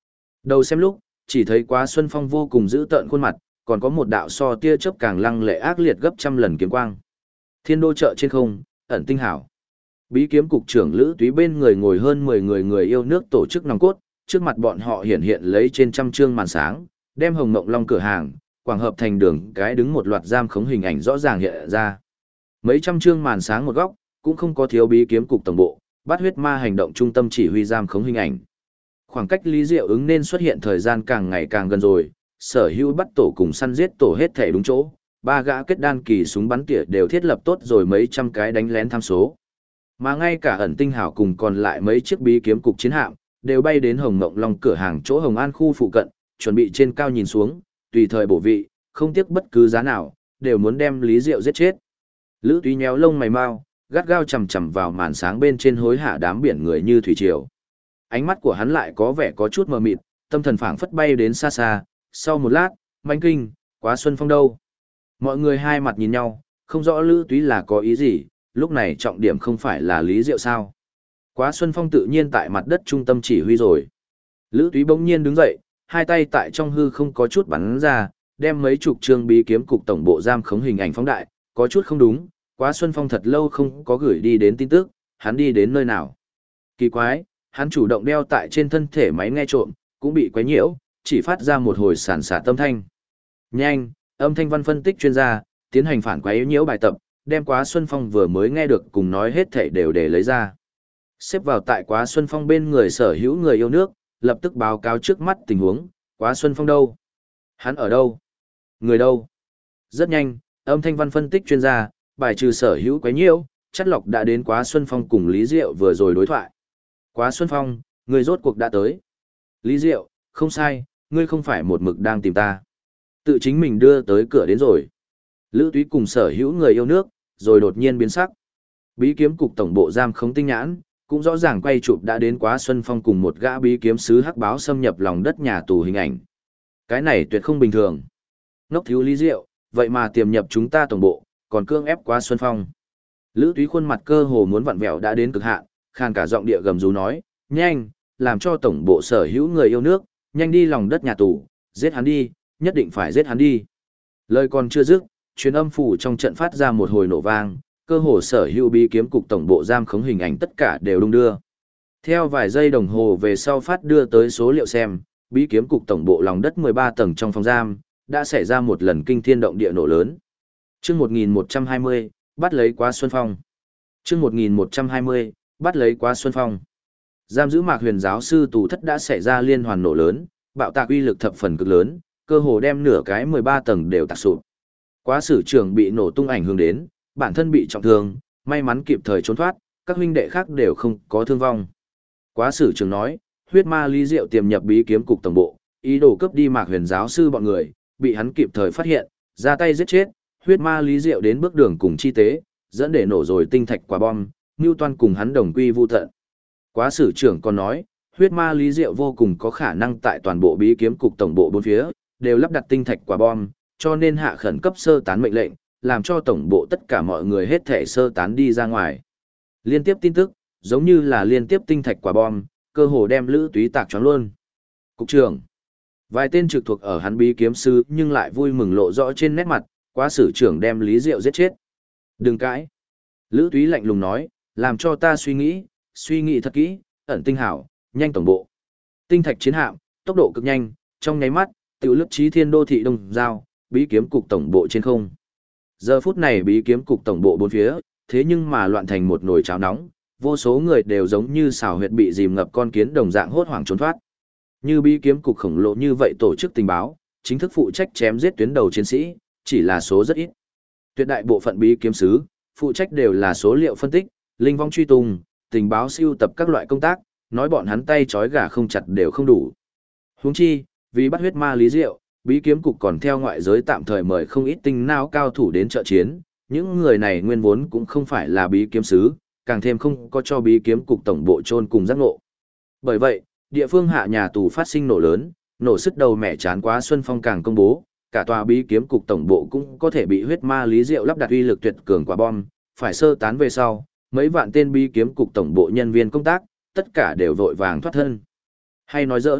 [SPEAKER 1] Đầu xem lúc, chỉ thấy Quá Xuân Phong vô cùng dữ tợn khuôn mặt, còn có một đạo so tia chớp càng lăng lệ ác liệt gấp trăm lần kiếm quang. Thiên đô chợ trên không, ẩn tinh hảo. Bí kiếm cục trưởng Lữ Túy bên người ngồi hơn 10 người yêu nước tổ chức nòng cốt, trước mặt bọn họ hiện hiện lấy trên trăm trương màn sáng, đem Hồng Mộng Long cửa hàng, quảng hợp thành đường cái đứng một loạt giam khống hình ảnh rõ ràng hiện ra. Mấy trăm trương màn sáng một góc, cũng không có thiếu bí kiếm cục tổng bộ, Bát Huyết Ma hành động trung tâm chỉ huy giam khống hình ảnh. Khoảng cách Lý Diệu ứng nên xuất hiện thời gian càng ngày càng gần rồi, sở hữu bắt tổ cùng săn giết tổ hết thể đúng chỗ, ba gã kết đan kỳ súng bắn tỉa đều thiết lập tốt rồi mấy trăm cái đánh lén tham số. Mà ngay cả ẩn tinh hảo cùng còn lại mấy chiếc bí kiếm cục chiến hạm, đều bay đến Hồng Mộng Long cửa hàng chỗ Hồng An khu phụ cận, chuẩn bị trên cao nhìn xuống, tùy thời bổ vị, không tiếc bất cứ giá nào, đều muốn đem Lý Diệu giết chết. Lữ Túy nhéo lông mày mau, gắt gao chằm chằm vào màn sáng bên trên hối hả đám biển người như thủy triều. Ánh mắt của hắn lại có vẻ có chút mờ mịt, tâm thần phảng phất bay đến xa xa, sau một lát, manh kinh, Quá Xuân Phong đâu? Mọi người hai mặt nhìn nhau, không rõ Lữ Túy là có ý gì, lúc này trọng điểm không phải là Lý Diệu sao? Quá Xuân Phong tự nhiên tại mặt đất trung tâm chỉ huy rồi. Lữ Túy bỗng nhiên đứng dậy, hai tay tại trong hư không có chút bắn ra, đem mấy chục chương bí kiếm cục tổng bộ giam khống hình ảnh phóng đại, có chút không đúng, Quá Xuân Phong thật lâu không có gửi đi đến tin tức, hắn đi đến nơi nào? Kỳ quái, hắn chủ động đeo tại trên thân thể máy nghe trộm, cũng bị quấy nhiễu, chỉ phát ra một hồi sản xả âm thanh. Nhanh, âm thanh văn phân tích chuyên gia, tiến hành phản quấy nhiễu bài tập, đem Quá Xuân Phong vừa mới nghe được cùng nói hết thể đều để lấy ra. Xếp vào tại Quá Xuân Phong bên người sở hữu người yêu nước, lập tức báo cáo trước mắt tình huống, Quá Xuân Phong đâu? Hắn ở đâu? Người đâu? Rất nhanh, âm thanh văn phân tích chuyên gia, bài trừ sở hữu quấy nhiễu, chất lọc đã đến Quá Xuân Phong cùng Lý Diệu vừa rồi đối thoại. Quá Xuân Phong, người rốt cuộc đã tới. Lý Diệu, không sai, ngươi không phải một mực đang tìm ta. Tự chính mình đưa tới cửa đến rồi. Lữ Túy cùng sở hữu người yêu nước, rồi đột nhiên biến sắc. Bí kiếm cục tổng bộ giam khống tinh nhãn, cũng rõ ràng quay chụp đã đến Quá Xuân Phong cùng một gã bí kiếm sứ hắc báo xâm nhập lòng đất nhà tù hình ảnh. Cái này tuyệt không bình thường. Ngốc thiếu Lý Diệu, vậy mà tiềm nhập chúng ta tổng bộ, còn cương ép Quá Xuân Phong. Lữ Túy khuôn mặt cơ hồ muốn vặn vẹo đã đến cực hạn, khàn cả giọng địa gầm rú nói, nhanh, làm cho tổng bộ sở hữu người yêu nước, nhanh đi lòng đất nhà tù, giết hắn đi, nhất định phải giết hắn đi. Lời còn chưa dứt, truyền âm phủ trong trận phát ra một hồi nổ vang, cơ hồ sở hữu bí kiếm cục tổng bộ giam khống hình ảnh tất cả đều đung đưa. Theo vài giây đồng hồ về sau phát đưa tới số liệu xem, bí kiếm cục tổng bộ lòng đất 13 tầng trong phòng giam, đã xảy ra một lần kinh thiên động địa nổ lớn. Chương 1120, bắt lấy Quá Xuân Phong. Chương 1120, bắt lấy Quá Xuân Phong. Giam giữ Mạc Huyền giáo sư tù thất đã xảy ra liên hoàn nổ lớn, bạo tạc uy lực thập phần cực lớn, cơ hồ đem nửa cái 13 tầng đều tạc sụp. Quá sử trưởng bị nổ tung ảnh hưởng đến, bản thân bị trọng thương, may mắn kịp thời trốn thoát, các huynh đệ khác đều không có thương vong. Quá sử trưởng nói, huyết ma Lý Diệu tiềm nhập bí kiếm cục tổng bộ, ý đồ cướp đi Mạc Huyền giáo sư bọn người, bị hắn kịp thời phát hiện, ra tay giết chết, huyết ma Lý Diệu đến bước đường cùng chi tế, dẫn để nổ rồi tinh thạch quả bom, Newton cùng hắn đồng quy vu tận. Quá sử trưởng còn nói, huyết ma Lý Diệu vô cùng có khả năng tại toàn bộ bí kiếm cục tổng bộ bốn phía, đều lắp đặt tinh thạch quả bom, cho nên hạ khẩn cấp sơ tán mệnh lệnh, làm cho tổng bộ tất cả mọi người hết thể sơ tán đi ra ngoài. Liên tiếp tin tức, giống như là liên tiếp tinh thạch quả bom, cơ hồ đem Lữ Túy tạc choáng luôn. Cục trưởng, vài tên trực thuộc ở hắn bí kiếm sư nhưng lại vui mừng lộ rõ trên nét mặt, Quá sử trưởng đem Lý Diệu giết chết. Đừng cãi. Lữ Túy lạnh lùng nói, làm cho ta suy nghĩ thật kỹ, ẩn tinh hảo, nhanh tổng bộ. Tinh thạch chiến hạm, tốc độ cực nhanh, trong nháy mắt, tiểu lướt chí thiên đô thị đông giao, bí kiếm cục tổng bộ trên không. Giờ phút này bí kiếm cục tổng bộ bốn phía, thế nhưng mà loạn thành một nồi cháo nóng, vô số người đều giống như xào huyệt bị dìm ngập con kiến đồng dạng hốt hoảng trốn thoát. Như bí kiếm cục khổng lồ như vậy tổ chức tình báo, chính thức phụ trách chém giết tuyến đầu chiến sĩ, chỉ là số rất ít. Tuyệt đại bộ phận bí kiếm sứ, phụ trách đều là số liệu phân tích, linh vong truy tung, tình báo siêu tập các loại công tác, nói bọn hắn tay trói gà không chặt đều không đủ. Huống chi, vì bắt huyết ma Lý Diệu, bí kiếm cục còn theo ngoại giới tạm thời mời không ít tinh não cao thủ đến trợ chiến, những người này nguyên vốn cũng không phải là bí kiếm sứ, càng thêm không có cho bí kiếm cục tổng bộ chôn cùng giác ngộ. Bởi vậy, địa phương hạ nhà tù phát sinh nổ lớn, nổ sứt đầu mẹ chán Quá Xuân Phong càng công bố, cả tòa bí kiếm cục tổng bộ cũng có thể bị huyết ma Lý Diệu lắp đặt uy lực tuyệt cường quả bom, phải sơ tán về sau, mấy vạn tên bí kiếm cục tổng bộ nhân viên công tác, tất cả đều vội vàng thoát thân. Hay nói giỡn,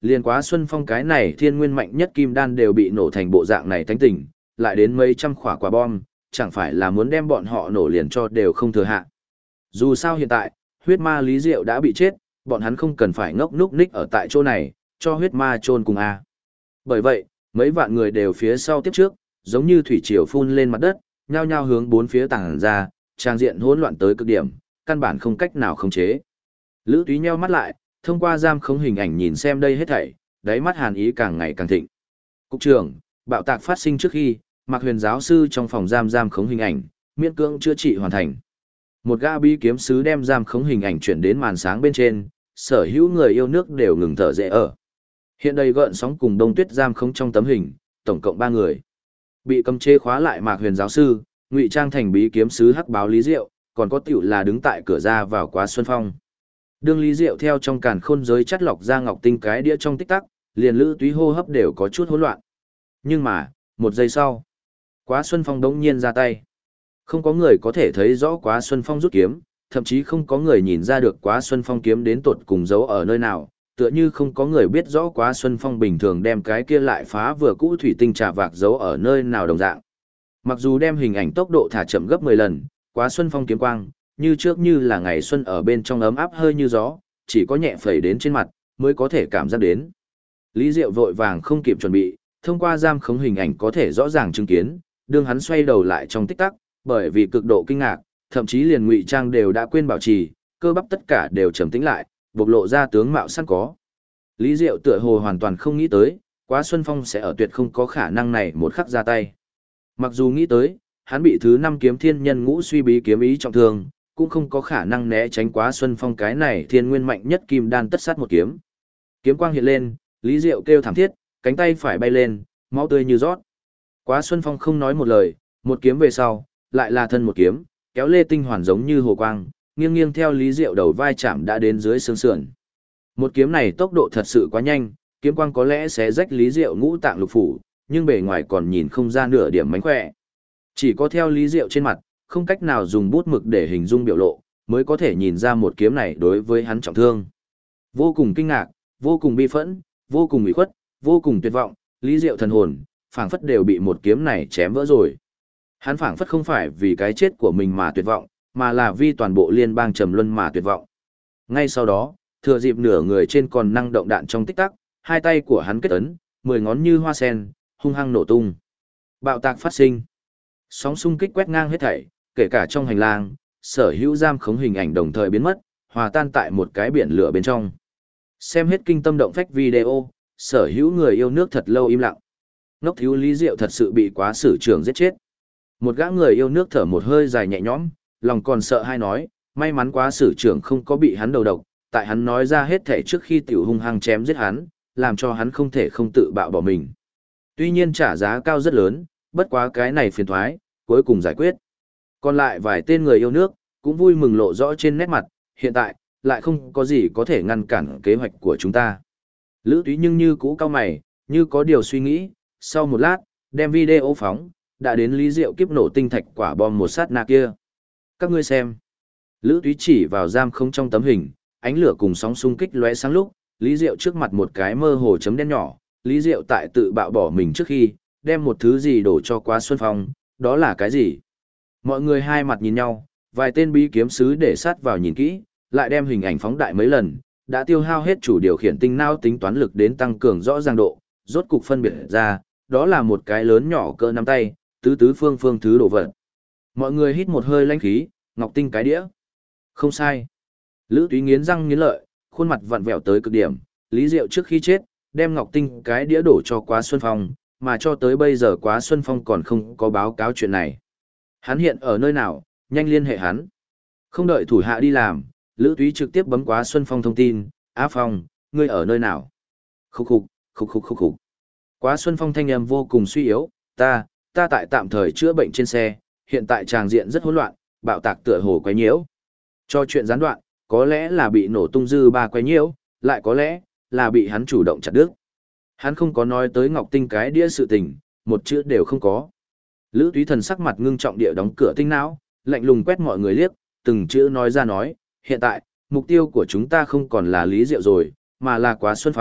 [SPEAKER 1] Liên Quá Xuân Phong cái này thiên nguyên mạnh nhất kim đan đều bị nổ thành bộ dạng này tánh tỉnh, lại đến mấy trăm quả quả bom, chẳng phải là muốn đem bọn họ nổ liền cho đều không thừa hạ. Dù sao hiện tại, huyết ma Lý Diệu đã bị chết, bọn hắn không cần phải ngốc núc ních ở tại chỗ này, cho huyết ma chôn cùng a. Bởi vậy, mấy vạn người đều phía sau tiếp trước, giống như thủy triều phun lên mặt đất, nhao nhao hướng bốn phía tàng ra, trang diện hỗn loạn tới cực điểm, căn bản không cách nào khống chế. Lữ Túy nheo mắt lại, thông qua giam khống hình ảnh nhìn xem đây hết thảy, đáy mắt hàn ý càng ngày càng thịnh. Cục trưởng, bạo tạc phát sinh trước khi, Mạc Huyền giáo sư trong phòng giam khống hình ảnh, miễn cưỡng chữa trị hoàn thành. Một gã bí kiếm sứ đem giam khống hình ảnh chuyển đến màn sáng bên trên, sở hữu người yêu nước đều ngừng thở dễ ở. Hiện đây gợn sóng cùng Đông Tuyết giam khống trong tấm hình, tổng cộng 3 người. Bị cấm chế khóa lại Mạc Huyền giáo sư, ngụy trang thành bí kiếm sứ hắc báo Lý Diệu, còn có tiểu là đứng tại cửa ra vào Quá Xuân Phong. Đương Lý Diệu theo trong càn khôn giới chắt lọc ra ngọc tinh cái đĩa trong tích tắc, liền Lữ Túy hô hấp đều có chút hỗn loạn. Nhưng mà, một giây sau, Quá Xuân Phong đống nhiên ra tay. Không có người có thể thấy rõ Quá Xuân Phong rút kiếm, thậm chí không có người nhìn ra được Quá Xuân Phong kiếm đến tột cùng giấu ở nơi nào, tựa như không có người biết rõ Quá Xuân Phong bình thường đem cái kia lại phá vừa cũ thủy tinh trà vạc giấu ở nơi nào đồng dạng. Mặc dù đem hình ảnh tốc độ thả chậm gấp 10 lần, Quá Xuân Phong kiếm quang, như trước như là ngày xuân ở bên trong ấm áp hơi như gió, chỉ có nhẹ phẩy đến trên mặt, mới có thể cảm giác đến. Lý Diệu vội vàng không kịp chuẩn bị, thông qua giam khống hình ảnh có thể rõ ràng chứng kiến, đương hắn xoay đầu lại trong tích tắc, bởi vì cực độ kinh ngạc, thậm chí liền ngụy trang đều đã quên bảo trì, cơ bắp tất cả đều trầm tĩnh lại, bộc lộ ra tướng mạo sẵn có. Lý Diệu tựa hồ hoàn toàn không nghĩ tới, Quá Xuân Phong sẽ ở tuyệt không có khả năng này một khắc ra tay. Mặc dù nghĩ tới, hắn bị thứ 5 kiếm thiên nhân ngũ suy bí kiếm ý trọng thương, cũng không có khả năng né tránh Quá Xuân Phong cái này thiên nguyên mạnh nhất kim đan tất sát một kiếm. Kiếm quang hiện lên, Lý Diệu kêu thảm thiết, cánh tay phải bay lên, máu tươi như rót. Quá Xuân Phong không nói một lời, một kiếm về sau, lại là thân một kiếm, kéo lê tinh hoàn giống như hồ quang, nghiêng nghiêng theo Lý Diệu đầu vai chạm đã đến dưới xương sườn. Một kiếm này tốc độ thật sự quá nhanh, kiếm quang có lẽ sẽ rách Lý Diệu ngũ tạng lục phủ, nhưng bề ngoài còn nhìn không ra nửa điểm mánh khỏe. Chỉ có theo Lý Diệu trên mặt, không cách nào dùng bút mực để hình dung biểu lộ, mới có thể nhìn ra một kiếm này đối với hắn trọng thương. Vô cùng kinh ngạc, vô cùng bi phẫn, vô cùng ủy khuất, vô cùng tuyệt vọng, Lý Diệu thần hồn, phảng phất đều bị một kiếm này chém vỡ rồi. Hắn phảng phất không phải vì cái chết của mình mà tuyệt vọng, mà là vì toàn bộ liên bang trầm luân mà tuyệt vọng. Ngay sau đó, thừa dịp nửa người trên còn năng động đạn trong tích tắc, hai tay của hắn kết ấn, 10 ngón như hoa sen, hung hăng nổ tung. Bạo tạc phát sinh. Sóng xung kích quét ngang hết thảy, kể cả trong hành lang, sở hữu giam khống hình ảnh đồng thời biến mất, hòa tan tại một cái biển lửa bên trong. Xem hết kinh tâm động phách video, sở hữu người yêu nước thật lâu im lặng. Ngốc thiếu Lý Diệu thật sự bị Quá Sử trưởng giết chết. Một gã người yêu nước thở một hơi dài nhẹ nhõm, lòng còn sợ hay nói, may mắn Quá Sử trưởng không có bị hắn đầu độc, tại hắn nói ra hết thảy trước khi tiểu hung hăng chém giết hắn, làm cho hắn không thể không tự bạo bỏ mình. Tuy nhiên trả giá cao rất lớn, bất quá cái này phiền thoái, cuối cùng giải quyết. Còn lại vài tên người yêu nước, cũng vui mừng lộ rõ trên nét mặt, hiện tại, lại không có gì có thể ngăn cản kế hoạch của chúng ta. Lữ Túy nhưng như cũ cao mày, như có điều suy nghĩ, sau một lát, đem video phóng, đã đến Lý Diệu kiếp nổ tinh thạch quả bom một sát na kia. Các ngươi xem. Lữ Túy chỉ vào giam không trong tấm hình, ánh lửa cùng sóng xung kích lóe sáng lúc, Lý Diệu trước mặt một cái mơ hồ chấm đen nhỏ, Lý Diệu tại tự bạo bỏ mình trước khi, đem một thứ gì đổ cho Quá Xuân Phong, đó là cái gì? Mọi người hai mặt nhìn nhau, vài tên bí kiếm sứ để sát vào nhìn kỹ, lại đem hình ảnh phóng đại mấy lần, đã tiêu hao hết chủ điều khiển tinh não tính toán lực đến tăng cường rõ ràng độ, rốt cục phân biệt ra, đó là một cái lớn nhỏ cỡ nắm tay, tứ tứ phương phương thứ đồ vật. Mọi người hít một hơi lãnh khí, ngọc tinh cái đĩa. Không sai. Lữ Túy nghiến răng nghiến lợi, khuôn mặt vặn vẹo tới cực điểm, Lý Diệu trước khi chết, đem ngọc tinh cái đĩa đổ cho Quá Xuân Phong, mà cho tới bây giờ Quá Xuân Phong còn không có báo cáo chuyện này. Hắn hiện ở nơi nào, nhanh liên hệ hắn. Không đợi thủ hạ đi làm, Lữ Túy trực tiếp bấm Quá Xuân Phong thông tin, Á Phong, ngươi ở nơi nào? Khúc khục, khúc khục khúc khục. Quá Xuân Phong thanh âm vô cùng suy yếu, ta tại tạm thời chữa bệnh trên xe, hiện tại tràng diện rất hỗn loạn, bạo tạc tựa hồ quấy nhiễu. Cho chuyện gián đoạn, có lẽ là bị nổ tung dư ba quấy nhiễu, lại có lẽ là bị hắn chủ động chặt đứt. Hắn không có nói tới Ngọc Tinh cái đĩa sự tình, một chữ đều không có. Lữ Túy thần sắc mặt ngưng trọng địa đóng cửa tinh não, lạnh lùng quét mọi người liếc, từng chữ nói ra nói, hiện tại, mục tiêu của chúng ta không còn là Lý Diệu rồi, mà là Quá Xuân Phong,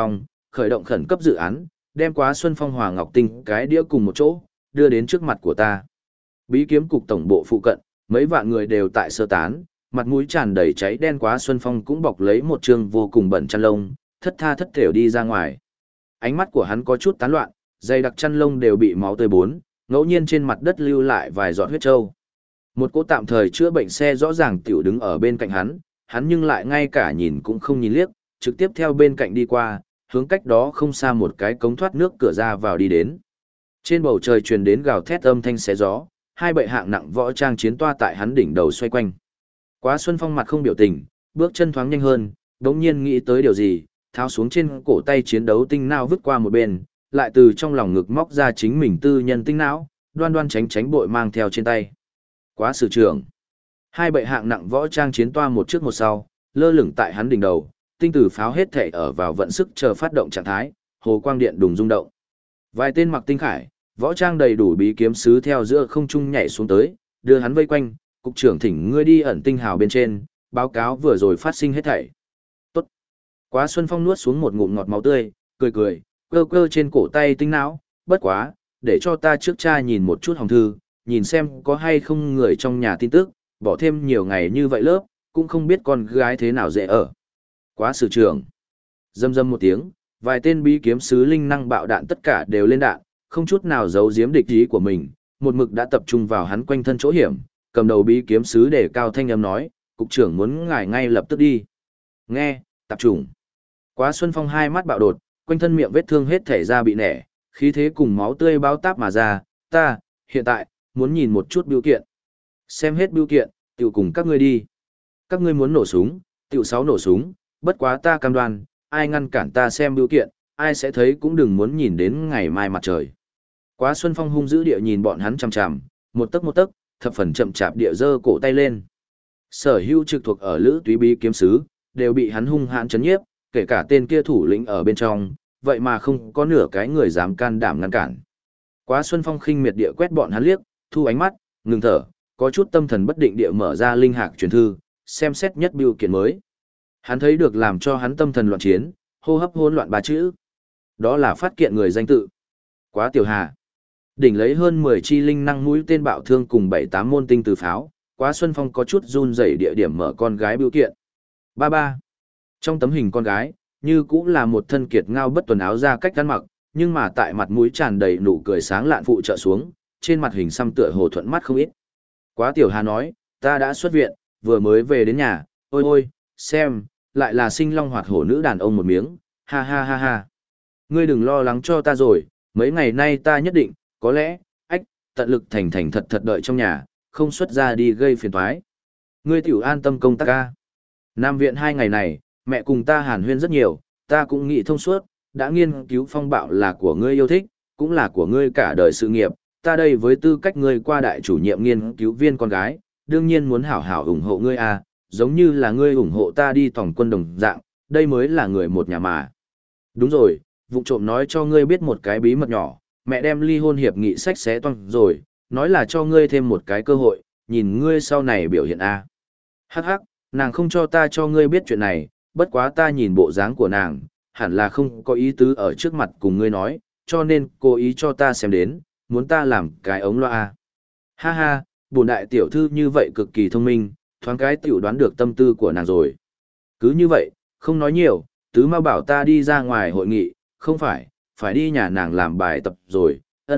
[SPEAKER 1] khởi động khẩn cấp dự án, đem Quá Xuân Phong Hòa Ngọc Tinh cái đĩa cùng một chỗ, đưa đến trước mặt của ta. Bí kiếm cục tổng bộ phụ cận, mấy vạn người đều tại sơ tán, mặt mũi tràn đầy cháy đen Quá Xuân Phong cũng bọc lấy một trường vô cùng bẩn chăn lông, thất tha thất thểu đi ra ngoài. Ánh mắt của hắn có chút tán loạn, dày đặc chăn lông đều bị máu tươi bốn, ngẫu nhiên trên mặt đất lưu lại vài giọt huyết trâu. Một cỗ tạm thời chữa bệnh xe rõ ràng tiểu đứng ở bên cạnh hắn nhưng lại ngay cả nhìn cũng không nhìn liếc, trực tiếp theo bên cạnh đi qua, hướng cách đó không xa một cái cống thoát nước cửa ra vào đi đến. Trên bầu trời truyền đến gào thét âm thanh xé gió, hai bệ hạng nặng võ trang chiến toa tại hắn đỉnh đầu xoay quanh. Quá Xuân Phong mặt không biểu tình, bước chân thoáng nhanh hơn, đống nhiên nghĩ tới điều gì, tháo xuống trên cổ tay chiến đấu tinh não vứt qua một bên, lại từ trong lòng ngực móc ra chính mình tư nhân tinh não, đoan đoan tránh tránh bội mang theo trên tay. Quá sử trưởng. Hai bệ hạng nặng võ trang chiến toa một trước một sau, lơ lửng tại hắn đỉnh đầu, tinh tử pháo hết thể ở vào vận sức chờ phát động trạng thái, hồ quang điện đùng rung động. Vài tên mặc tinh khải, võ trang đầy đủ bí kiếm sứ theo giữa không trung nhảy xuống tới, đưa hắn vây quanh, cục trưởng thỉnh ngươi đi ẩn tinh hào bên trên, báo cáo vừa rồi phát sinh hết thảy. Tốt. Quá Xuân Phong nuốt xuống một ngụm ngọt máu tươi, cười cười, cơ cơ trên cổ tay tinh não, bất quá, để cho ta trước cha nhìn một chút hồng thư, nhìn xem có hay không người trong nhà tin tức, bỏ thêm nhiều ngày như vậy lớp, cũng không biết con gái thế nào dễ ở. Quá sử trưởng. Rầm rầm một tiếng, vài tên bí kiếm sứ linh năng bạo đạn tất cả đều lên đạn, không chút nào giấu giếm địch ý của mình, một mực đã tập trung vào hắn quanh thân chỗ hiểm, cầm đầu bí kiếm sứ để cao thanh âm nói, cục trưởng muốn ngài ngay lập tức đi. Nghe, tập trung. Quá Xuân Phong hai mắt bạo đột, quanh thân miệng vết thương hết thể ra bị nẻ, khí thế cùng máu tươi bao táp mà ra, ta, hiện tại, muốn nhìn một chút biểu kiện. Xem hết biểu kiện, tiểu cùng các ngươi đi. Các ngươi muốn nổ súng, tiểu 6 nổ súng, bất quá ta cam đoan, ai ngăn cản ta xem biểu kiện, ai sẽ thấy cũng đừng muốn nhìn đến ngày mai mặt trời. Quá Xuân Phong hung dữ địa nhìn bọn hắn chằm chằm, một tấc, thập phần chậm chạp địa giơ cổ tay lên. Sở hữu trực thuộc ở Lữ Túy bí kiếm sứ, đều bị hắn hung hãn chấn nhiếp, kể cả tên kia thủ lĩnh ở bên trong, vậy mà không có nửa cái người dám can đảm ngăn cản. Quá Xuân Phong khinh miệt địa quét bọn hắn liếc, thu ánh mắt, ngừng thở, có chút tâm thần bất định địa mở ra linh hạc truyền thư, xem xét nhất biểu kiện mới. Hắn thấy được làm cho hắn tâm thần loạn chiến, hô hấp hỗn loạn ba chữ. Đó là phát kiện người danh tự. Quá Tiểu Hà. Đỉnh lấy hơn 10 chi linh năng mũi tên bạo thương cùng 7-8 môn tinh từ pháo, Quá Xuân Phong có chút run rẩy địa điểm mở con gái biểu kiện. Ba ba. Trong tấm hình con gái, như cũng là một thân kiệt ngao bất tuần áo ra cách ăn mặc, nhưng mà tại mặt mũi tràn đầy nụ cười sáng lạn phụ trợ xuống, trên mặt hình xăm tựa hồ thuận mắt không ít. Quá Tiểu Hà nói, ta đã xuất viện, vừa mới về đến nhà, ôi ôi, xem, lại là sinh long hoạt hổ nữ đàn ông một miếng, ha ha ha ha. Ngươi đừng lo lắng cho ta rồi, mấy ngày nay ta nhất định, có lẽ, tận lực thành thành thật thật đợi trong nhà, không xuất ra đi gây phiền toái. Ngươi tiểu an tâm công tác ca. Nam viện 2 ngày này, mẹ cùng ta hàn huyên rất nhiều, ta cũng nghĩ thông suốt, đã nghiên cứu phong bạo là của ngươi yêu thích, cũng là của ngươi cả đời sự nghiệp, ta đây với tư cách ngươi qua đại chủ nhiệm nghiên cứu viên con gái, đương nhiên muốn hảo hảo ủng hộ ngươi à, giống như là ngươi ủng hộ ta đi tổng quân đồng dạng, đây mới là người một nhà mà. Đúng rồi, vụ trộm nói cho ngươi biết một cái bí mật nhỏ, mẹ đem ly hôn hiệp nghị sách xé toang rồi, nói là cho ngươi thêm một cái cơ hội, nhìn ngươi sau này biểu hiện a. Hắc hắc, nàng không cho ta cho ngươi biết chuyện này, bất quá ta nhìn bộ dáng của nàng, hẳn là không có ý tứ ở trước mặt cùng ngươi nói, cho nên cố ý cho ta xem đến, muốn ta làm cái ống loa a. Ha ha, bổn đại tiểu thư như vậy cực kỳ thông minh, thoáng cái tiểu đoán được tâm tư của nàng rồi. Cứ như vậy, không nói nhiều, tứ ma bảo ta đi ra ngoài hội nghị, không phải đi nhà nàng làm bài tập rồi,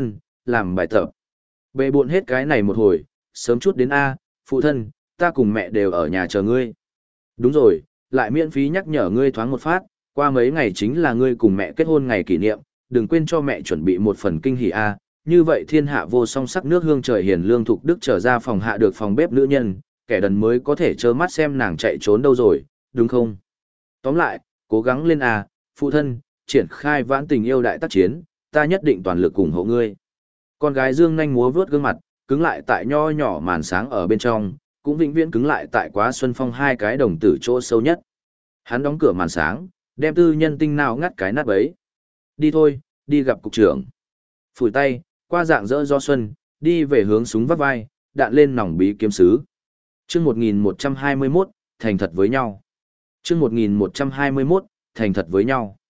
[SPEAKER 1] làm bài tập. Bệ buộn hết cái này một hồi, sớm chút đến A, phụ thân, ta cùng mẹ đều ở nhà chờ ngươi. Đúng rồi, lại miễn phí nhắc nhở ngươi thoáng một phát, qua mấy ngày chính là ngươi cùng mẹ kết hôn ngày kỷ niệm, đừng quên cho mẹ chuẩn bị một phần kinh hỉ A, như vậy thiên hạ vô song sắc nước hương trời hiền lương thục đức trở ra phòng hạ được phòng bếp nữ nhân, kẻ đần mới có thể trơ mắt xem nàng chạy trốn đâu rồi, đúng không? Tóm lại, cố gắng lên A, phụ thân, triển khai vãn tình yêu đại tác chiến, ta nhất định toàn lực ủng hộ ngươi. Con gái dương nhanh múa vướt gương mặt, cứng lại tại nho nhỏ màn sáng ở bên trong, cũng vĩnh viễn cứng lại tại Quá Xuân Phong hai cái đồng tử chỗ sâu nhất. Hắn đóng cửa màn sáng, đem tư nhân tinh nào ngắt cái nát bấy. Đi thôi, đi gặp cục trưởng. Phủi tay, qua dạng dỡ do xuân, đi về hướng súng vắt vai, đạn lên nòng bí kiếm sứ. Chương 1121, thành thật với nhau. Chương 1121, thành thật với nhau.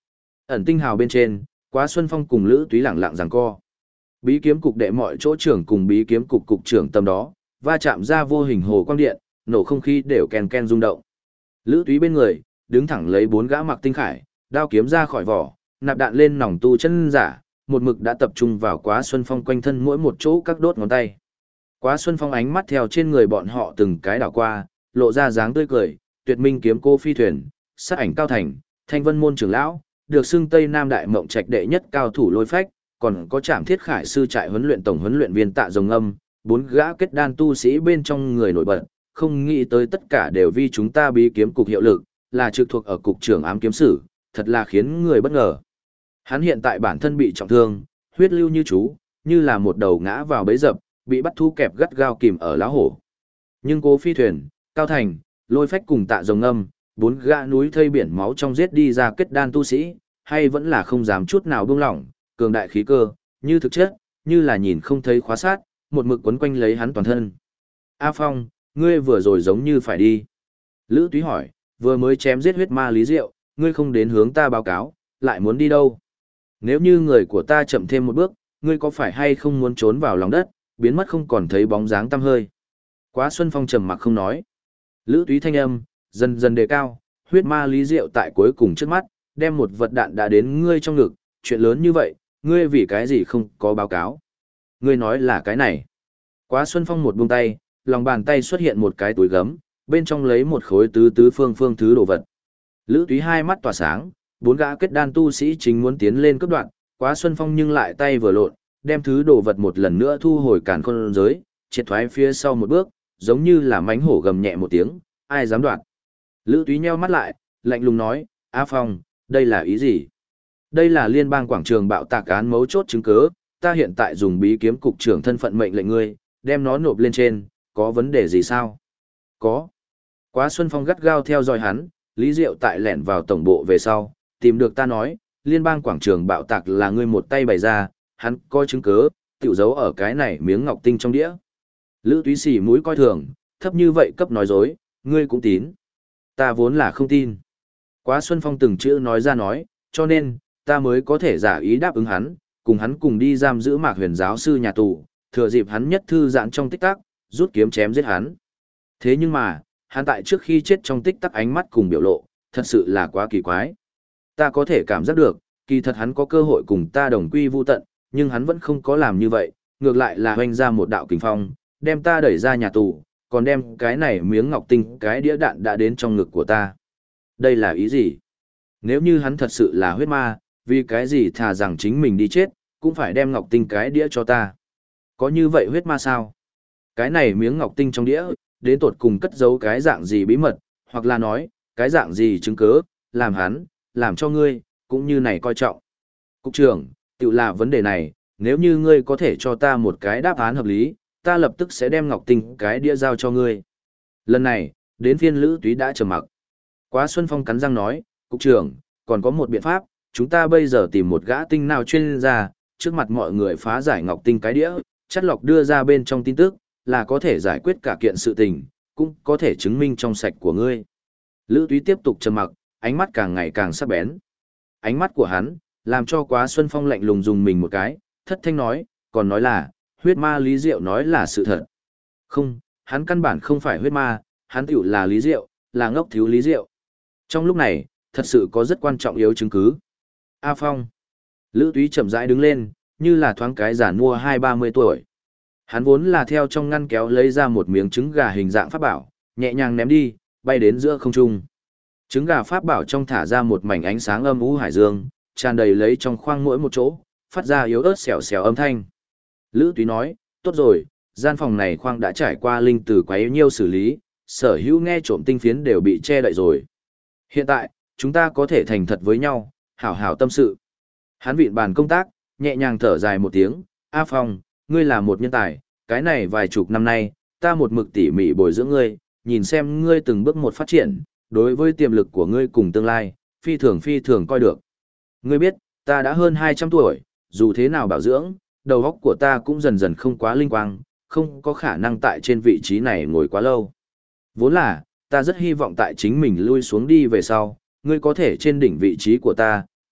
[SPEAKER 1] Ẩn tinh hào bên trên, Quá Xuân Phong cùng Lữ Túy lẳng lặng giằng co. Bí kiếm cục đệ mọi chỗ trưởng cùng bí kiếm cục cục trưởng tâm đó, va chạm ra vô hình hồ quang điện, nổ không khí đều ken ken rung động. Lữ Túy bên người, đứng thẳng lấy 4 gã mặc tinh khải, đao kiếm ra khỏi vỏ, nạp đạn lên nòng tu chân giả, một mực đã tập trung vào Quá Xuân Phong quanh thân mỗi một chỗ các đốt ngón tay. Quá Xuân Phong ánh mắt theo trên người bọn họ từng cái đảo qua, lộ ra dáng tươi cười, Tuyệt Minh kiếm cô phi thuyền, sát ảnh cao thành, Thanh Vân môn trưởng lão, được xưng Tây Nam Đại Mộng Trạch đệ nhất cao thủ Lôi Phách, còn có Trảm Thiết Khải sư trại huấn luyện tổng huấn luyện viên Tạ Rồng Âm, 4 gã kết đan tu sĩ bên trong người nổi bật, không nghĩ tới tất cả đều vì chúng ta bí kiếm cục hiệu lực, là trực thuộc ở cục trưởng ám kiếm sử, thật là khiến người bất ngờ. Hắn hiện tại bản thân bị trọng thương, huyết lưu như chú, như là một đầu ngã vào bẫy dập, bị bắt thu kẹp gắt gao kìm ở lá hổ. Nhưng Cố Phi Thuyền, Cao Thành, Lôi Phách cùng Tạ Rồng Âm, 4 gã núi thây biển máu trong giết đi ra kết đan tu sĩ, hay vẫn là không dám chút nào buông lỏng, cường đại khí cơ, như thực chất, như là nhìn không thấy khóa sát, một mực quấn quanh lấy hắn toàn thân. A Phong, ngươi vừa rồi giống như phải đi. Lữ Túy hỏi, vừa mới chém giết huyết ma Lý Diệu, ngươi không đến hướng ta báo cáo, lại muốn đi đâu? Nếu như người của ta chậm thêm một bước, ngươi có phải hay không muốn trốn vào lòng đất, biến mất không còn thấy bóng dáng tăm hơi? Quá Xuân Phong trầm mặc không nói. Lữ Túy thanh âm dần dần đề cao, huyết ma Lý Diệu tại cuối cùng trước mắt, đem một vật đạn đã đến ngươi trong ngực, chuyện lớn như vậy, ngươi vì cái gì không có báo cáo? Ngươi nói là cái này. Quá Xuân Phong một buông tay, lòng bàn tay xuất hiện một cái túi gấm, bên trong lấy một khối tứ tứ phương phương thứ đồ vật. Lữ Túy hai mắt tỏa sáng, 4 gã kết đan tu sĩ chính muốn tiến lên cấp đoạn, Quá Xuân Phong nhưng lại tay vừa lộn, đem thứ đồ vật một lần nữa thu hồi càn khôn giới, triệt thoái phía sau một bước, giống như là mánh hổ gầm nhẹ một tiếng, ai dám đoạt. Lữ Túy nheo mắt lại, lạnh lùng nói, A Phong, đây là ý gì? Đây là liên bang quảng trường bạo tạc án mấu chốt chứng cứ, ta hiện tại dùng bí kiếm cục trưởng thân phận mệnh lệnh ngươi, đem nó nộp lên trên, có vấn đề gì sao? Có. Quá Xuân Phong gắt gao theo dõi hắn, Lý Diệu tại lẻn vào tổng bộ về sau, tìm được ta nói, liên bang quảng trường bạo tạc là ngươi một tay bày ra, hắn có chứng cứ, tiểu dấu ở cái này miếng ngọc tinh trong đĩa. Lữ Túy xỉ mũi coi thường, thấp như vậy cấp nói dối, ngươi cũng tín. Ta vốn là không tin. Quá Xuân Phong từng chữ nói ra nói, cho nên, ta mới có thể giả ý đáp ứng hắn, cùng hắn cùng đi giam giữ Mạc Huyền giáo sư nhà tù, thừa dịp hắn nhất thư giãn trong tích tắc, rút kiếm chém giết hắn. Thế nhưng mà, hắn tại trước khi chết trong tích tắc ánh mắt cùng biểu lộ, thật sự là quá kỳ quái. Ta có thể cảm giác được, kỳ thật hắn có cơ hội cùng ta đồng quy vu tận, nhưng hắn vẫn không có làm như vậy, ngược lại là hoành ra một đạo kình phong, đem ta đẩy ra nhà tù, còn đem cái này miếng ngọc tinh cái đĩa đạn đã đến trong ngực của ta. Đây là ý gì? Nếu như hắn thật sự là huyết ma, vì cái gì thà rằng chính mình đi chết, cũng phải đem ngọc tinh cái đĩa cho ta. Có như vậy huyết ma sao? Cái này miếng ngọc tinh trong đĩa, đến tột cùng cất giấu cái dạng gì bí mật, hoặc là nói, cái dạng gì chứng cứ, làm hắn, làm cho ngươi, cũng như này coi trọng. Cục trưởng, tự là vấn đề này, nếu như ngươi có thể cho ta một cái đáp án hợp lý, ta lập tức sẽ đem ngọc tinh cái đĩa giao cho ngươi. Lần này, đến phiên Lữ Túy đã trầm mặc. Quá Xuân Phong cắn răng nói, cục trưởng, còn có một biện pháp, chúng ta bây giờ tìm một gã tinh nào chuyên gia, trước mặt mọi người phá giải ngọc tinh cái đĩa, chắt lọc đưa ra bên trong tin tức, là có thể giải quyết cả kiện sự tình, cũng có thể chứng minh trong sạch của ngươi. Lữ Túy tiếp tục trầm mặc, ánh mắt càng ngày càng sắc bén. Ánh mắt của hắn, làm cho Quá Xuân Phong lạnh lùng dùng mình một cái, thất thanh nói, còn nói là, huyết ma Lý Diệu nói là sự thật. Không, hắn căn bản không phải huyết ma, hắn tiểu là Lý Diệu, là ngốc thiếu Lý Diệu. Trong lúc này, thật sự có rất quan trọng yếu chứng cứ. A Phong. Lữ Túy chậm rãi đứng lên, như là thoáng cái giản mua 20-30 tuổi. Hắn vốn là theo trong ngăn kéo lấy ra một miếng trứng gà hình dạng pháp bảo, nhẹ nhàng ném đi, bay đến giữa không trung. Trứng gà pháp bảo trong thả ra một mảnh ánh sáng âm u hải dương, tràn đầy lấy trong khoang mỗi một chỗ, phát ra yếu ớt xèo xèo âm thanh. Lữ Túy nói, tốt rồi, gian phòng này khoang đã trải qua linh tử quấy nhiêu xử lý, sở hữu nghe trộm tinh phiến đều bị che đậy rồi. Hiện tại, chúng ta có thể thành thật với nhau, hảo hảo tâm sự. Hắn vịn bàn công tác, nhẹ nhàng thở dài một tiếng, A Phong, ngươi là một nhân tài, cái này vài chục năm nay, ta một mực tỉ mỉ bồi dưỡng ngươi, nhìn xem ngươi từng bước một phát triển, đối với tiềm lực của ngươi cùng tương lai, phi thường coi được. Ngươi biết, ta đã hơn 200 tuổi, dù thế nào bảo dưỡng, đầu óc của ta cũng dần dần không quá linh quang, không có khả năng tại trên vị trí này ngồi quá lâu. Vốn là, ta rất hy vọng tại chính mình lui xuống đi về sau, ngươi có thể trên đỉnh vị trí của ta,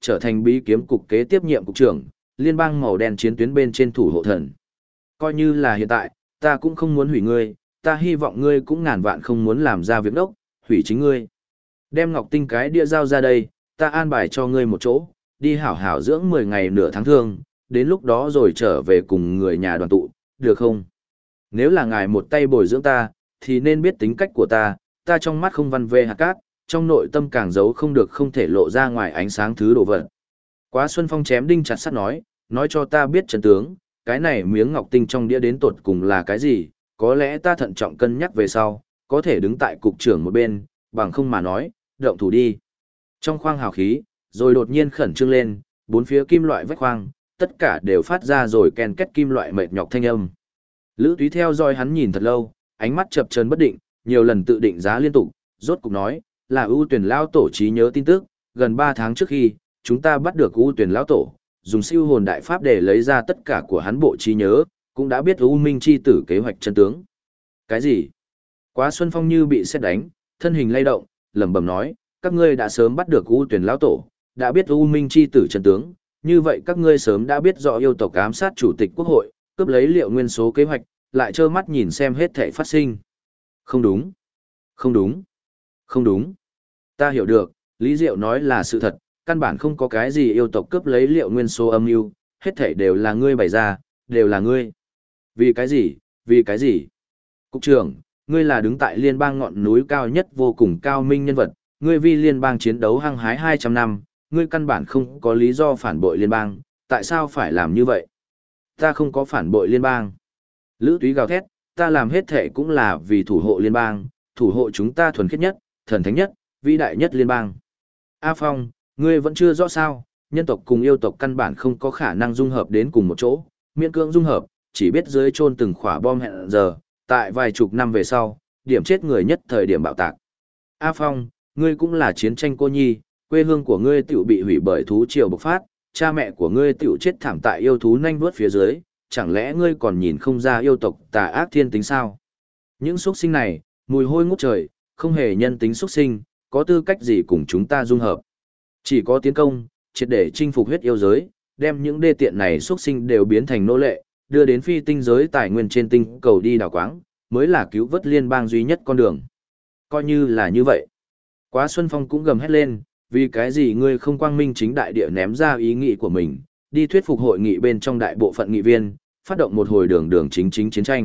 [SPEAKER 1] trở thành bí kiếm cục kế tiếp nhiệm cục trưởng, liên bang màu đen chiến tuyến bên trên thủ hộ thần. Coi như là hiện tại, ta cũng không muốn hủy ngươi, ta hy vọng ngươi cũng ngàn vạn không muốn làm ra việc đốc, hủy chính ngươi. Đem ngọc tinh cái đĩa giao ra đây, ta an bài cho ngươi một chỗ, đi hảo hảo dưỡng 10 ngày nửa tháng thương, đến lúc đó rồi trở về cùng người nhà đoàn tụ, được không? Nếu là ngài một tay bồi dưỡng ta, thì nên biết tính cách của ta trong mắt không văn vê hạt cát, trong nội tâm càng giấu không được không thể lộ ra ngoài ánh sáng thứ đồ vật. Quá Xuân Phong chém đinh chặt sắt nói cho ta biết chân tướng, cái này miếng ngọc tinh trong đĩa đến tột cùng là cái gì, có lẽ ta thận trọng cân nhắc về sau, có thể đứng tại cục trưởng một bên, bằng không mà nói, động thủ đi. Trong khoang hào khí, rồi đột nhiên khẩn trương lên, bốn phía kim loại vách khoang, tất cả đều phát ra rồi ken két kim loại mệt nhọc thanh âm. Lữ Túy theo dõi hắn nhìn thật lâu, ánh mắt chập chờn bất định, nhiều lần tự định giá liên tục, rốt cục nói, là ưu tuyển lao tổ trí nhớ tin tức, gần 3 tháng trước khi, chúng ta bắt được ưu tuyển lao tổ, dùng siêu hồn đại pháp để lấy ra tất cả của hắn bộ trí nhớ, cũng đã biết U Minh chi tử kế hoạch chân tướng. Cái gì? Quá Xuân Phong như bị sét đánh, thân hình lay động, lẩm bẩm nói, các ngươi đã sớm bắt được ưu tuyển lao tổ, đã biết U Minh chi tử chân tướng, như vậy các ngươi sớm đã biết rõ yêu tộc ám sát chủ tịch quốc hội, cướp lấy liệu nguyên số kế hoạch, lại trơ mắt nhìn xem hết thảy phát sinh. Không đúng. Không đúng. Không đúng. Ta hiểu được, Lý Diệu nói là sự thật, căn bản không có cái gì yêu tộc cướp lấy liệu nguyên số âm mưu, hết thảy đều là ngươi bày ra, đều là ngươi. Vì cái gì? Vì cái gì? Cục trưởng, ngươi là đứng tại liên bang ngọn núi cao nhất vô cùng cao minh nhân vật, ngươi vì liên bang chiến đấu hăng hái 200 năm, ngươi căn bản không có lý do phản bội liên bang, tại sao phải làm như vậy? Ta không có phản bội liên bang. Lữ Túy gào thét, ta làm hết thệ cũng là vì thủ hộ liên bang, thủ hộ chúng ta thuần khiết nhất, thần thánh nhất, vĩ đại nhất liên bang. A Phong, ngươi vẫn chưa rõ sao, nhân tộc cùng yêu tộc căn bản không có khả năng dung hợp đến cùng một chỗ, miễn cưỡng dung hợp, chỉ biết dưới chôn từng khỏa bom hẹn giờ, tại vài chục năm về sau, điểm chết người nhất thời điểm bạo tạc. A Phong, ngươi cũng là chiến tranh cô nhi, quê hương của ngươi tiểu bị hủy bởi thú triều bộc phát, cha mẹ của ngươi tiểu chết thảm tại yêu thú nhanh vuốt phía dưới, chẳng lẽ ngươi còn nhìn không ra yêu tộc tà ác thiên tính sao? Những xuất sinh này, mùi hôi ngút trời, không hề nhân tính xuất sinh, có tư cách gì cùng chúng ta dung hợp? Chỉ có tiến công, triệt để chinh phục huyết yêu giới, đem những đê tiện này xuất sinh đều biến thành nô lệ, đưa đến phi tinh giới tài nguyên trên tinh cầu đi đào quáng, mới là cứu vớt liên bang duy nhất con đường. Coi như là như vậy. Quá Xuân Phong cũng gầm hét lên, vì cái gì ngươi không quang minh chính đại địa ném ra ý nghĩ của mình, đi thuyết phục hội nghị bên trong đại bộ phận nghị viên, phát động một hồi đường chính chiến tranh.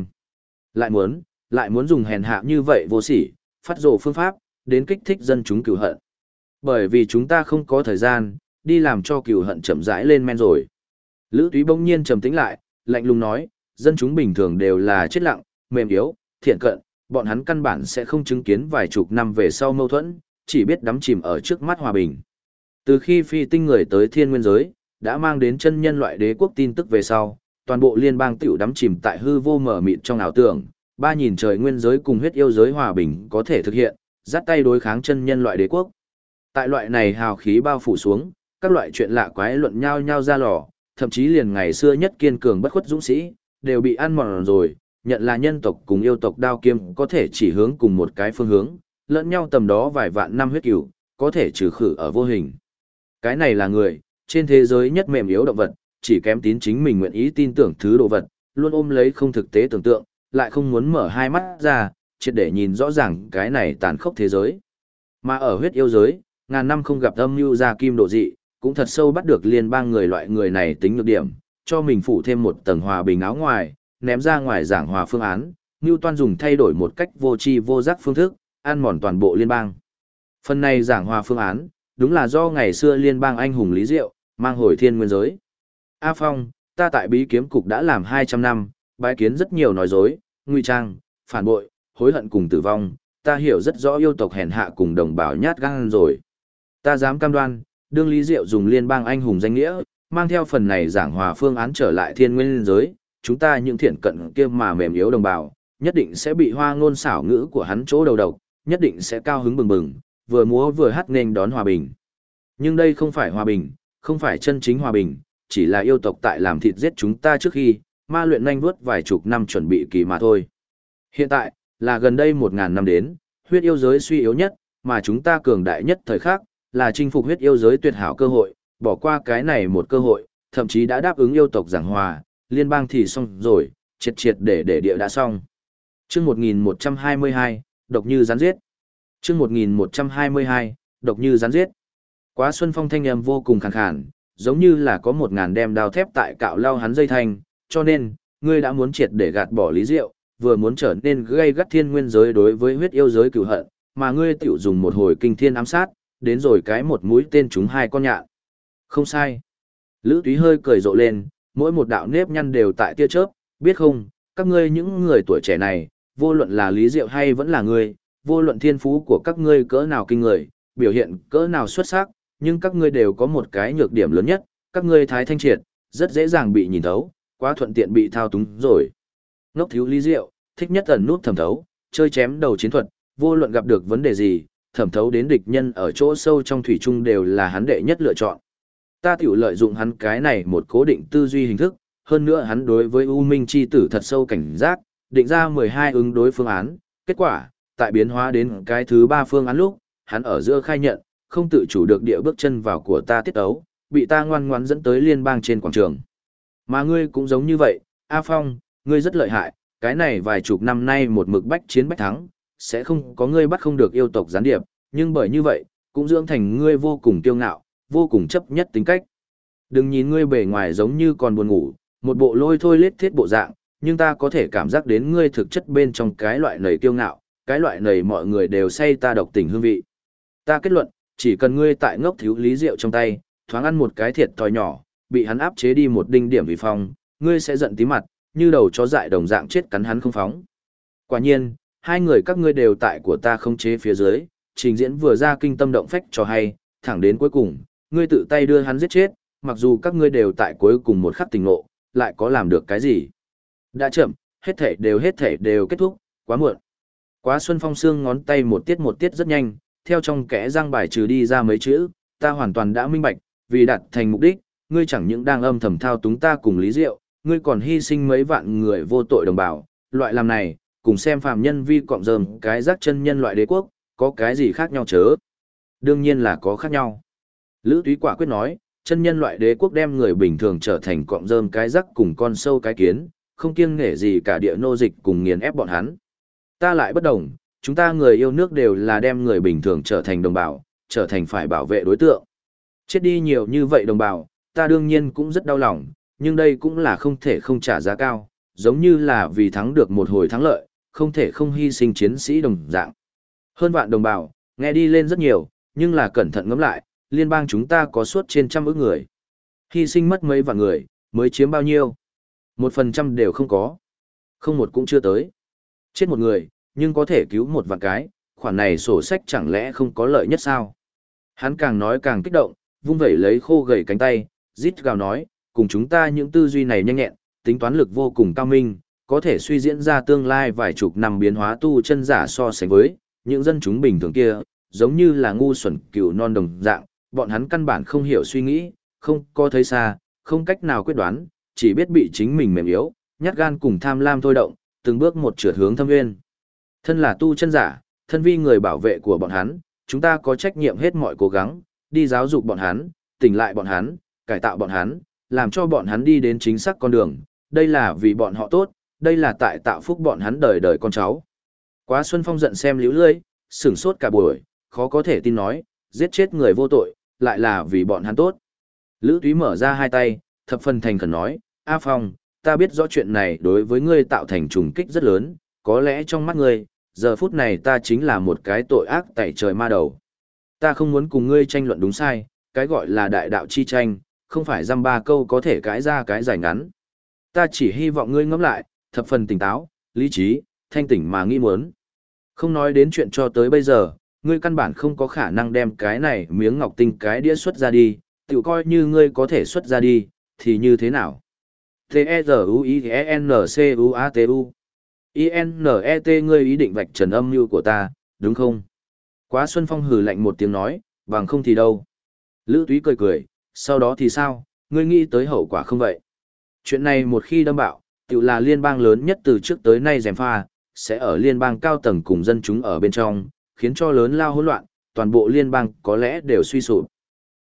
[SPEAKER 1] Lại muốn dùng hèn hạ như vậy vô sỉ, phát rồ phương pháp, đến kích thích dân chúng cừu hận. Bởi vì chúng ta không có thời gian, đi làm cho cừu hận chậm rãi lên men rồi. Lữ Túy bỗng nhiên trầm tĩnh lại, lạnh lùng nói, dân chúng bình thường đều là chết lặng, mềm yếu, thiện cận, bọn hắn căn bản sẽ không chứng kiến vài chục năm về sau mâu thuẫn, chỉ biết đắm chìm ở trước mắt hòa bình. Từ khi phi tinh người tới thiên nguyên giới, đã mang đến chân nhân loại đế quốc tin tức về sau, toàn bộ liên bang tiểu đắm chìm tại hư vô mở mịt trong ảo tưởng, ba nhìn trời nguyên giới cùng huyết yêu giới hòa bình có thể thực hiện, dắt tay đối kháng chân nhân loại đế quốc. Tại loại này hào khí bao phủ xuống, các loại chuyện lạ quái luận nhau nhau ra lò, thậm chí liền ngày xưa nhất kiên cường bất khuất dũng sĩ, đều bị ăn mòn rồi, nhận là nhân tộc cùng yêu tộc đao kiếm có thể chỉ hướng cùng một cái phương hướng, lẫn nhau tầm đó vài vạn năm huyết cửu, có thể trừ khử ở vô hình. Cái này là người, trên thế giới nhất mềm yếu động vật, chỉ kém tín chính mình nguyện ý tin tưởng thứ đồ vật, luôn ôm lấy không thực tế tưởng tượng, lại không muốn mở hai mắt ra, triệt để nhìn rõ ràng cái này tàn khốc thế giới. Mà ở huyết yêu giới, ngàn năm không gặp âm mưu ra kim độ dị, cũng thật sâu bắt được liên bang người loại người này tính nhược điểm, cho mình phủ thêm một tầng hòa bình áo ngoài, ném ra ngoài giảng hòa phương án, Ngưu Toan dùng thay đổi một cách vô tri vô giác phương thức, ăn mòn toàn bộ liên bang. Phần này giảng hòa phương án, đúng là do ngày xưa liên bang anh hùng Lý Diệu, mang hồi thiên nguyên giới. A Phong, ta tại bí kiếm cục đã làm 200 năm, bái kiến rất nhiều nói dối, ngụy trang, phản bội, hối hận cùng tử vong, ta hiểu rất rõ yêu tộc hèn hạ cùng đồng bào nhát gan rồi. Ta dám cam đoan, đương Lý Diệu dùng liên bang anh hùng danh nghĩa, mang theo phần này giảng hòa phương án trở lại thiên nguyên giới, chúng ta những thiện cận kia mà mềm yếu đồng bào, nhất định sẽ bị hoa ngôn xảo ngữ của hắn chỗ đầu độc, nhất định sẽ cao hứng bừng bừng, vừa múa vừa hát nên đón hòa bình. Nhưng đây không phải hòa bình, không phải chân chính hòa bình, chỉ là yêu tộc tại làm thịt giết chúng ta trước khi, ma luyện nhanh vuốt vài chục năm chuẩn bị kỳ mà thôi. Hiện tại, là gần đây 1000 năm đến, huyết yêu giới suy yếu nhất, mà chúng ta cường đại nhất thời khắc, là chinh phục huyết yêu giới tuyệt hảo cơ hội, bỏ qua cái này một cơ hội, thậm chí đã đáp ứng yêu tộc giảng hòa, liên bang thì xong rồi, triệt triệt để địa đã xong. Chương 1122, độc như rắn giết. Chương 1122, độc như rắn giết. Quá Xuân Phong thanh âm vô cùng khàn khàn, giống như là có 1000 đem đao thép tại cạo lao hắn dây thanh, cho nên, ngươi đã muốn triệt để gạt bỏ Lý Diệu, vừa muốn trở nên gây gắt thiên nguyên giới đối với huyết yêu giới cửu hận, mà ngươi tiểu dùng một hồi kinh thiên ám sát, đến rồi cái một mũi tên trúng hai con nhạn. Không sai. Lữ Túy hơi cười rộ lên, mỗi một đạo nếp nhăn đều tại tia chớp, biết không, các ngươi những người tuổi trẻ này, vô luận là Lý Diệu hay vẫn là ngươi, vô luận thiên phú của các ngươi cỡ nào kinh người, biểu hiện cỡ nào xuất sắc, nhưng các ngươi đều có một cái nhược điểm lớn nhất, các ngươi thái thanh triệt, rất dễ dàng bị nhìn thấu, quá thuận tiện bị thao túng rồi. Ngốc thiếu Lý Diệu, thích nhất ẩn nút thẩm thấu, chơi chém đầu chiến thuật, vô luận gặp được vấn đề gì, thẩm thấu đến địch nhân ở chỗ sâu trong thủy chung đều là hắn đệ nhất lựa chọn. Ta tiểu lợi dụng hắn cái này một cố định tư duy hình thức, hơn nữa hắn đối với U Minh chi tử thật sâu cảnh giác, định ra 12 ứng đối phương án, kết quả, tại biến hóa đến cái thứ 3 phương án lúc, hắn ở giữa khai nhận, không tự chủ được địa bước chân vào của ta tiết ấu, bị ta ngoan ngoãn dẫn tới liên bang trên quảng trường. Mà ngươi cũng giống như vậy, A Phong, ngươi rất lợi hại, cái này vài chục năm nay một mực bách chiến bách thắng, sẽ không có ngươi bắt không được yêu tộc gián điệp, nhưng bởi như vậy, cũng dưỡng thành ngươi vô cùng kiêu ngạo, vô cùng chấp nhất tính cách. Đừng nhìn ngươi bề ngoài giống như còn buồn ngủ, một bộ lôi thôi lết thiết bộ dạng, nhưng ta có thể cảm giác đến ngươi thực chất bên trong cái loại nầy kiêu ngạo, cái loại nầy mọi người đều say ta độc tình hương vị. Ta kết luận, chỉ cần ngươi tại ngốc thiếu Lý Diệu trong tay, thoáng ăn một cái thiệt thòi nhỏ, bị hắn áp chế đi một đinh điểm vì phong, ngươi sẽ giận tí mặt, như đầu chó dại đồng dạng chết cắn hắn không phóng. Quả nhiên, hai người các ngươi đều tại của ta không chế phía dưới, trình diễn vừa ra kinh tâm động phách cho hay, thẳng đến cuối cùng, ngươi tự tay đưa hắn giết chết, mặc dù các ngươi đều tại cuối cùng một khắc tình ngộ, lại có làm được cái gì? Đã chậm, hết thể đều kết thúc, quá muộn. Quá Xuân Phong xương ngón tay một tiết rất nhanh, theo trong kẽ răng bài trừ đi ra mấy chữ, ta hoàn toàn đã minh bạch, vì đạt thành mục đích, ngươi chẳng những đang âm thầm thao túng ta cùng Lý Diệu, ngươi còn hy sinh mấy vạn người vô tội đồng bào, loại làm này, cùng xem phàm nhân vi cọng rơm cái rác chân nhân loại đế quốc, có cái gì khác nhau chớ? Đương nhiên là có khác nhau. Lữ Túy quả quyết nói, chân nhân loại đế quốc đem người bình thường trở thành cọng rơm cái rác cùng con sâu cái kiến, không kiêng nể gì cả địa nô dịch cùng nghiền ép bọn hắn. Ta lại bất đồng, chúng ta người yêu nước đều là đem người bình thường trở thành đồng bào, trở thành phải bảo vệ đối tượng. Chết đi nhiều như vậy đồng bào, ta đương nhiên cũng rất đau lòng, nhưng đây cũng là không thể không trả giá cao, giống như là vì thắng được một hồi thắng lợi, không thể không hy sinh chiến sĩ đồng dạng. Hơn vạn đồng bào, nghe đi lên rất nhiều, nhưng là cẩn thận ngẫm lại, liên bang chúng ta có suốt trên trăm ức người. Hy sinh mất mấy vạn người, mới chiếm bao nhiêu? 1% đều không có. Không một cũng chưa tới. Chết một người, nhưng có thể cứu một vạn cái, khoản này sổ sách chẳng lẽ không có lợi nhất sao? Hắn càng nói càng kích động, vung vẩy lấy khô gầy cánh tay, rít gào nói, cùng chúng ta những tư duy này nhanh nhẹn, tính toán lực vô cùng cao minh, có thể suy diễn ra tương lai vài chục năm biến hóa tu chân giả so sánh với những dân chúng bình thường kia, giống như là ngu xuẩn cừu non đồng dạng, bọn hắn căn bản không hiểu suy nghĩ, không có thấy xa, không cách nào quyết đoán, chỉ biết bị chính mình mềm yếu, nhát gan cùng tham lam thôi động, từng bước một trượt hướng thâm nguyên. Thân là tu chân giả, thân vi người bảo vệ của bọn hắn, chúng ta có trách nhiệm hết mọi cố gắng, đi giáo dục bọn hắn, tỉnh lại bọn hắn, cải tạo bọn hắn, làm cho bọn hắn đi đến chính xác con đường, đây là vì bọn họ tốt, đây là tại tạo phúc bọn hắn đời đời con cháu. Quá Xuân Phong giận xem liễu lưỡi, sửng sốt cả buổi, khó có thể tin nói, giết chết người vô tội, lại là vì bọn hắn tốt. Lữ Túy mở ra hai tay, thập phần thành khẩn nói, A Phong, ta biết rõ chuyện này đối với ngươi tạo thành trùng kích rất lớn, có lẽ trong mắt ngươi, giờ phút này ta chính là một cái tội ác tẩy trời ma đầu. Ta không muốn cùng ngươi tranh luận đúng sai, cái gọi là đại đạo chi tranh, không phải dăm ba câu có thể cãi ra cái giải ngắn. Ta chỉ hy vọng ngươi ngẫm lại, thập phần tỉnh táo, lý trí, thanh tỉnh mà nghi muốn. Không nói đến chuyện cho tới bây giờ, ngươi căn bản không có khả năng đem cái này miếng ngọc tinh cái đĩa xuất ra đi, tự coi như ngươi có thể xuất ra đi, thì như thế nào? T-E-Z-U-I-E-N-C-U-A-T-U I-N-E-T ngươi ý định vạch trần âm mưu của ta, đúng không? Quá Xuân Phong hừ lạnh một tiếng nói, bằng không thì đâu. Lữ Túy cười cười, sau đó thì sao, ngươi nghĩ tới hậu quả không vậy? Chuyện này một khi đâm bạo, tự là liên bang lớn nhất từ trước tới nay gièm pha, sẽ ở liên bang cao tầng cùng dân chúng ở bên trong, khiến cho lớn lao hỗn loạn, toàn bộ liên bang có lẽ đều suy sụp.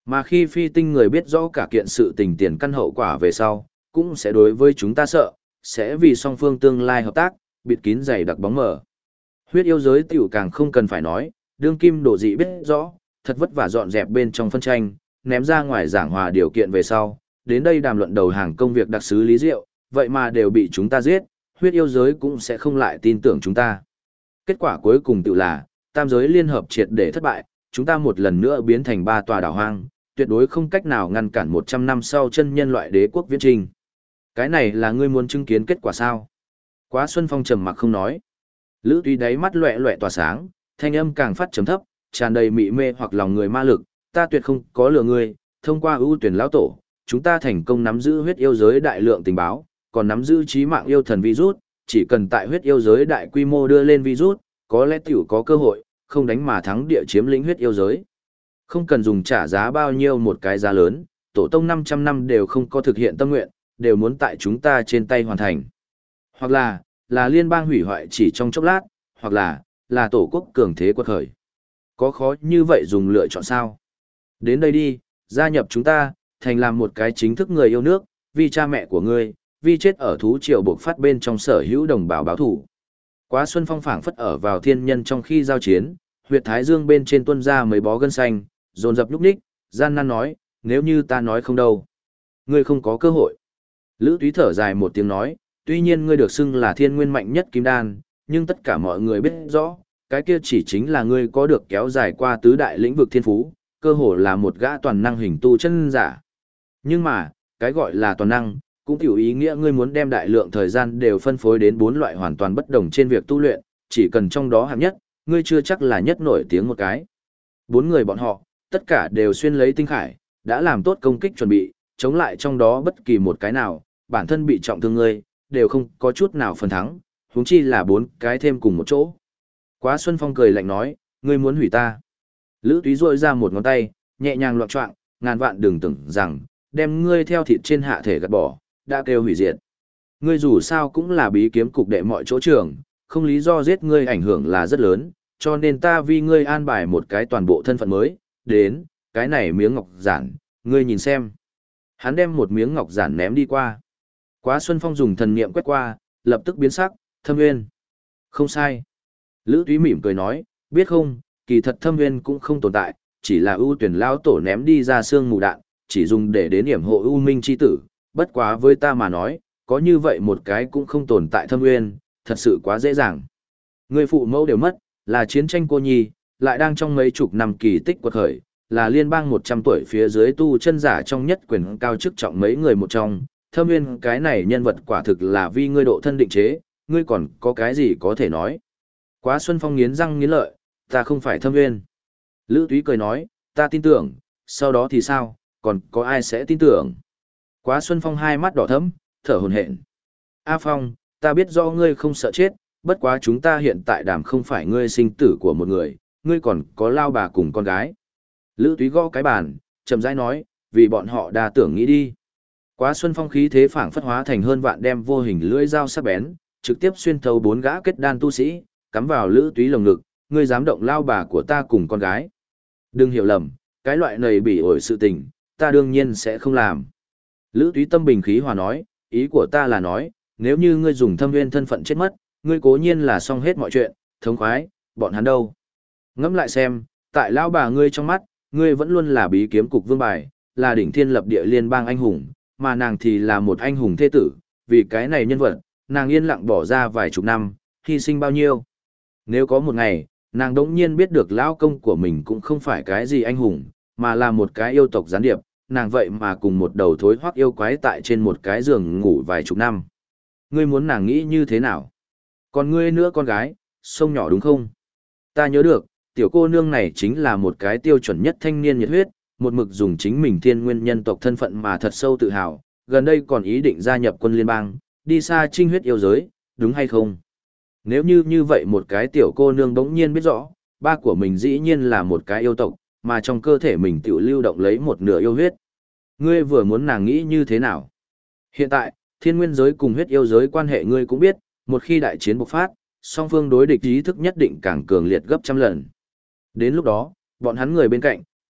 [SPEAKER 1] Mà khi phi tinh người biết rõ cả kiện sự tình tiền căn hậu quả về sau, cũng sẽ đối với chúng ta sợ, sẽ vì song phương tương lai hợp tác, bịt kín dày đặc bóng mờ. Huyết yêu giới tiểu càng không cần phải nói, đương kim đổ dị biết rõ, thật vất vả dọn dẹp bên trong phân tranh, ném ra ngoài giảng hòa điều kiện về sau, đến đây đàm luận đầu hàng công việc đặc sứ Lý Diệu, vậy mà đều bị chúng ta giết, huyết yêu giới cũng sẽ không lại tin tưởng chúng ta. Kết quả cuối cùng tự là, tam giới liên hợp triệt để thất bại, chúng ta một lần nữa biến thành 3 tòa đảo hoang, tuyệt đối không cách nào ngăn cản 100 năm sau chân nhân loại đế quốc viễn trình. Cái này là ngươi muốn chứng kiến kết quả sao? Quá Xuân Phong trầm mặc không nói. Lữ Túy đáy mắt loẹt loẹt tỏa sáng, thanh âm càng phát trầm thấp, tràn đầy mị mê hoặc lòng người ma lực, ta tuyệt không có lừa ngươi, thông qua ưu tuyển lão tổ, chúng ta thành công nắm giữ huyết yêu giới đại lượng tình báo, còn nắm giữ trí mạng yêu thần virus, chỉ cần tại huyết yêu giới đại quy mô đưa lên virus, có lẽ tiểu có cơ hội, không đánh mà thắng địa chiếm lĩnh huyết yêu giới. Không cần dùng trả giá bao nhiêu một cái giá lớn, tổ tông 500 năm đều không có thực hiện tâm nguyện, đều muốn tại chúng ta trên tay hoàn thành. Hoặc là liên bang hủy hoại chỉ trong chốc lát, hoặc là tổ quốc cường thế quật khởi. Có khó như vậy dùng lựa chọn sao? Đến đây đi, gia nhập chúng ta, thành làm một cái chính thức người yêu nước, vì cha mẹ của ngươi, vì chết ở thú triều buộc phát bên trong sở hữu đồng bào báo thủ. Quá Xuân Phong phảng phất ở vào thiên nhân trong khi giao chiến, huyệt thái dương bên trên tuôn ra mấy bó gân xanh, dồn dập lúc ních, gian nan nói, nếu như ta nói không đâu, ngươi không có cơ hội. Lữ Túy thở dài một tiếng nói, tuy nhiên ngươi được xưng là thiên nguyên mạnh nhất kim đan, nhưng tất cả mọi người biết rõ, cái kia chỉ chính là ngươi có được kéo dài qua tứ đại lĩnh vực thiên phú, cơ hồ là một gã toàn năng hình tu chân giả. Nhưng mà, cái gọi là toàn năng, cũng hiểu ý nghĩa ngươi muốn đem đại lượng thời gian đều phân phối đến 4 loại hoàn toàn bất đồng trên việc tu luyện, chỉ cần trong đó hạng nhất, ngươi chưa chắc là nhất nổi tiếng một cái. 4 người bọn họ, tất cả đều xuyên lấy tinh khải, đã làm tốt công kích chuẩn bị, chống lại trong đó bất kỳ một cái nào, bản thân bị trọng thương ngươi, đều không có chút nào phần thắng, huống chi là 4 cái thêm cùng một chỗ. Quá Xuân Phong cười lạnh nói, ngươi muốn hủy ta. Lữ Túy rôi ra một ngón tay, nhẹ nhàng loạn choạng, ngàn vạn đừng tưởng rằng, đem ngươi theo thịt trên hạ thể gạt bỏ, đã kêu hủy diệt. Ngươi dù sao cũng là bí kiếm cục đệ mọi chỗ trưởng, không lý do giết ngươi ảnh hưởng là rất lớn, cho nên ta vì ngươi an bài một cái toàn bộ thân phận mới, đến, cái này miếng ngọc giản, ngươi nhìn xem. Hắn đem một miếng ngọc giản ném đi qua. Quá Xuân Phong dùng thần niệm quét qua, lập tức biến sắc, Thâm Nguyên. Không sai. Lữ Túy mỉm cười nói, biết không, kỳ thật Thâm Nguyên cũng không tồn tại, chỉ là ưu tuyển lao tổ ném đi ra xương mù đạn, chỉ dùng để đến điểm hộ ưu minh chi tử, bất quá với ta mà nói, có như vậy một cái cũng không tồn tại Thâm Nguyên, thật sự quá dễ dàng. Người phụ mẫu đều mất, là chiến tranh cô nhi, lại đang trong mấy chục năm kỳ tích quật khởi, là liên bang 100 tuổi phía dưới tu chân giả trong nhất quyền cao chức trọng mấy người một trong. Thâm Nguyên cái này nhân vật quả thực là vì ngươi độ thân định chế, ngươi còn có cái gì có thể nói. Quá Xuân Phong nghiến răng nghiến lợi, ta không phải Thâm Nguyên. Lữ Túy cười nói, ta tin tưởng, sau đó thì sao, còn có ai sẽ tin tưởng. Quá Xuân Phong hai mắt đỏ thẫm, thở hổn hển. A Phong, ta biết do ngươi không sợ chết, bất quá chúng ta hiện tại đàm không phải ngươi sinh tử của một người, ngươi còn có lao bà cùng con gái. Lữ Túy gõ cái bàn, chậm rãi nói, vì bọn họ đa tưởng nghĩ đi. Quá Xuân Phong khí thế phảng phất hóa thành hơn vạn đem vô hình lưỡi dao sắc bén, trực tiếp xuyên thấu 4 gã kết đan tu sĩ, cắm vào Lữ Túy lồng ngực, ngươi dám động lao bà của ta cùng con gái. Đừng hiểu lầm, cái loại này bỉ ổi sự tình, ta đương nhiên sẽ không làm. Lữ Túy tâm bình khí hòa nói, ý của ta là nói, nếu như ngươi dùng Thâm Nguyên thân phận chết mất, ngươi cố nhiên là xong hết mọi chuyện, thống khoái, bọn hắn đâu. Ngẫm lại xem, tại lao bà ngươi trong mắt, ngươi vẫn luôn là bí kiếm cục vương bài, là đỉnh thiên lập địa liên bang anh hùng, mà nàng thì là một anh hùng thế tử, vì cái này nhân vật, nàng yên lặng bỏ ra vài chục năm, hy sinh bao nhiêu. Nếu có một ngày, nàng đống nhiên biết được lão công của mình cũng không phải cái gì anh hùng, mà là một cái yêu tộc gián điệp, nàng vậy mà cùng một đầu thối hoắc yêu quái tại trên một cái giường ngủ vài chục năm. Ngươi muốn nàng nghĩ như thế nào? Còn ngươi nữa con gái, sông nhỏ đúng không? Ta nhớ được, tiểu cô nương này chính là một cái tiêu chuẩn nhất thanh niên nhiệt huyết, một mực dùng chính mình thiên nguyên nhân tộc thân phận mà thật sâu tự hào, gần đây còn ý định gia nhập quân liên bang, đi xa trinh huyết yêu giới, đúng hay không? Nếu như vậy một cái tiểu cô nương bỗng nhiên biết rõ, ba của mình dĩ nhiên là một cái yêu tộc, mà trong cơ thể mình tiểu lưu động lấy một nửa yêu huyết. Ngươi vừa muốn nàng nghĩ như thế nào? Hiện tại, thiên nguyên giới cùng huyết yêu giới quan hệ ngươi cũng biết, một khi đại chiến bộc phát, song phương đối địch ý thức nhất định càng cường liệt gấp trăm lần. Đến lúc đó, bọn hắn người bên cạnh,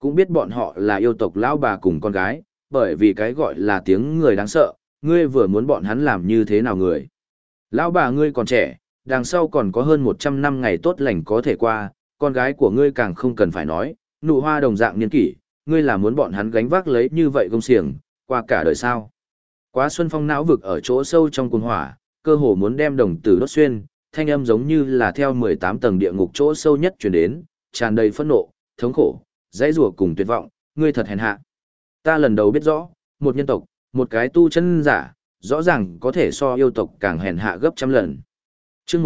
[SPEAKER 1] cũng biết bọn họ là yêu tộc lão bà cùng con gái, bởi vì cái gọi là tiếng người đáng sợ, ngươi vừa muốn bọn hắn làm như thế nào người. Lão bà ngươi còn trẻ, đằng sau còn có hơn 100 năm ngày tốt lành có thể qua, con gái của ngươi càng không cần phải nói, nụ hoa đồng dạng niên kỷ, ngươi là muốn bọn hắn gánh vác lấy như vậy công xiềng, qua cả đời sao. Quá Xuân Phong não vực ở chỗ sâu trong cuồng hỏa, cơ hồ muốn đem đồng tử đốt xuyên, thanh âm giống như là theo 18 tầng địa ngục chỗ sâu nhất truyền đến, tràn đầy phẫn nộ, thống khổ, dãy rủa cùng tuyệt vọng, ngươi thật hèn hạ. Ta lần đầu biết rõ, một nhân tộc, một cái tu chân giả, rõ ràng có thể so yêu tộc càng hèn hạ gấp trăm lần. Chương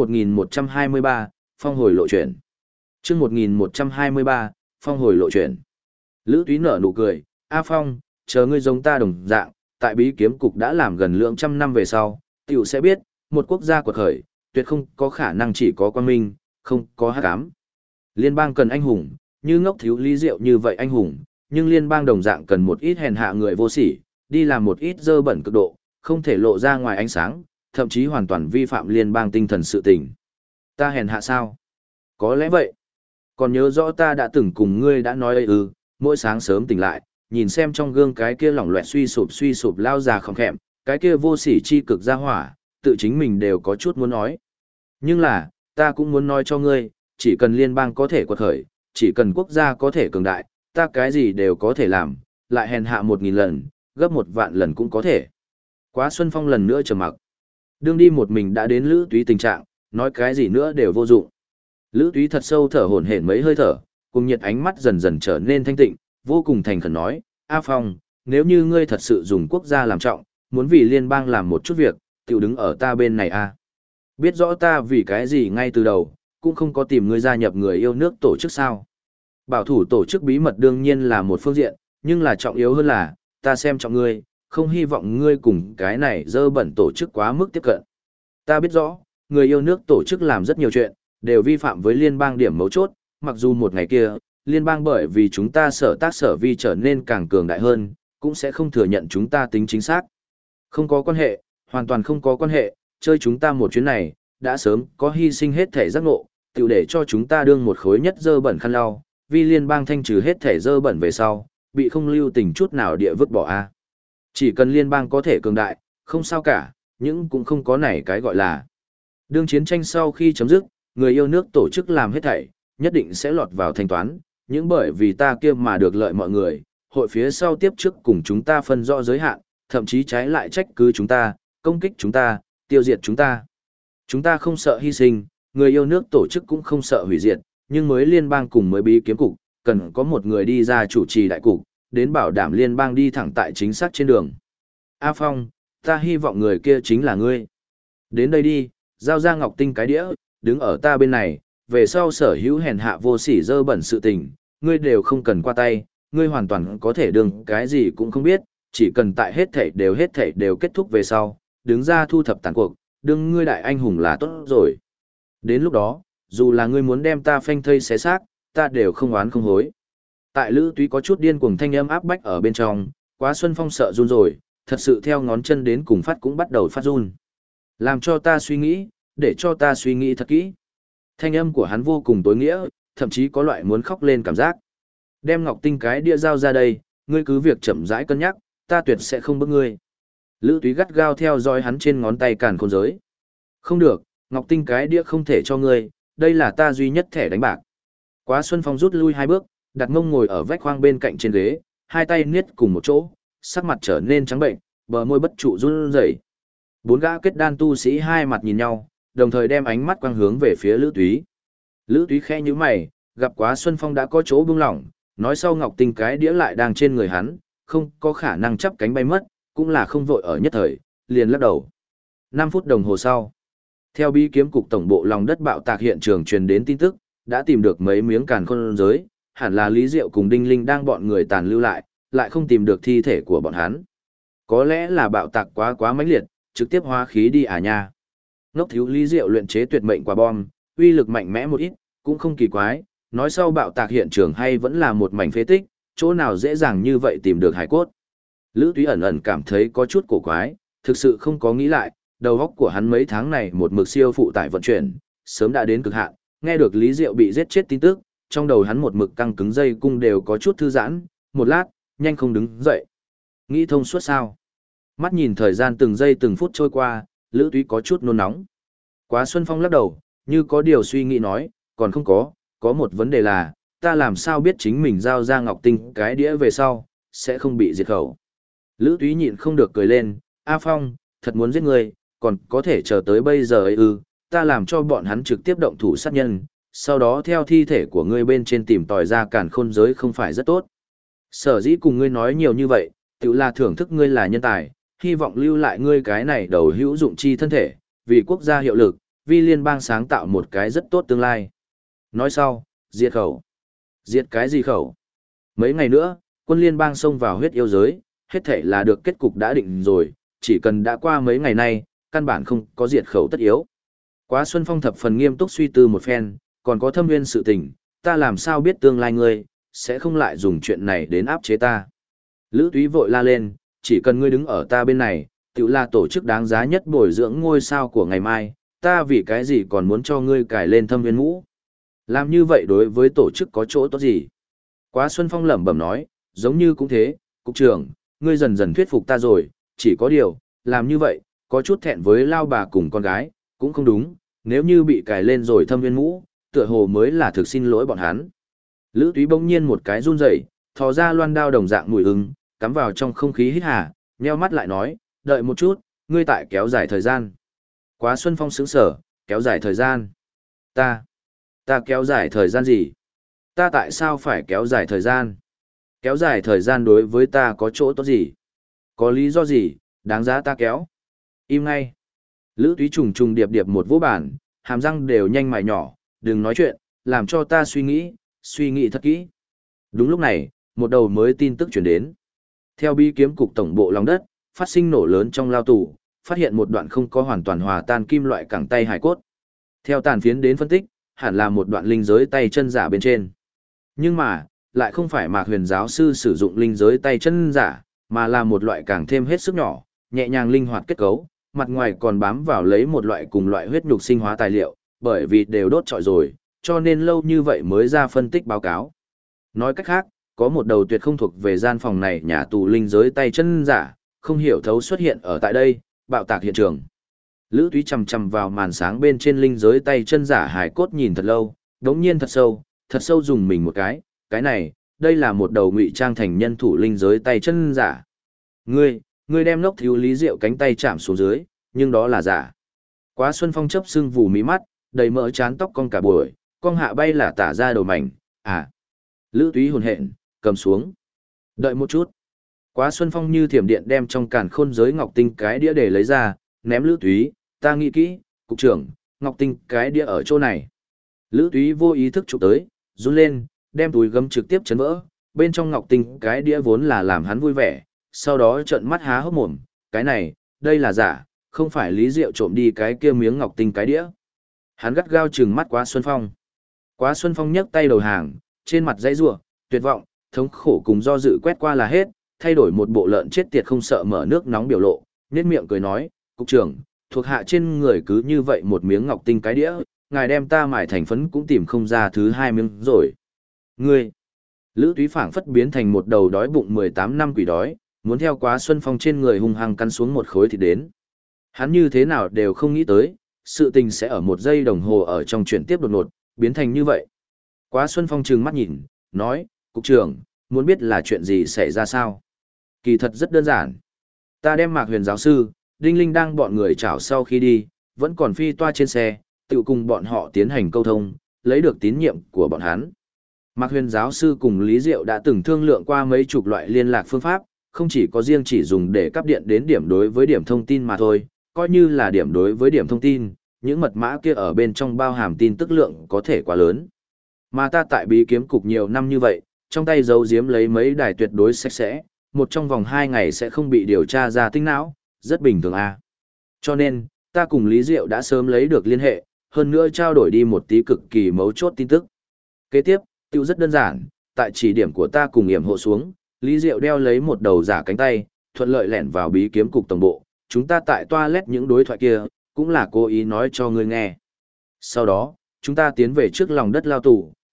[SPEAKER 1] 1123, phong hồi lộ chuyển. Chương 1123, phong hồi lộ chuyển. Lữ Túy nở nụ cười, A Phong, chờ ngươi giống ta đồng dạng, tại bí kiếm cục đã làm gần lượng trăm năm về sau, tiểu sẽ biết, một quốc gia quật khởi, tuyệt không có khả năng chỉ có quang minh, không có hắc ám. Liên bang cần anh hùng, như ngốc thiếu lý diệu như vậy anh hùng, nhưng liên bang đồng dạng cần một ít hèn hạ người vô sỉ, đi làm một ít dơ bẩn cực độ, không thể lộ ra ngoài ánh sáng, thậm chí hoàn toàn vi phạm liên bang tinh thần sự tình. Ta hèn hạ sao? Có lẽ vậy. Còn nhớ rõ ta đã từng cùng ngươi đã nói ấy ư, mỗi sáng sớm tỉnh lại, nhìn xem trong gương cái kia lỏng loẹt suy sụp lao già khom khẹm, cái kia vô sỉ chi cực ra hỏa, tự chính mình đều có chút muốn nói. Nhưng là, ta cũng muốn nói cho ngươi, chỉ cần liên bang có thể quật khởi, chỉ cần quốc gia có thể cường đại, ta cái gì đều có thể làm, lại hèn hạ 1000 lần, gấp 1 vạn lần cũng có thể. Quá Xuân Phong lần nữa trầm mặc. Đương đi một mình đã đến Lữ Túy tình trạng, nói cái gì nữa đều vô dụng. Lữ Túy thật sâu thở hổn hển mấy hơi thở, cùng nhiệt ánh mắt dần dần trở nên thanh tịnh, vô cùng thành khẩn nói, A Phong, nếu như ngươi thật sự dùng quốc gia làm trọng, muốn vì liên bang làm một chút việc, tiểu đứng ở ta bên này a. Biết rõ ta vì cái gì ngay từ đầu, cũng không có tìm ngươi gia nhập người yêu nước tổ chức sao. Bảo thủ tổ chức bí mật đương nhiên là một phương diện, nhưng là trọng yếu hơn là, ta xem trọng ngươi, không hy vọng ngươi cùng cái này dơ bẩn tổ chức quá mức tiếp cận. Ta biết rõ, người yêu nước tổ chức làm rất nhiều chuyện, đều vi phạm với liên bang điểm mấu chốt, mặc dù một ngày kia, liên bang bởi vì chúng ta sở tác sở vi trở nên càng cường đại hơn, cũng sẽ không thừa nhận chúng ta tính chính xác. Không có quan hệ, hoàn toàn không có quan hệ, chơi chúng ta một chuyến này, đã sớm có hy sinh hết thể giác ngộ, tiểu để cho chúng ta đương một khối nhất dơ bẩn khăn lau, vì liên bang thanh trừ hết thể dơ bẩn về sau, bị không lưu tình chút nào địa vứt bỏ a. Chỉ cần liên bang có thể cường đại, không sao cả, nhưng cũng không có này cái gọi là. Đương chiến tranh sau khi chấm dứt, người yêu nước tổ chức làm hết thảy, nhất định sẽ lọt vào thanh toán, những bởi vì ta kia mà được lợi mọi người, hội phía sau tiếp trước cùng chúng ta phân rõ giới hạn, thậm chí trái lại trách cứ chúng ta, công kích chúng ta, tiêu diệt chúng ta. Chúng ta không sợ hy sinh, người yêu nước tổ chức cũng không sợ hủy diệt, nhưng mới liên bang cùng mới bí kiếm cục, cần có một người đi ra chủ trì đại cục, đến bảo đảm liên bang đi thẳng tại chính xác trên đường. A Phong, ta hy vọng người kia chính là ngươi. Đến đây đi, giao ra ngọc tinh cái đĩa, đứng ở ta bên này, về sau sở hữu hèn hạ vô sỉ dơ bẩn sự tình, ngươi đều không cần qua tay, ngươi hoàn toàn có thể đừng cái gì cũng không biết, chỉ cần tại hết thảy đều kết thúc về sau, đứng ra thu thập tàn cuộc, đừng ngươi đại anh hùng là tốt rồi. Đến lúc đó, dù là ngươi muốn đem ta phanh thây xé xác, ta đều không oán không hối. Tại Lữ Túy có chút điên cuồng thanh âm áp bách ở bên trong, Quá Xuân Phong sợ run rồi, thật sự theo ngón chân đến cùng phát cũng bắt đầu phát run. Làm cho ta suy nghĩ, để cho ta suy nghĩ thật kỹ. Thanh âm của hắn vô cùng tối nghĩa, thậm chí có loại muốn khóc lên cảm giác. Đem ngọc tinh cái đĩa giao ra đây, ngươi cứ việc chậm rãi cân nhắc, ta tuyệt sẽ không bức ngươi. Lữ Túy gắt gao theo dõi hắn trên ngón tay càn khôn giới. Không được, ngọc tinh cái đĩa không thể cho ngươi, đây là ta duy nhất thẻ đánh bạc. Quá Xuân Phong rút lui 2 bước, đặt mông ngồi ở vách khoang bên cạnh trên ghế, hai tay niết cùng một chỗ, sắc mặt trở nên trắng bệnh, bờ môi bất trụ run rẩy. 4 gã kết đan tu sĩ hai mặt nhìn nhau, đồng thời đem ánh mắt quang hướng về phía Lữ Túy. Lữ Túy khẽ nhíu mày, gặp Quá Xuân Phong đã có chỗ buông lỏng, nói sau ngọc tinh cái đĩa lại đang trên người hắn, không có khả năng chắp cánh bay mất, cũng là không vội ở nhất thời, liền lắc đầu. 5 phút đồng hồ sau, theo bí kiếm cục tổng bộ lòng đất bạo tạc hiện trường truyền đến tin tức, đã tìm được mấy miếng càn khôn giới, hẳn là Lý Diệu cùng Đinh Linh đang bọn người tàn lưu lại không tìm được thi thể của bọn hắn. Có lẽ là bạo tạc quá mãnh liệt, trực tiếp hóa khí đi à nha. Ngốc thiếu Lý Diệu luyện chế tuyệt mệnh quả bom, uy lực mạnh mẽ một ít, cũng không kỳ quái, nói sau bạo tạc hiện trường hay vẫn là một mảnh phế tích, chỗ nào dễ dàng như vậy tìm được hải cốt. Lữ Túy ẩn cảm thấy có chút cổ quái, thực sự không có nghĩ lại, đầu óc của hắn mấy tháng này một mực siêu phụ tải vận chuyển, sớm đã đến cực hạn, nghe được Lý Diệu bị giết chết tin tức, trong đầu hắn một mực căng cứng dây cung đều có chút thư giãn, một lát, nhanh không đứng dậy. Nghĩ thông suốt sao? Mắt nhìn thời gian từng giây từng phút trôi qua, Lữ Túy có chút nôn nóng. Quá Xuân Phong lắc đầu, như có điều suy nghĩ nói, còn không có một vấn đề là, ta làm sao biết chính mình giao ra ngọc tinh cái đĩa về sau, sẽ không bị diệt khẩu. Lữ Túy nhịn không được cười lên, A Phong, thật muốn giết người, còn có thể chờ tới bây giờ ấy ư, ta làm cho bọn hắn trực tiếp động thủ sát nhân, sau đó theo thi thể của ngươi bên trên tìm tòi ra càn khôn giới không phải rất tốt. Sở dĩ cùng ngươi nói nhiều như vậy, tự là thưởng thức ngươi là nhân tài, hy vọng lưu lại ngươi cái này đầu hữu dụng chi thân thể, vì quốc gia hiệu lực, vì liên bang sáng tạo một cái rất tốt tương lai. Nói sau, diệt khẩu. Diệt cái gì khẩu? Mấy ngày nữa, quân liên bang xông vào huyết yêu giới, hết thể là được kết cục đã định rồi, chỉ cần đã qua mấy ngày nay, căn bản không có diệt khẩu tất yếu. Quá Xuân Phong thập phần nghiêm túc suy tư một phen, còn có thâm nguyên sự tình, ta làm sao biết tương lai ngươi, sẽ không lại dùng chuyện này đến áp chế ta. Lữ Túy vội la lên, chỉ cần ngươi đứng ở ta bên này, tự là tổ chức đáng giá nhất bồi dưỡng ngôi sao của ngày mai, ta vì cái gì còn muốn cho ngươi cài lên thâm nguyên mũ. Làm như vậy đối với tổ chức có chỗ tốt gì? Quá Xuân Phong lẩm bẩm nói, giống như cũng thế, cục trưởng, ngươi dần dần thuyết phục ta rồi, chỉ có điều, làm như vậy, có chút thẹn với lao bà cùng con gái, cũng không đúng, nếu như bị cài lên rồi thâm viên mũ, tựa hồ mới là thực xin lỗi bọn hắn. Lữ Túy bỗng nhiên một cái run rẩy, thò ra loan đao đồng dạng mùi ưng, cắm vào trong không khí hít hà, nheo mắt lại nói, đợi một chút, ngươi tại kéo dài thời gian. Quá Xuân Phong sững sở, kéo dài thời gian. Ta kéo dài thời gian gì? Ta tại sao phải kéo dài thời gian? Kéo dài thời gian đối với ta có chỗ tốt gì? Có lý do gì, đáng giá ta kéo? Im ngay. Lữ Túy trùng trùng điệp điệp một vỗ bản, hàm răng đều nhanh mài nhỏ, đừng nói chuyện, làm cho ta suy nghĩ thật kỹ. Đúng lúc này, một đầu mới tin tức chuyển đến. Theo bí kiếm cục tổng bộ lòng đất, phát sinh nổ lớn trong lao tù, phát hiện một đoạn không có hoàn toàn hòa tan kim loại cẳng tay hải cốt. Theo tàn phiến đến phân tích, hẳn là một đoạn linh giới tay chân giả bên trên. Nhưng mà, lại không phải Mạc Huyền giáo sư sử dụng linh giới tay chân giả, mà là một loại càng thêm hết sức nhỏ, nhẹ nhàng linh hoạt kết cấu, mặt ngoài còn bám vào lấy một loại cùng loại huyết nhục sinh hóa tài liệu, bởi vì đều đốt trọi rồi, cho nên lâu như vậy mới ra phân tích báo cáo. Nói cách khác, có một đầu tuyệt không thuộc về gian phòng này nhà tù linh giới tay chân giả, không hiểu thấu xuất hiện ở tại đây, bạo tạc hiện trường. Lữ Túy chầm chầm vào màn sáng bên trên linh giới tay chân giả hài cốt nhìn thật lâu, đống nhiên thật sâu dùng mình một cái này, đây là một đầu ngụy trang thành nhân thủ linh giới tay chân giả. Ngươi đem Ngốc Thiếu Lý Diệu cánh tay chạm xuống dưới, nhưng đó là giả. Quá Xuân Phong chớp sưng vù mí mắt, đầy mỡ chán tóc cong cả buổi, cong hạ bay là tả ra đầu mảnh, à. Lữ Túy hồn hện, cầm xuống. Đợi một chút. Quá Xuân Phong như thiểm điện đem trong càn khôn giới ngọc tinh cái đĩa để lấy ra, ném Lữ Túy, ta nghĩ kỹ, cục trưởng, ngọc tinh cái đĩa ở chỗ này. Lữ Túy vô ý thức chụp tới, run lên, đem túi gấm trực tiếp chấn vỡ, bên trong ngọc tinh cái đĩa vốn là làm hắn vui vẻ, sau đó trợn mắt há hốc mồm, cái này, đây là giả, không phải Lý Diệu trộm đi cái kia miếng ngọc tinh cái đĩa. Hắn gắt gao trừng mắt Quá Xuân Phong. Quá Xuân Phong nhấc tay đầu hàng, trên mặt dãy rủa, tuyệt vọng, thống khổ cùng do dự quét qua là hết, thay đổi một bộ lợn chết tiệt không sợ mở nước nóng biểu lộ, nhếch miệng cười nói, cục trưởng, thuộc hạ trên người cứ như vậy một miếng ngọc tinh cái đĩa, ngài đem ta mài thành phấn cũng tìm không ra thứ hai miếng rồi. Ngươi! Lữ Túy phảng phất biến thành một đầu đói bụng 18 năm quỷ đói, muốn theo Quá Xuân Phong trên người hung hăng cắn xuống một khối thịt đến. Hắn như thế nào đều không nghĩ tới, sự tình sẽ ở một giây đồng hồ ở trong chuyển tiếp đột ngột, biến thành như vậy. Quá Xuân Phong trừng mắt nhìn, nói, cục trưởng, muốn biết là chuyện gì xảy ra sao? Kỳ thật rất đơn giản. Ta đem Mạc Huyền giáo sư, Đinh Linh đang bọn người chảo sau khi đi, vẫn còn phi toa trên xe, tự cùng bọn họ tiến hành câu thông, lấy được tín nhiệm của bọn hắn. Mạc Huyền giáo sư cùng Lý Diệu đã từng thương lượng qua mấy chục loại liên lạc phương pháp, không chỉ có riêng chỉ dùng để cắp điện đến điểm đối với điểm thông tin mà thôi, coi như là điểm đối với điểm thông tin, những mật mã kia ở bên trong bao hàm tin tức lượng có thể quá lớn. Mà ta tại bí kiếm cục nhiều năm như vậy, trong tay giấu giếm lấy mấy đài tuyệt đối sạch sẽ, một trong vòng 2 ngày sẽ không bị điều tra ra tinh não, rất bình thường à. Cho nên, ta cùng Lý Diệu đã sớm lấy được liên hệ, hơn nữa trao đổi đi một tí cực kỳ mấu chốt tin tức. Kế tiếp, tiêu rất đơn giản, tại chỉ điểm của ta cùng yểm hộ xuống, Lý Diệu đeo lấy một đầu giả cánh tay, thuận lợi lẻn vào bí kiếm cục tổng bộ, chúng ta tại toilet những đối thoại kia, cũng là cố ý nói cho ngươi nghe. Sau đó, chúng ta tiến về trước lòng đất lao tù,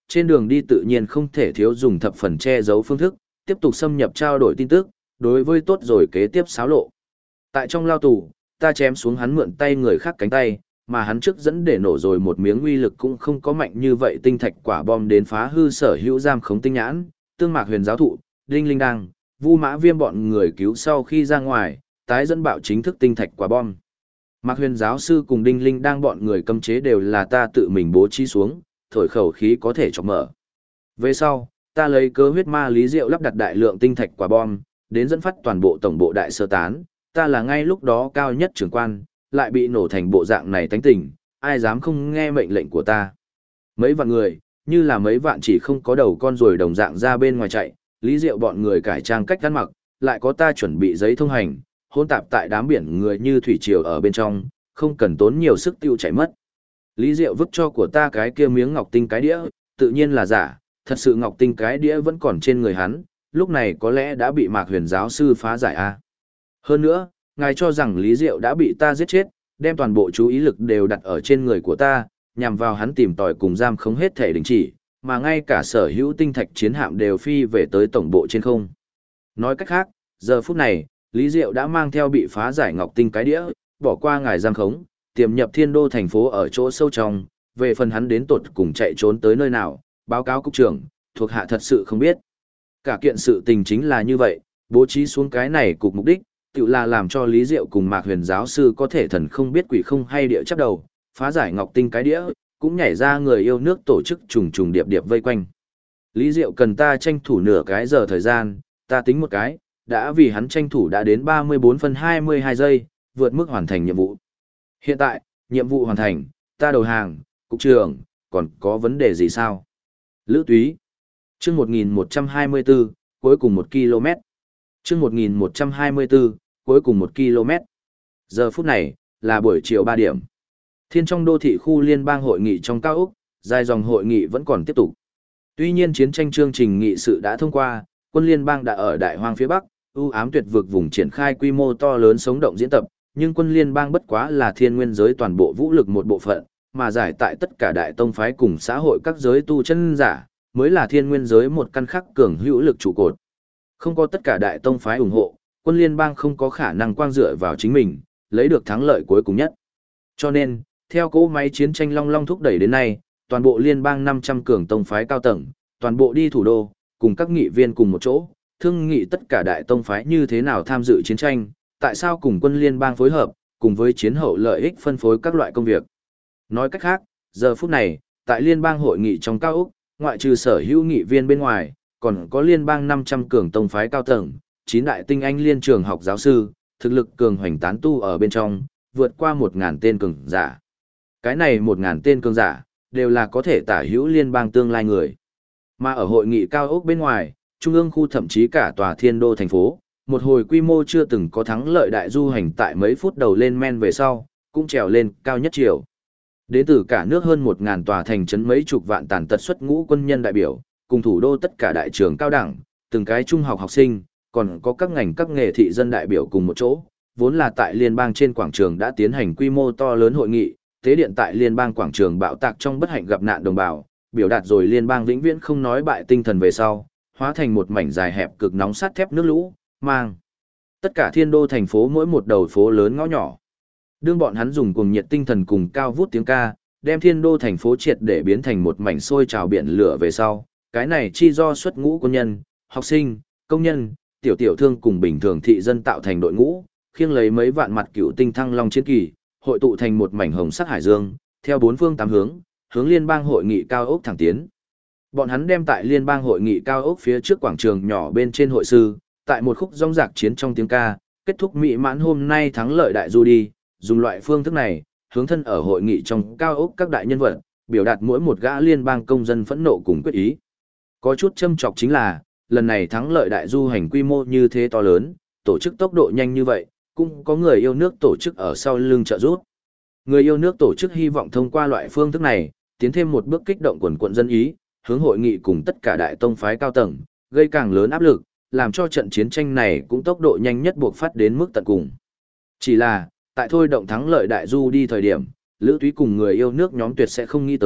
[SPEAKER 1] trên đường đi tự nhiên không thể thiếu dùng thập phần che giấu phương thức, tiếp tục xâm nhập trao đổi tin tức, đối với tốt rồi kế tiếp xáo lộ. Tại trong lao tù, ta chém xuống hắn mượn tay người khác cánh tay, mà hắn trước dẫn để nổ rồi một miếng uy lực cũng không có mạnh như vậy tinh thạch quả bom đến phá hư sở hữu giam khống tinh nhãn, tương mạc huyền giáo thụ, đinh linh đăng, Vu Mã Viêm bọn người cứu sau khi ra ngoài, tái dẫn bạo chính thức tinh thạch quả bom. Mạc huyền giáo sư cùng đinh linh đang bọn người cấm chế đều là ta tự mình bố trí xuống, thổi khẩu khí có thể chọc mở. Về sau, ta lấy cớ huyết ma lý diệu lắp đặt đại lượng tinh thạch quả bom, đến dẫn phát toàn bộ tổng bộ đại sơ tán, ta là ngay lúc đó cao nhất trưởng quan, lại bị nổ thành bộ dạng này tánh tình, ai dám không nghe mệnh lệnh của ta. Mấy vạn người, như là mấy vạn chỉ không có đầu con rồi đồng dạng ra bên ngoài chạy, lý diệu bọn người cải trang cách ăn mặc, lại có ta chuẩn bị giấy thông hành, hôn tạp tại đám biển người như thủy triều ở bên trong, không cần tốn nhiều sức tiêu chảy mất. Lý diệu vứt cho của ta cái kia miếng ngọc tinh cái đĩa, tự nhiên là giả, thật sự ngọc tinh cái đĩa vẫn còn trên người hắn, lúc này có lẽ đã bị Mạc huyền giáo sư phá giải a. Hơn nữa, ngài cho rằng Lý Diệu đã bị ta giết chết, đem toàn bộ chú ý lực đều đặt ở trên người của ta, nhằm vào hắn tìm tòi cùng giam khống hết thể đình chỉ, mà ngay cả sở hữu tinh thạch chiến hạm đều phi về tới tổng bộ trên không. Nói cách khác, giờ phút này, Lý Diệu đã mang theo bị phá giải ngọc tinh cái đĩa, bỏ qua ngài giam khống, tiềm nhập thiên đô thành phố ở chỗ sâu trong, về phần hắn đến tột cùng chạy trốn tới nơi nào, báo cáo cục trưởng, thuộc hạ thật sự không biết. Cả kiện sự tình chính là như vậy, bố trí xuống cái này cục mục đích, tự là làm cho Lý Diệu cùng Mạc huyền giáo sư có thể thần không biết quỷ không hay địa chấp đầu, phá giải ngọc tinh cái đĩa, cũng nhảy ra người yêu nước tổ chức trùng trùng điệp điệp vây quanh. Lý Diệu cần ta tranh thủ nửa cái giờ thời gian, ta tính một cái, đã vì hắn tranh thủ đã đến 34 phân 22 giây, vượt mức hoàn thành nhiệm vụ. Hiện tại, nhiệm vụ hoàn thành, ta đầu hàng, cục trưởng, còn có vấn đề gì sao? Lữ Túy. Chương 1124, cuối cùng 1 km. Chương 1124, cuối cùng 1 km. Giờ phút này, là buổi chiều 3 điểm. Thiên trong đô thị khu liên bang hội nghị trong cao ốc, dài dòng hội nghị vẫn còn tiếp tục. Tuy nhiên chiến tranh chương trình nghị sự đã thông qua, quân liên bang đã ở Đại Hoang phía Bắc, ưu ám tuyệt vực vùng triển khai quy mô to lớn sống động diễn tập, nhưng quân liên bang bất quá là thiên nguyên giới toàn bộ vũ lực một bộ phận, mà giải tại tất cả đại tông phái cùng xã hội các giới tu chân giả, mới là thiên nguyên giới một căn khắc cường hữu lực trụ cột. Không có tất cả đại tông phái ủng hộ, quân liên bang không có khả năng quang dựa vào chính mình, lấy được thắng lợi cuối cùng nhất. Cho nên, theo cỗ máy chiến tranh long long thúc đẩy đến nay, toàn bộ liên bang 500 cường tông phái cao tầng, toàn bộ đi thủ đô, cùng các nghị viên cùng một chỗ, thương nghị tất cả đại tông phái như thế nào tham dự chiến tranh, tại sao cùng quân liên bang phối hợp, cùng với chiến hậu lợi ích phân phối các loại công việc. Nói cách khác, giờ phút này, tại liên bang hội nghị trong cao ốc, ngoại trừ sở hữu nghị viên bên ngoài, còn có liên bang 500 cường tông phái cao tầng, 9 đại tinh anh liên trường học giáo sư, thực lực cường hoành tán tu ở bên trong, vượt qua 1.000 tên cường giả. Cái này 1.000 tên cường giả, đều là có thể tả hữu liên bang tương lai người. Mà ở hội nghị cao ốc bên ngoài, trung ương khu thậm chí cả tòa thiên đô thành phố, một hồi quy mô chưa từng có thắng lợi đại du hành tại mấy phút đầu lên men về sau, cũng trèo lên cao nhất chiều. Đến từ cả nước hơn 1.000 tòa thành trấn mấy chục vạn tàn tật xuất ngũ quân nhân đại biểu, cùng thủ đô tất cả đại trường cao đẳng, từng cái trung học học sinh, còn có các ngành các nghề thị dân đại biểu cùng một chỗ, vốn là tại liên bang trên quảng trường đã tiến hành quy mô to lớn hội nghị, tế điện tại liên bang quảng trường bạo tạc trong bất hạnh gặp nạn đồng bào, biểu đạt rồi liên bang vĩnh viễn không nói bại tinh thần về sau, hóa thành một mảnh dài hẹp cực nóng sắt thép nước lũ, mang tất cả thiên đô thành phố mỗi một đầu phố lớn ngõ nhỏ. Đương bọn hắn dùng cuồng nhiệt tinh thần cùng cao vút tiếng ca, đem thiên đô thành phố triệt để biến thành một mảnh sôi trào biển lửa về sau, cái này chi do xuất ngũ quân nhân, học sinh, công nhân, tiểu tiểu thương cùng bình thường thị dân tạo thành đội ngũ, khiêng lấy mấy vạn mặt cựu tinh thăng long chiến kỳ, hội tụ thành một mảnh hồng sắc hải dương, theo bốn phương tám hướng, hướng liên bang hội nghị cao ốc thẳng tiến. Bọn hắn đem tại liên bang hội nghị cao ốc phía trước quảng trường nhỏ bên trên hội sư, tại một khúc rong rạc chiến trong tiếng ca, kết thúc mỹ mãn hôm nay thắng lợi đại du đi, dùng loại phương thức này, hướng thân ở hội nghị trong cao ốc các đại nhân vật, biểu đạt mỗi một gã liên bang công dân phẫn nộ cùng quyết ý. Có chút châm chọc chính là, lần này thắng lợi đại du hành quy mô như thế to lớn, tổ chức tốc độ nhanh như vậy, cũng có người yêu nước tổ chức ở sau lưng trợ giúp. Người yêu nước tổ chức hy vọng thông qua loại phương thức này, tiến thêm một bước kích động quần quận dân ý, hướng hội nghị cùng tất cả đại tông phái cao tầng, gây càng lớn áp lực, làm cho trận chiến tranh này cũng tốc độ nhanh nhất buộc phát đến mức tận cùng. Chỉ là, tại thôi động thắng lợi đại du đi thời điểm, Lữ Túy cùng người yêu nước nhóm tuyệt sẽ không nghĩ tới,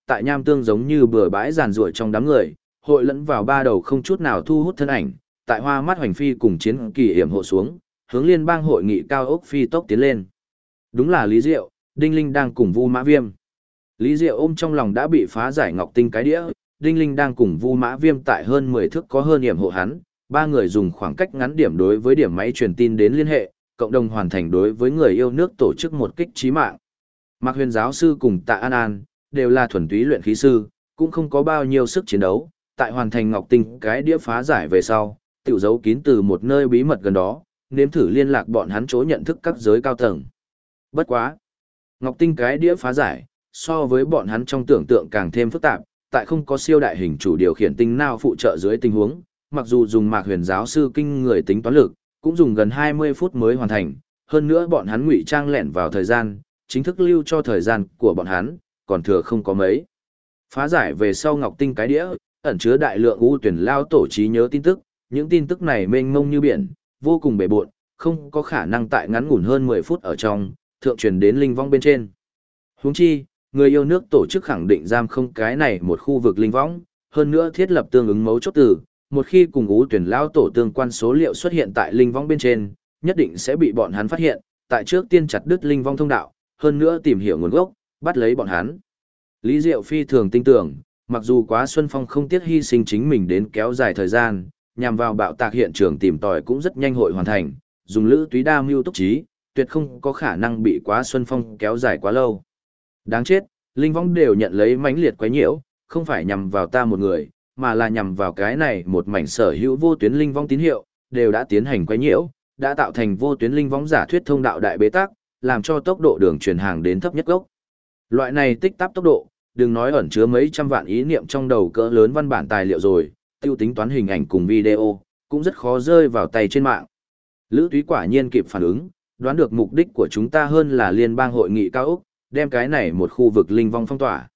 [SPEAKER 1] tại nham tương giống như bừa bãi giàn ruổi trong đám người, hội lẫn vào ba đầu không chút nào thu hút thân ảnh, tại hoa mắt hoành phi cùng chiến kỳ hiểm hộ xuống, hướng liên bang hội nghị cao ốc phi tốc tiến lên. Đúng là Lý Diệu, Đinh Linh đang cùng Vu Mã Viêm. Lý Diệu ôm trong lòng đã bị phá giải ngọc tinh cái đĩa, Đinh Linh đang cùng Vu Mã Viêm tại hơn 10 thước có hơn hiểm hộ hắn, ba người dùng khoảng cách ngắn điểm đối với điểm máy truyền tin đến liên hệ, cộng đồng hoàn thành đối với người yêu nước tổ chức một kích chí mạng. Mạc Huyền giáo sư cùng Tạ An An đều là thuần túy luyện khí sư, cũng không có bao nhiêu sức chiến đấu, tại hoàn thành ngọc tinh cái đĩa phá giải về sau, tiểu giấu kín từ một nơi bí mật gần đó, nếm thử liên lạc bọn hắn chỗ nhận thức các giới cao tầng. Bất quá, ngọc tinh cái đĩa phá giải, so với bọn hắn trong tưởng tượng càng thêm phức tạp, tại không có siêu đại hình chủ điều khiển tinh nào phụ trợ dưới tình huống, mặc dù dùng Mạc Huyền giáo sư kinh người tính toán lực, cũng dùng gần 20 phút mới hoàn thành, hơn nữa bọn hắn ngụy trang lẻn vào thời gian, chính thức lưu cho thời gian của bọn hắn, còn thừa không có mấy. Phá giải về sau ngọc tinh cái đĩa, ẩn chứa đại lượng u tuyển lao tổ trí nhớ tin tức, những tin tức này mênh mông như biển, vô cùng bề bộn, không có khả năng tại ngắn ngủn hơn 10 phút ở trong, thượng truyền đến linh vong bên trên. Huống chi, người yêu nước tổ chức khẳng định giam không cái này một khu vực linh vong, hơn nữa thiết lập tương ứng mấu chốt từ, một khi cùng ú tuyển lao tổ tương quan số liệu xuất hiện tại linh vong bên trên, nhất định sẽ bị bọn hắn phát hiện, tại trước tiên chặt đứt linh vong thông đạo, hơn nữa tìm hiểu nguồn gốc, bắt lấy bọn hắn. Lý Diệu phi thường tin tưởng, mặc dù Quá Xuân Phong không tiếc hy sinh chính mình đến kéo dài thời gian, nhằm vào bạo tạc hiện trường tìm tòi cũng rất nhanh hội hoàn thành, dùng lữ túy đa mưu túc trí, tuyệt không có khả năng bị Quá Xuân Phong kéo dài quá lâu. Đáng chết, linh vong đều nhận lấy mãnh liệt quấy nhiễu, không phải nhằm vào ta một người, mà là nhằm vào cái này một mảnh sở hữu vô tuyến linh vong tín hiệu, đều đã tiến hành quấy nhiễu, đã tạo thành vô tuyến linh vong giả thuyết thông đạo đại bế tắc, làm cho tốc độ đường truyền hàng đến thấp nhất gốc. Loại này tích tắp tốc độ, đừng nói ẩn chứa mấy trăm vạn ý niệm trong đầu cỡ lớn văn bản tài liệu rồi, tiêu tính toán hình ảnh cùng video, cũng rất khó rơi vào tay trên mạng. Lữ Túy quả nhiên kịp phản ứng, đoán được mục đích của chúng ta hơn là liên bang hội nghị cao ốc, đem cái này một khu vực linh vong phong tỏa.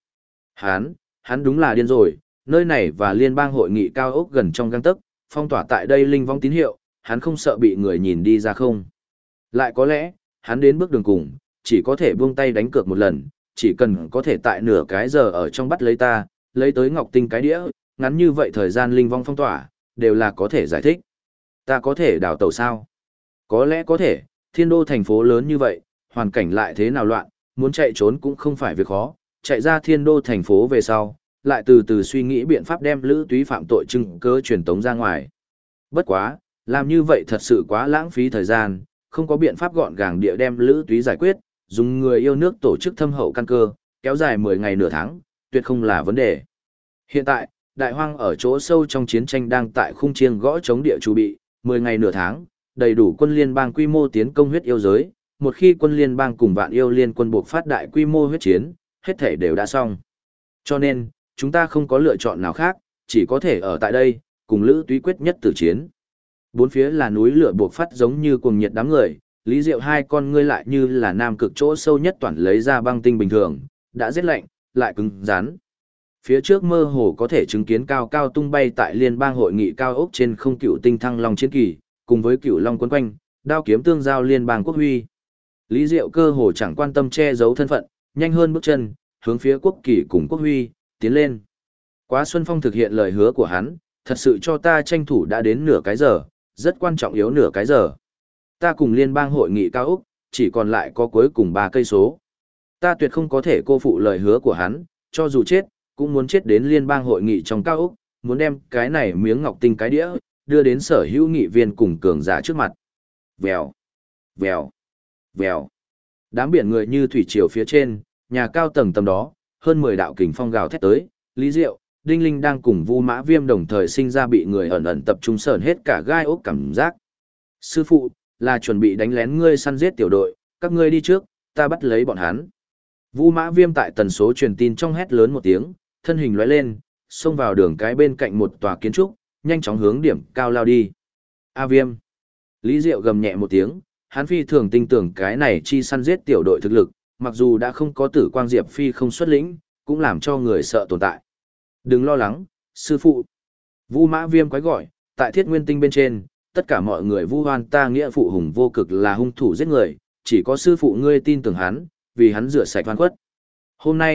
[SPEAKER 1] Hắn đúng là điên rồi, nơi này và liên bang hội nghị cao ốc gần trong gang tấc, phong tỏa tại đây linh vong tín hiệu, hắn không sợ bị người nhìn đi ra không? Lại có lẽ, hắn đến bước đường cùng, chỉ có thể buông tay đánh cược một lần, chỉ cần có thể tại nửa cái giờ ở trong bắt lấy ta, lấy tới ngọc tinh cái đĩa, ngắn như vậy thời gian linh vong phong tỏa, đều là có thể giải thích. Ta có thể đào tẩu sao? Có lẽ có thể, thiên đô thành phố lớn như vậy, hoàn cảnh lại thế nào loạn, muốn chạy trốn cũng không phải việc khó, chạy ra thiên đô thành phố về sau, lại từ từ suy nghĩ biện pháp đem Lữ Túy phạm tội chứng cứ truyền tống ra ngoài. Bất quá, làm như vậy thật sự quá lãng phí thời gian, không có biện pháp gọn gàng địa đem Lữ Túy giải quyết, dùng người yêu nước tổ chức thâm hậu căn cơ, kéo dài 10 ngày nửa tháng, tuyệt không là vấn đề. Hiện tại, Đại Hoang ở chỗ sâu trong chiến tranh đang tại khung chiêng gõ chống địa chu bị, 10 ngày nửa tháng, đầy đủ quân liên bang quy mô tiến công huyết yêu giới, một khi quân liên bang cùng vạn yêu liên quân buộc phát đại quy mô huyết chiến, hết thể đều đã xong. Cho nên, chúng ta không có lựa chọn nào khác, chỉ có thể ở tại đây, cùng Lữ Túy quyết nhất tử chiến. Bốn phía là núi lửa buộc phát giống như cuồng nhiệt đám người, Lý Diệu hai con ngươi lại như là nam cực chỗ sâu nhất toàn lấy ra băng tinh bình thường, đã rét lạnh, lại cứng rắn. Phía trước mơ hồ có thể chứng kiến cao cao tung bay tại liên bang hội nghị cao ốc trên không cựu tinh thăng long chiến kỳ, cùng với cựu long quấn quanh, đao kiếm tương giao liên bang quốc huy. Lý Diệu cơ hồ chẳng quan tâm che giấu thân phận, nhanh hơn bước chân, hướng phía quốc kỳ cùng quốc huy, tiến lên. Quá Xuân Phong thực hiện lời hứa của hắn, thật sự cho ta tranh thủ đã đến nửa cái giờ, rất quan trọng yếu nửa cái giờ. Ta cùng liên bang hội nghị cao ốc, chỉ còn lại có cuối cùng 3 cây số. Ta tuyệt không có thể cô phụ lời hứa của hắn, cho dù chết, cũng muốn chết đến liên bang hội nghị trong cao ốc, muốn đem cái này miếng ngọc tinh cái đĩa, đưa đến sở hữu nghị viên cùng cường giả trước mặt. Vèo, vèo, vèo. Đám biển người như thủy triều phía trên, nhà cao tầng tầm đó, hơn 10 đạo kình phong gào thét tới, Lý Diệu, Đinh Linh đang cùng Vu Mã Viêm đồng thời sinh ra bị người ẩn ẩn tập trung sởn hết cả gai ốc cảm giác. Sư phụ, là chuẩn bị đánh lén ngươi săn giết tiểu đội, các ngươi đi trước, ta bắt lấy bọn hắn. Vu Mã Viêm tại tần số truyền tin trong hét lớn một tiếng, thân hình lóe lên, xông vào đường cái bên cạnh một tòa kiến trúc, nhanh chóng hướng điểm cao lao đi. A Viêm. Lý Diệu gầm nhẹ một tiếng, hắn phi thường tin tưởng cái này chi săn giết tiểu đội thực lực, mặc dù đã không có Tử Quang Diệp Phi không xuất lĩnh, cũng làm cho người sợ tồn tại. Đừng lo lắng, sư phụ. Vu Mã Viêm quái gọi, tại Thiết Nguyên Tinh bên trên, tất cả mọi người vu oan ta nghĩa phụ hùng vô cực là hung thủ giết người, chỉ có sư phụ ngươi tin tưởng hắn, vì hắn rửa sạch oan khuất. Hôm nay,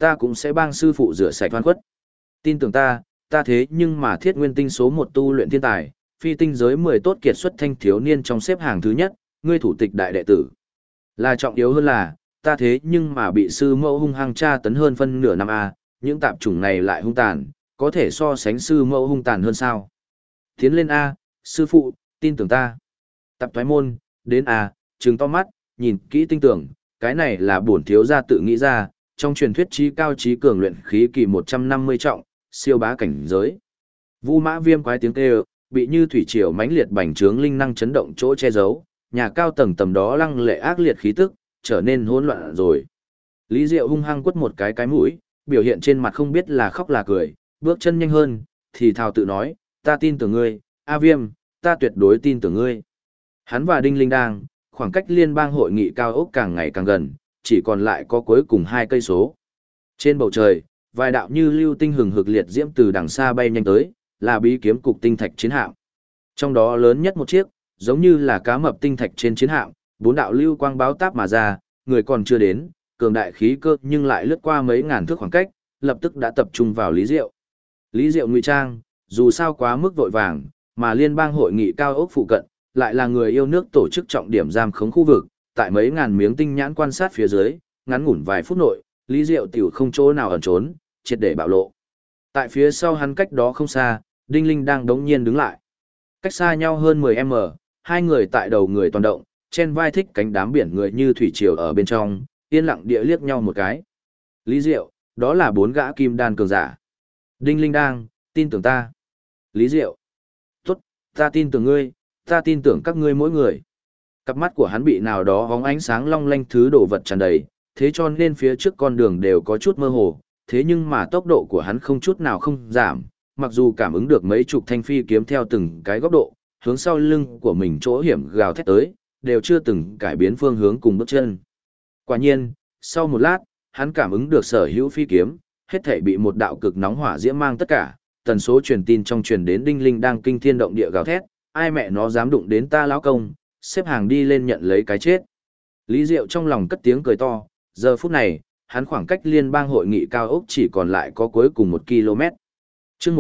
[SPEAKER 1] ta cũng sẽ bang sư phụ rửa sạch oan khuất. Tin tưởng ta thế nhưng mà Thiết Nguyên Tinh số 1 tu luyện thiên tài, phi tinh giới 10 tốt kiệt xuất thanh thiếu niên trong xếp hàng thứ nhất, ngươi thủ tịch đại đệ tử. Là trọng yếu hơn là, ta thế nhưng mà bị sư mẫu hung hăng tra tấn hơn phân nửa năm a, những tạp chủng này lại hung tàn, có thể so sánh sư mẫu hung tàn hơn sao? Tiến lên a, sư phụ, tin tưởng ta. Tạp thoái môn, đến a, trừng to mắt, nhìn kỹ tinh tưởng, cái này là bổn thiếu gia tự nghĩ ra, trong truyền thuyết trí cao trí cường luyện khí kỳ 150 trọng, siêu bá cảnh giới. Vu Mã Viêm quái tiếng kêu, bị như thủy triều mãnh liệt bành trướng linh năng chấn động chỗ che giấu, nhà cao tầng tầm đó lăng lệ ác liệt khí tức, trở nên hỗn loạn rồi. Lý Diệu hung hăng quất một cái mũi, biểu hiện trên mặt không biết là khóc là cười, bước chân nhanh hơn, thì thào tự nói, ta tin tưởng ngươi, A Viêm, ta tuyệt đối tin tưởng ngươi. Hắn và Đinh Linh đang, khoảng cách liên bang hội nghị cao ốc càng ngày càng gần, chỉ còn lại có cuối cùng 2 cây số. Trên bầu trời, vài đạo như lưu tinh hừng hực liệt diễm từ đằng xa bay nhanh tới, là bí kiếm cục tinh thạch chiến hạm. Trong đó lớn nhất một chiếc, giống như là cá mập tinh thạch trên chiến hạm, 4 đạo lưu quang báo táp mà ra, người còn chưa đến, cường đại khí cơ nhưng lại lướt qua mấy ngàn thước khoảng cách, lập tức đã tập trung vào Lý Diệu. Lý Diệu ngụy trang, dù sao quá mức vội vàng, mà liên bang hội nghị cao ốc phụ cận, lại là người yêu nước tổ chức trọng điểm giam khống khu vực, tại mấy ngàn miếng tinh nhãn quan sát phía dưới, ngắn ngủn vài phút nội, Lý Diệu tiểu không chỗ nào ẩn trốn, triệt để bạo lộ. Tại phía sau hắn cách đó không xa, Đinh Linh đang đống nhiên đứng lại. Cách xa nhau hơn 10m, hai người tại đầu người toàn động, trên vai thích cánh đám biển người như thủy triều ở bên trong, yên lặng địa liếc nhau một cái. Lý Diệu, đó là 4 gã kim đan cường giả. Đinh Linh đang, tin tưởng ta. Lý Diệu, tốt, ta tin tưởng ngươi, ta tin tưởng các ngươi mỗi người. Cặp mắt của hắn bị nào đó hóng ánh sáng long lanh thứ đồ vật tràn đầy, thế cho nên phía trước con đường đều có chút mơ hồ, thế nhưng mà tốc độ của hắn không chút nào không giảm, mặc dù cảm ứng được mấy chục thanh phi kiếm theo từng cái góc độ, hướng sau lưng của mình chỗ hiểm gào thét tới, đều chưa từng cải biến phương hướng cùng bước chân. Quả nhiên, sau một lát, hắn cảm ứng được sở hữu phi kiếm, hết thảy bị một đạo cực nóng hỏa diễm mang tất cả, tần số truyền tin trong truyền đến Đinh Linh đang kinh thiên động địa gào thét, ai mẹ nó dám đụng đến ta lão công, xếp hàng đi lên nhận lấy cái chết. Lý Diệu trong lòng cất tiếng cười to, giờ phút này, hắn khoảng cách liên bang hội nghị cao ốc chỉ còn lại có cuối cùng 1 km. Chương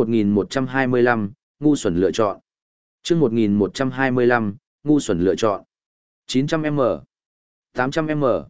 [SPEAKER 1] 1125, ngu xuẩn lựa chọn. Chương 1125, ngu xuẩn lựa chọn. 900m, 800m,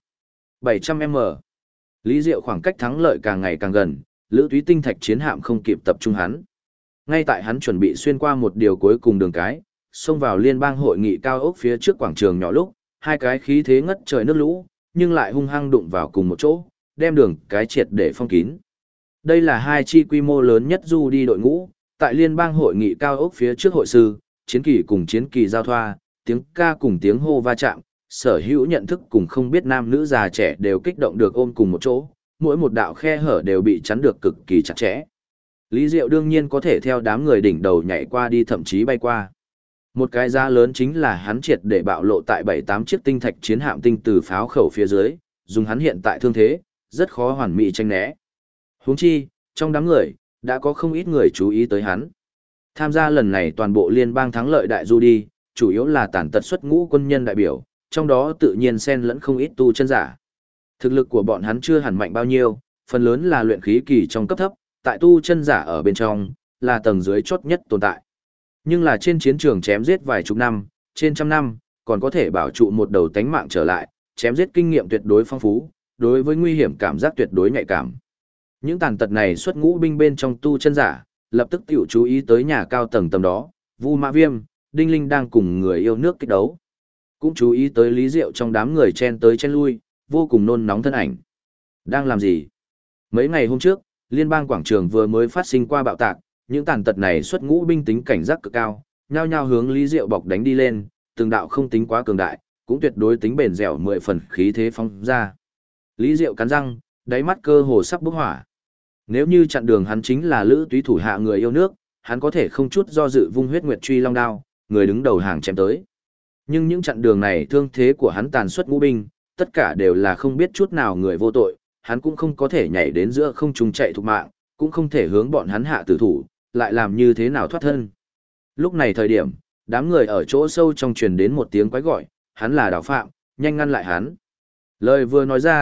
[SPEAKER 1] 700m. Lý Diệu khoảng cách thắng lợi càng ngày càng gần, Lữ Túy tinh thạch chiến hạm không kịp tập trung hắn. Ngay tại hắn chuẩn bị xuyên qua một điều cuối cùng đường cái, xông vào liên bang hội nghị cao ốc phía trước quảng trường nhỏ lúc, hai cái khí thế ngất trời nước lũ, nhưng lại hung hăng đụng vào cùng một chỗ, đem đường cái triệt để phong kín. Đây là hai chi quy mô lớn nhất du đi đội ngũ, tại liên bang hội nghị cao ốc phía trước hội sư, chiến kỳ cùng chiến kỳ giao thoa, tiếng ca cùng tiếng hô va chạm, sở hữu nhận thức cùng không biết nam nữ già trẻ đều kích động được ôm cùng một chỗ, mỗi một đạo khe hở đều bị chắn được cực kỳ chặt chẽ. Lý Diệu đương nhiên có thể theo đám người đỉnh đầu nhảy qua đi thậm chí bay qua. Một cái giá lớn chính là hắn triệt để bạo lộ tại 7-8 chiếc tinh thạch chiến hạm tinh từ pháo khẩu phía dưới, dùng hắn hiện tại thương thế, rất khó hoàn mỹ tranh né. Huống chi, trong đám người, đã có không ít người chú ý tới hắn. Tham gia lần này toàn bộ liên bang thắng lợi đại du đi, chủ yếu là tản tật xuất ngũ quân nhân đại biểu, trong đó tự nhiên xen lẫn không ít tu chân giả. Thực lực của bọn hắn chưa hẳn mạnh bao nhiêu, phần lớn là luyện khí kỳ trong cấp thấp, tại tu chân giả ở bên trong, là tầng dưới chốt nhất tồn tại. Nhưng là trên chiến trường chém giết vài chục năm, trên trăm năm, còn có thể bảo trụ một đầu tánh mạng trở lại, chém giết kinh nghiệm tuyệt đối phong phú, đối với nguy hiểm cảm giác tuyệt đối nhạy cảm. Những tàn tật này xuất ngũ binh bên trong tu chân giả, lập tức tiểu chú ý tới nhà cao tầng tầm đó, Vu Mã Viêm, Đinh Linh đang cùng người yêu nước kích đấu. Cũng chú ý tới Lý Diệu trong đám người chen tới chen lui, vô cùng nôn nóng thân ảnh. Đang làm gì? Mấy ngày hôm trước, liên bang quảng trường vừa mới phát sinh qua bạo tạc, những tàn tật này xuất ngũ binh tính cảnh giác cực cao, nhao nhao hướng Lý Diệu bọc đánh đi lên, từng đạo không tính quá cường đại, cũng tuyệt đối tính bền dẻo 10 phần khí thế phóng ra. Lý Diệu cắn răng, đáy mắt cơ hồ sắp bốc hỏa. Nếu như chặn đường hắn chính là Lữ Túy thủ hạ người yêu nước, hắn có thể không chút do dự vung huyết nguyệt truy long đao, người đứng đầu hàng chém tới. Nhưng những chặn đường này thương thế của hắn tàn xuất ngũ binh, tất cả đều là không biết chút nào người vô tội, hắn cũng không có thể nhảy đến giữa không trung chạy thục mạng, cũng không thể hướng bọn hắn hạ tử thủ, lại làm như thế nào thoát thân. Lúc này thời điểm, đám người ở chỗ sâu trong truyền đến một tiếng quái gọi, hắn là Đào Phạm, nhanh ngăn lại hắn. Lời vừa nói ra,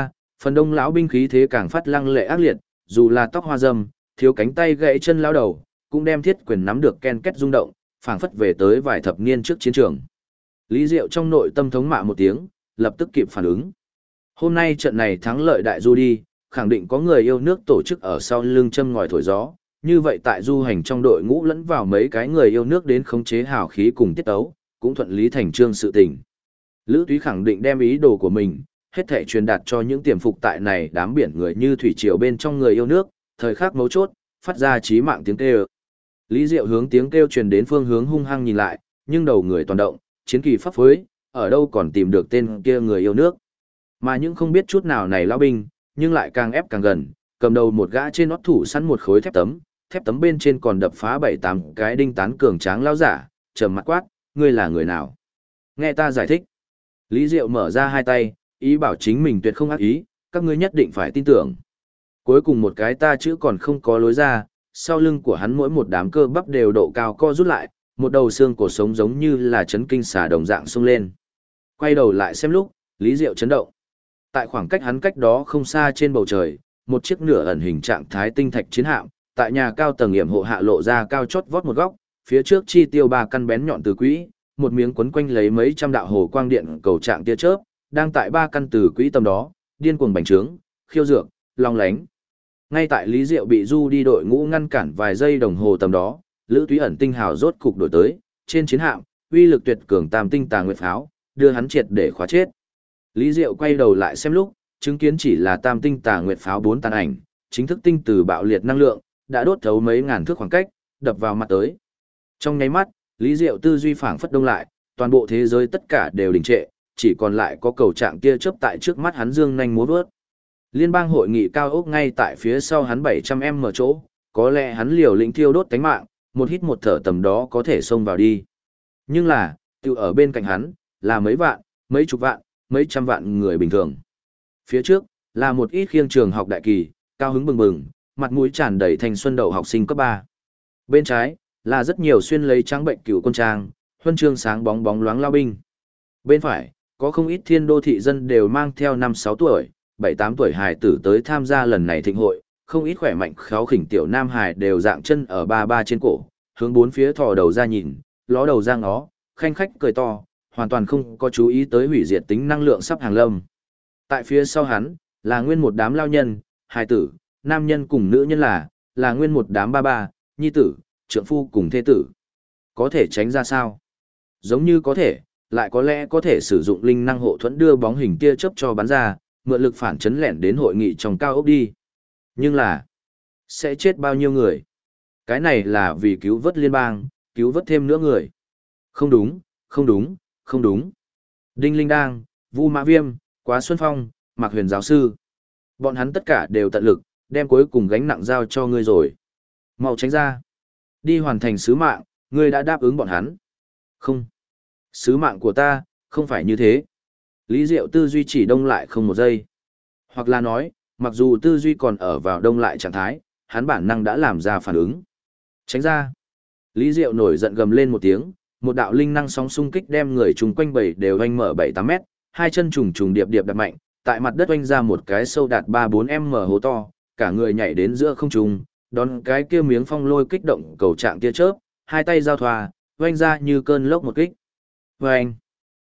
[SPEAKER 1] Phần đông lão binh khí thế càng phát lăng lệ ác liệt, dù là tóc hoa râm, thiếu cánh tay gãy chân lão đầu, cũng đem thiết quyền nắm được ken két rung động, phảng phất về tới vài thập niên trước chiến trường. Lý Diệu trong nội tâm thống mạ một tiếng, lập tức kịp phản ứng. Hôm nay trận này thắng lợi đại du đi, khẳng định có người yêu nước tổ chức ở sau lưng châm ngòi thổi gió, như vậy tại du hành trong đội ngũ lẫn vào mấy cái người yêu nước đến khống chế hào khí cùng tiết tấu, cũng thuận lý thành trương sự tình. Lữ Túy khẳng định đem ý đồ của mình, hết thảy truyền đạt cho những tiềm phục tại này đám biển người như thủy triều bên trong người yêu nước, thời khắc mấu chốt, phát ra chí mạng tiếng kêu. Lý Diệu hướng tiếng kêu truyền đến phương hướng hung hăng nhìn lại, nhưng đầu người toàn động, chiến kỳ pháp phối, ở đâu còn tìm được tên kia người yêu nước. Mà những không biết chút nào này lão binh, nhưng lại càng ép càng gần, cầm đầu một gã trên nót thủ sẵn một khối thép tấm bên trên còn đập phá 7-8 cái đinh tán cường tráng lão giả, trầm mặt quát, ngươi là người nào? Nghe ta giải thích. Lý Diệu mở ra hai tay, ý bảo chính mình tuyệt không ác ý, các ngươi nhất định phải tin tưởng. Cuối cùng một cái ta chữ còn không có lối ra, sau lưng của hắn mỗi một đám cơ bắp đều độ cao co rút lại, một đầu xương cổ sống giống như là chấn kinh xà đồng dạng xông lên. Quay đầu lại xem lúc, Lý Diệu chấn động. Tại khoảng cách hắn cách đó không xa trên bầu trời, một chiếc nửa ẩn hình trạng thái tinh thạch chiến hạm, tại nhà cao tầng nghiệm hộ hạ lộ ra cao chót vót một góc, phía trước chi tiêu ba căn bén nhọn từ quỹ, một miếng quấn quanh lấy mấy trăm đạo hồ quang điện cầu trạng tia chớp, đang tại ba căn từ quỹ tầm đó, điên cuồng bành trướng, khiêu dược, long lánh. Ngay tại Lý Diệu bị du đi đội ngũ ngăn cản vài giây đồng hồ tầm đó, Lữ Túy ẩn tinh hào rốt cục đổi tới, trên chiến hạm, uy lực tuyệt cường tam tinh tà nguyệt pháo, đưa hắn triệt để khóa chết. Lý Diệu quay đầu lại xem lúc, chứng kiến chỉ là tam tinh tà nguyệt pháo 4 tàn ảnh, chính thức tinh từ bạo liệt năng lượng, đã đốt thấu mấy ngàn thước khoảng cách, đập vào mặt tới. Trong nháy mắt, Lý Diệu tư duy phảng phất đông lại, toàn bộ thế giới tất cả đều đình trệ, chỉ còn lại có cầu trạng kia chớp tại trước mắt hắn dương nhanh múa vớt. Liên bang hội nghị cao ốc ngay tại phía sau hắn 700m chỗ, có lẽ hắn liều lĩnh thiêu đốt tánh mạng, một hít một thở tầm đó có thể xông vào đi. Nhưng là, tự ở bên cạnh hắn, là mấy vạn, mấy chục vạn, mấy trăm vạn người bình thường. Phía trước, là một ít khiêng trường học đại kỳ, cao hứng bừng bừng, mặt mũi tràn đầy thanh xuân đầu học sinh cấp 3. Bên trái, là rất nhiều xuyên lấy trắng bệnh cửu quân trang, huân chương sáng bóng bóng loáng lao binh. Bên phải, có không ít thiên đô thị dân đều mang theo 5-6 tuổi, 7-8 tuổi hài tử tới tham gia lần này thịnh hội, không ít khỏe mạnh kháu khỉnh tiểu nam hài đều dạng chân ở ba trên cổ, hướng bốn phía thò đầu ra nhìn, ló đầu ra ngó, khanh khách cười to, hoàn toàn không có chú ý tới hủy diệt tính năng lượng sắp hàng lâm. Tại phía sau hắn, là nguyên một đám lao nhân, hài tử, nam nhân cùng nữ nhân là nguyên một đám ba, nhi tử, trượng phu cùng thê tử. Có thể tránh ra sao? Giống như có thể, lại có lẽ có thể sử dụng linh năng hộ thuẫn đưa bóng hình tia chớp cho bắn ra, mượn lực phản chấn lẻn đến hội nghị trong cao ốc đi. Nhưng là, sẽ chết bao nhiêu người? Cái này là vì cứu vớt liên bang, cứu vớt thêm nữa người. Không đúng, không đúng, không đúng. Đinh Linh Đang, Vu Mã Viêm, Quá Xuân Phong, Mạc Huyền giáo sư. Bọn hắn tất cả đều tận lực, đem cuối cùng gánh nặng giao cho ngươi rồi. Mau tránh ra. Đi hoàn thành sứ mạng, ngươi đã đáp ứng bọn hắn. Không. Sứ mạng của ta, không phải như thế. Lý Diệu tư duy chỉ đông lại không một giây. Hoặc là nói, mặc dù tư duy còn ở vào đông lại trạng thái, hắn bản năng đã làm ra phản ứng. Tránh ra. Lý Diệu nổi giận gầm lên một tiếng, một đạo linh năng sóng xung kích đem người chung quanh bầy đều oanh mở 7-8 mét, hai chân trùng trùng điệp điệp đập mạnh, tại mặt đất oanh ra một cái sâu đạt 3-4m hố to, cả người nhảy đến giữa không trung, đón cái kia miếng phong lôi kích động cầu trạng tia chớp, hai tay giao thoa, oanh ra như cơn lốc một kích. Oanh!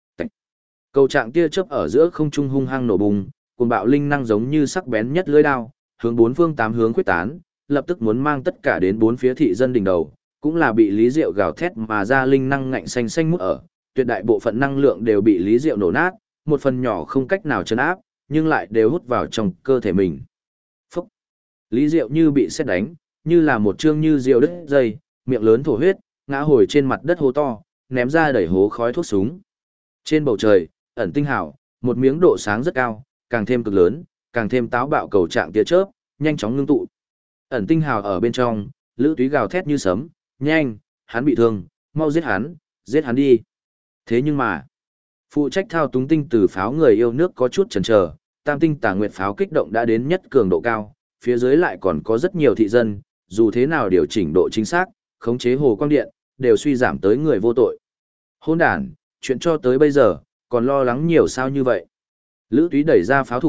[SPEAKER 1] Cầu trạng tia chớp ở giữa không trung hung hăng nổ bùng, cuồng bạo linh năng giống như sắc bén nhất lưỡi đao, hướng bốn phương tám hướng quyết tán, lập tức muốn mang tất cả đến bốn phía thị dân đỉnh đầu, cũng là bị Lý Diệu gào thét mà ra linh năng ngạnh xanh xanh mút ở, tuyệt đại bộ phận năng lượng đều bị Lý Diệu nổ nát, một phần nhỏ không cách nào trấn áp, nhưng lại đều hút vào trong cơ thể mình. Phúc! Lý Diệu như bị sét đánh, như là một chương như diều đứt dây, miệng lớn thổ huyết, ngã hồi trên mặt đất hố to, ném ra đầy hố khói thuốc súng. Trên bầu trời, ẩn tinh hào, một miếng độ sáng rất cao, càng thêm cực lớn, càng thêm táo bạo cầu trạng tia chớp, nhanh chóng ngưng tụ. Ẩn tinh hào ở bên trong, Lữ Túy gào thét như sấm, nhanh, hắn bị thương, mau giết hắn đi. Thế nhưng mà, phụ trách thao túng tinh từ pháo người yêu nước có chút chần chờ, tam tinh tà nguyệt pháo kích động đã đến nhất cường độ cao, phía dưới lại còn có rất nhiều thị dân, dù thế nào điều chỉnh độ chính xác, khống chế hồ quang điện, đều suy giảm tới người vô tội. Hôn đàn, chuyện cho tới bây giờ, còn lo lắng nhiều sao như vậy. Lữ Túy đẩy ra pháo thủ,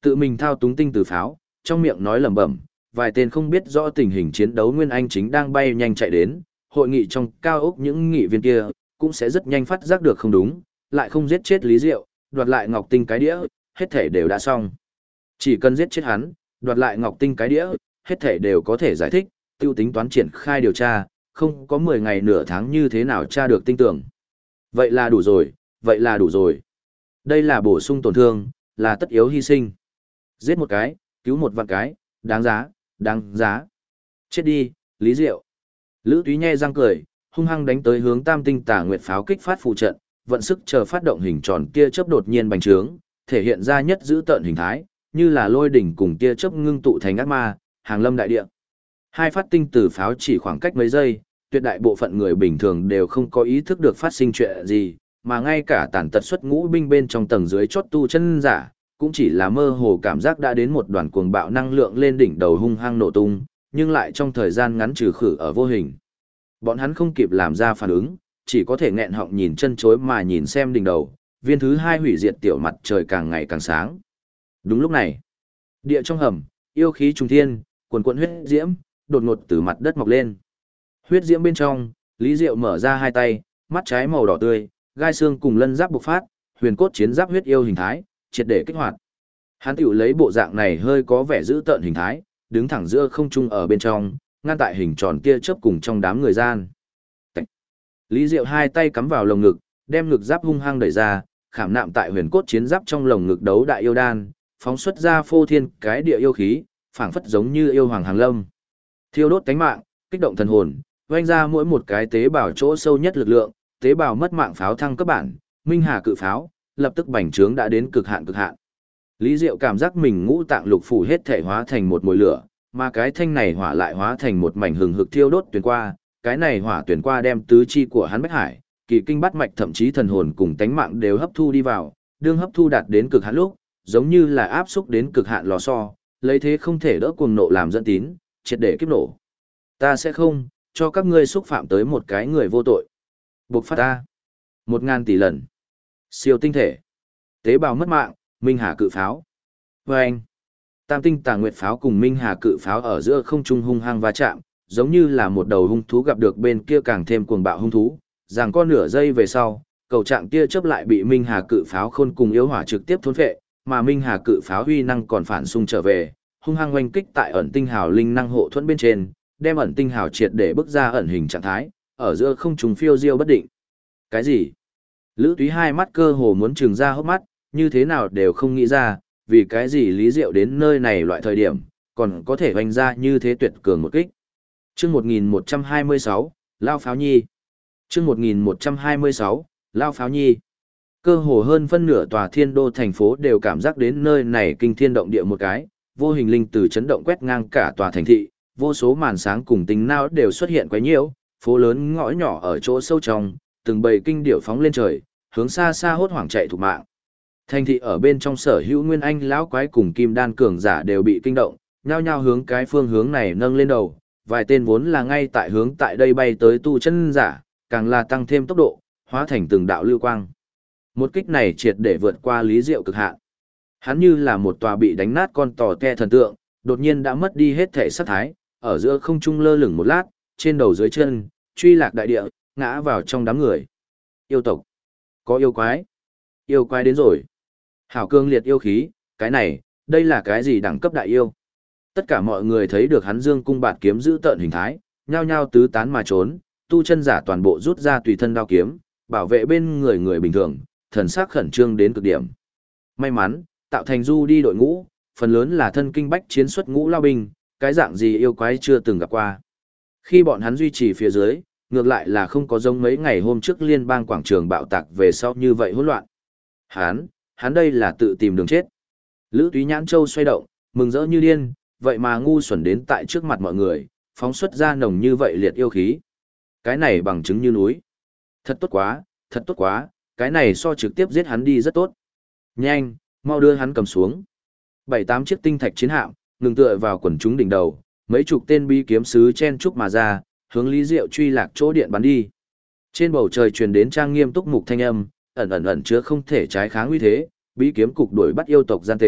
[SPEAKER 1] Tự mình thao túng tinh từ pháo, trong miệng nói lẩm bẩm, vài tên không biết rõ tình hình chiến đấu Nguyên Anh chính đang bay nhanh chạy đến, hội nghị trong cao ốc những nghị viên kia cũng sẽ rất nhanh phát giác được không đúng, lại không giết chết Lý Diệu, đoạt lại Ngọc Tinh cái đĩa, hết thể đều đã xong. Chỉ cần giết chết hắn, đoạt lại Ngọc Tinh cái đĩa, hết thể đều có thể giải thích, tiêu tính toán triển khai điều tra, không có 10 ngày nửa tháng như thế nào tra được tinh tưởng. Vậy là đủ rồi, vậy là đủ rồi. Đây là bổ sung tổn thương, là tất yếu hy sinh. Giết một cái, cứu một vạn cái, đáng giá, đáng giá. Chết đi, Lý Diệu. Lữ Túy nhe răng cười, hung hăng đánh tới hướng Tam Tinh Tà Nguyệt pháo kích phát phụ trận, vận sức chờ phát động hình tròn kia chớp đột nhiên bành trướng, thể hiện ra nhất giữ tợn hình thái, như là lôi đỉnh cùng tia chớp ngưng tụ thành ác ma, hàng lâm đại địa. Hai phát tinh từ pháo chỉ khoảng cách mấy giây, tuyệt đại bộ phận người bình thường đều không có ý thức được phát sinh chuyện gì, mà ngay cả tàn tật xuất ngũ binh bên trong tầng dưới chót tu chân giả, cũng chỉ là mơ hồ cảm giác đã đến một đoàn cuồng bạo năng lượng lên đỉnh đầu hung hăng nổ tung, nhưng lại trong thời gian ngắn trừ khử ở vô hình. Bọn hắn không kịp làm ra phản ứng, chỉ có thể nghẹn họng nhìn chân chối mà nhìn xem đỉnh đầu, viên thứ hai hủy diệt tiểu mặt trời càng ngày càng sáng. Đúng lúc này, địa trong hầm, yêu khí trùng thiên, quần quần huyết diễm, đột ngột từ mặt đất mọc lên. Huyết diễm bên trong, Lý Diệu mở ra hai tay, mắt trái màu đỏ tươi, gai xương cùng lân giáp bộc phát, huyền cốt chiến giáp huyết yêu hình thái, triệt để kích hoạt. Hắn tiểu lấy bộ dạng này hơi có vẻ giữ tợn hình thái, đứng thẳng giữa không trung ở bên trong, ngăn tại hình tròn kia chớp cùng trong đám người gian. Lý Diệu hai tay cắm vào lồng ngực, đem ngực giáp hung hăng đẩy ra, khảm nạm tại huyền cốt chiến giáp trong lồng ngực đấu đại yêu đan, phóng xuất ra phô thiên cái địa yêu khí, phảng phất giống như yêu hoàng hàng lâm. Thiêu đốt tánh mạng, kích động thần hồn, vang ra mỗi một cái tế bào chỗ sâu nhất lực lượng, tế bào mất mạng pháo thăng cấp bản, Minh Hà cự pháo, lập tức bành trướng đã đến cực hạn cực hạn. Lý Diệu cảm giác mình ngũ tạng lục phủ hết thể hóa thành một mùi lửa, mà cái thanh này hỏa lại hóa thành một mảnh hừng hực thiêu đốt tuyển qua, cái này hỏa tuyển qua đem tứ chi của hắn bách hải, kỳ kinh bát mạch thậm chí thần hồn cùng tánh mạng đều hấp thu đi vào, đương hấp thu đạt đến cực hạn lúc, giống như là áp xúc đến cực hạn lò xo, lấy thế không thể đỡ cuồng nộ làm dẫn tín, triệt để kiếp nổ. Ta sẽ không cho các ngươi xúc phạm tới một cái người vô tội. Buộc phát ta 1000 tỷ lần. Siêu tinh thể. Tế bào mất mạng, Minh Hà cự pháo. Và anh. Tam Tinh Tà Nguyệt pháo cùng Minh Hà cự pháo ở giữa không trung hung hăng va chạm, giống như là một đầu hung thú gặp được bên kia càng thêm cuồng bạo hung thú, rằng con nửa giây về sau, cầu trạng kia chớp lại bị Minh Hà cự pháo khôn cùng yếu hỏa trực tiếp thôn phệ, mà Minh Hà cự pháo huy năng còn phản xung trở về, hung hăng oanh kích tại ẩn tinh hào linh năng hộ thuẫn bên trên, đem ẩn tinh hào triệt để bức ra ẩn hình trạng thái, ở giữa không trung phiêu diêu bất định. Cái gì? Lữ Túy hai mắt cơ hồ muốn trừng ra hốc mắt, như thế nào đều không nghĩ ra, vì cái gì Lý Diệu đến nơi này loại thời điểm, còn có thể hoành ra như thế tuyệt cường một kích. Chương 1126, Lao Pháo Nhi. Chương 1126, Lao Pháo Nhi. Cơ hồ hơn phân nửa tòa thiên đô thành phố đều cảm giác đến nơi này kinh thiên động địa một cái, vô hình linh từ chấn động quét ngang cả tòa thành thị, vô số màn sáng cùng tính não đều xuất hiện quấy nhiễu, phố lớn ngõ nhỏ ở chỗ sâu trong, từng bầy kinh điểu phóng lên trời, hướng xa xa hốt hoảng chạy thục mạng. Thành thị ở bên trong sở hữu nguyên anh lão quái cùng kim đan cường giả đều bị kinh động, nhao nhao hướng cái phương hướng này nâng lên đầu, vài tên vốn là ngay tại hướng tại đây bay tới tu chân giả, càng là tăng thêm tốc độ, hóa thành từng đạo lưu quang. Một kích này triệt để vượt qua Lý Diệu cực hạn. Hắn như là một tòa bị đánh nát con tò te thần tượng, đột nhiên đã mất đi hết thể sát thái, ở giữa không trung lơ lửng một lát, trên đầu dưới chân, truy lạc đại địa, ngã vào trong đám người. Yêu tộc. Có yêu quái. Yêu quái đến rồi. Hảo cương liệt yêu khí, cái này, đây là cái gì đẳng cấp đại yêu? Tất cả mọi người thấy được hắn dương cung bạt kiếm giữ tợn hình thái, nhao nhao tứ tán mà trốn, tu chân giả toàn bộ rút ra tùy thân đao kiếm, bảo vệ bên người người bình thường, thần sắc khẩn trương đến cực điểm. May mắn, tạo thành du đi đội ngũ, phần lớn là thân kinh bách chiến xuất ngũ lao binh, cái dạng gì yêu quái chưa từng gặp qua. Khi bọn hắn duy trì phía dưới, ngược lại là không có giống mấy ngày hôm trước liên bang quảng trường bạo tạc về sau như vậy hỗn loạn. Hắn đây là tự tìm đường chết. Lữ Túy nhãn châu xoay động, mừng rỡ như điên, vậy mà ngu xuẩn đến tại trước mặt mọi người, phóng xuất ra nồng như vậy liệt yêu khí. Cái này bằng chứng như núi. Thật tốt quá, cái này so trực tiếp giết hắn đi rất tốt. Nhanh, mau đưa hắn cầm xuống. 7-8 chiếc tinh thạch chiến hạm, ngừng tựa vào quần chúng đỉnh đầu, mấy chục tên bi kiếm sứ chen chúc mà ra, hướng Lý Diệu truy lạc chỗ điện bắn đi. Trên bầu trời truyền đến trang nghiêm túc mục thanh âm, ẩn chứa không thể trái kháng uy thế, bí kiếm cục đuổi bắt yêu tộc gian tế,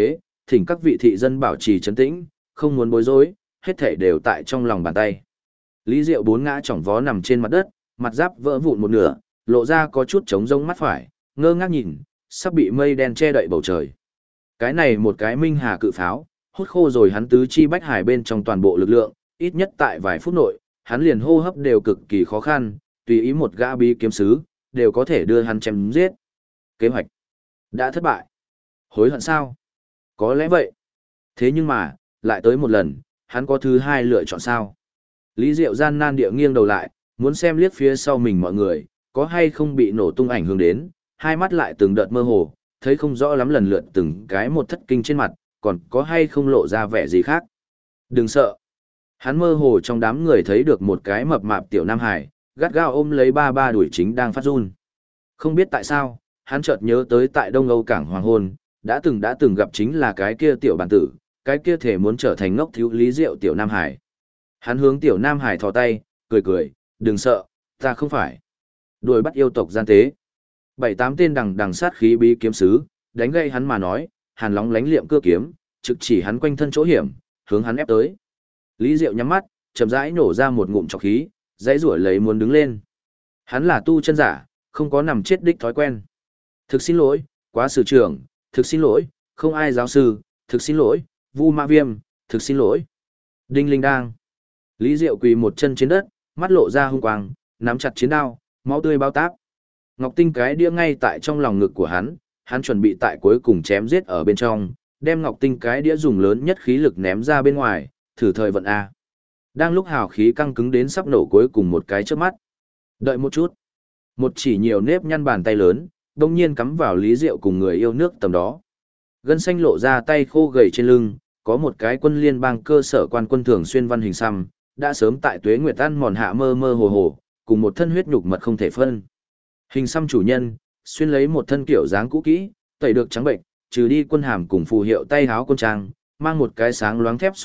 [SPEAKER 1] thỉnh các vị thị dân bảo trì trấn tĩnh, không muốn bối rối, hết thảy đều tại trong lòng bàn tay. Lý Diệu bốn ngã chỏng vó nằm trên mặt đất, mặt giáp vỡ vụn một nửa, lộ ra có chút trống rỗng mắt phải, ngơ ngác nhìn, sắp bị mây đen che đậy bầu trời. Cái này một cái minh hà cự pháo, hút khô rồi hắn tứ chi bách hải bên trong toàn bộ lực lượng, ít nhất tại vài phút nội, hắn liền hô hấp đều cực kỳ khó khăn, tùy ý một gã bí kiếm sứ, đều có thể đưa hắn chém giết. Kế hoạch đã thất bại. Hối hận sao? Có lẽ vậy. Thế nhưng mà, lại tới một lần, hắn có thứ hai lựa chọn sao? Lý Diệu gian nan địa nghiêng đầu lại, muốn xem liếc phía sau mình mọi người, có hay không bị nổ tung ảnh hưởng đến, hai mắt lại từng đợt mơ hồ, thấy không rõ lắm lần lượt từng cái một thất kinh trên mặt, còn có hay không lộ ra vẻ gì khác. Đừng sợ. Hắn mơ hồ trong đám người thấy được một cái mập mạp tiểu Nam Hải, gắt gao ôm lấy ba ba đuổi chính đang phát run. Không biết tại sao, hắn chợt nhớ tới tại Đông Âu cảng hoàng hôn, đã từng gặp chính là cái kia tiểu bản tử, cái kia thể muốn trở thành ngốc thiếu Lý Diệu tiểu Nam Hải. Hắn hướng tiểu Nam Hải thò tay, cười cười, đừng sợ, ta không phải. Đuổi bắt yêu tộc gian tế. 7-8 tên đằng sát khí bí kiếm sứ, đánh gây hắn mà nói, hàn lóng lánh liệm cưa kiếm, trực chỉ hắn quanh thân chỗ hiểm, hướng hắn ép tới. Lý Diệu nhắm mắt, chậm rãi nổ ra một ngụm trọc khí, dãy rủa lấy muốn đứng lên. Hắn là tu chân giả, không có nằm chết đích thói quen. Thực xin lỗi, quá sử trưởng, thực xin lỗi, không ai giáo sư, thực xin lỗi, Vu Mã Viêm, thực xin lỗi. Đinh linh đang. Lý Diệu quỳ một chân trên đất, mắt lộ ra hung quang, nắm chặt chiến đao, máu tươi bao táp. Ngọc Tinh cái đĩa ngay tại trong lòng ngực của hắn chuẩn bị tại cuối cùng chém giết ở bên trong, đem Ngọc Tinh cái đĩa dùng lớn nhất khí lực ném ra bên ngoài, thử thời vận A. Đang lúc hào khí căng cứng đến sắp nổ cuối cùng một cái chớp mắt. Đợi một chút. Một chỉ nhiều nếp nhăn bàn tay lớn, đông nhiên cắm vào Lý Diệu cùng người yêu nước tầm đó. Gân xanh lộ ra tay khô gầy trên lưng, có một cái quân liên bang cơ sở quan quân thường xuyên văn hình xăm, đã sớm tại tuế nguyệt ăn mòn hạ mơ mơ hồ hồ, cùng một thân huyết nhục mật không thể phân. Hình xăm chủ nhân, xuyên lấy một thân kiểu dáng cũ kỹ, tẩy được trắng bệnh, trừ đi quân hàm cùng phù hiệu tay háo quân trang, mang một cái sáng loáng thép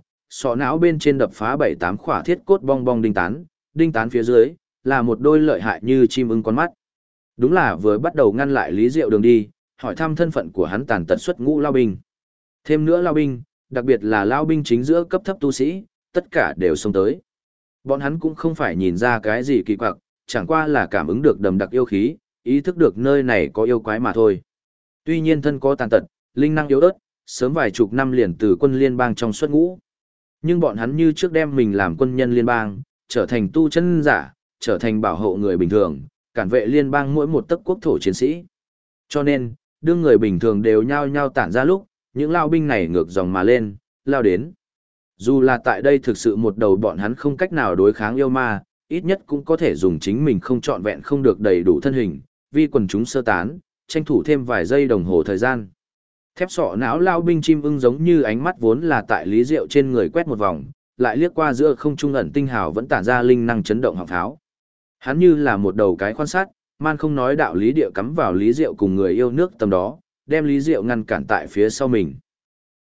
[SPEAKER 1] sọ não bên trên đập phá 7-8 khỏa thiết cốt bong bong đinh tán phía dưới, là một đôi lợi hại như chim ưng con mắt. Đúng là vừa bắt đầu ngăn lại Lý Diệu đường đi, hỏi thăm thân phận của hắn tàn tật xuất ngũ lao binh. Thêm nữa lao binh, đặc biệt là lao binh chính giữa cấp thấp tu sĩ, tất cả đều xông tới. Bọn hắn cũng không phải nhìn ra cái gì kỳ quặc, chẳng qua là cảm ứng được đầm đặc yêu khí, ý thức được nơi này có yêu quái mà thôi. Tuy nhiên thân có tàn tật, linh năng yếu ớt, sớm vài chục năm liền từ quân liên bang trong xuất ngũ. Nhưng bọn hắn như trước đem mình làm quân nhân liên bang, trở thành tu chân giả, trở thành bảo hộ người bình thường, cản vệ liên bang mỗi một tấc quốc thổ chiến sĩ. Cho nên, đương người bình thường đều nhao nhao tản ra lúc, những lao binh này ngược dòng mà lên, lao đến. Dù là tại đây thực sự một đầu bọn hắn không cách nào đối kháng yêu ma, ít nhất cũng có thể dùng chính mình không trọn vẹn không được đầy đủ thân hình, vì quần chúng sơ tán, tranh thủ thêm vài giây đồng hồ thời gian. Thép sọ não lao binh chim ưng giống như ánh mắt vốn là tại Lý Diệu trên người quét một vòng, lại liếc qua giữa không trung ẩn tinh hào vẫn tản ra linh năng chấn động họng pháo. Hắn như là một đầu cái quan sát, man không nói đạo lý địa cắm vào Lý Diệu cùng người yêu nước tầm đó, đem Lý Diệu ngăn cản tại phía sau mình.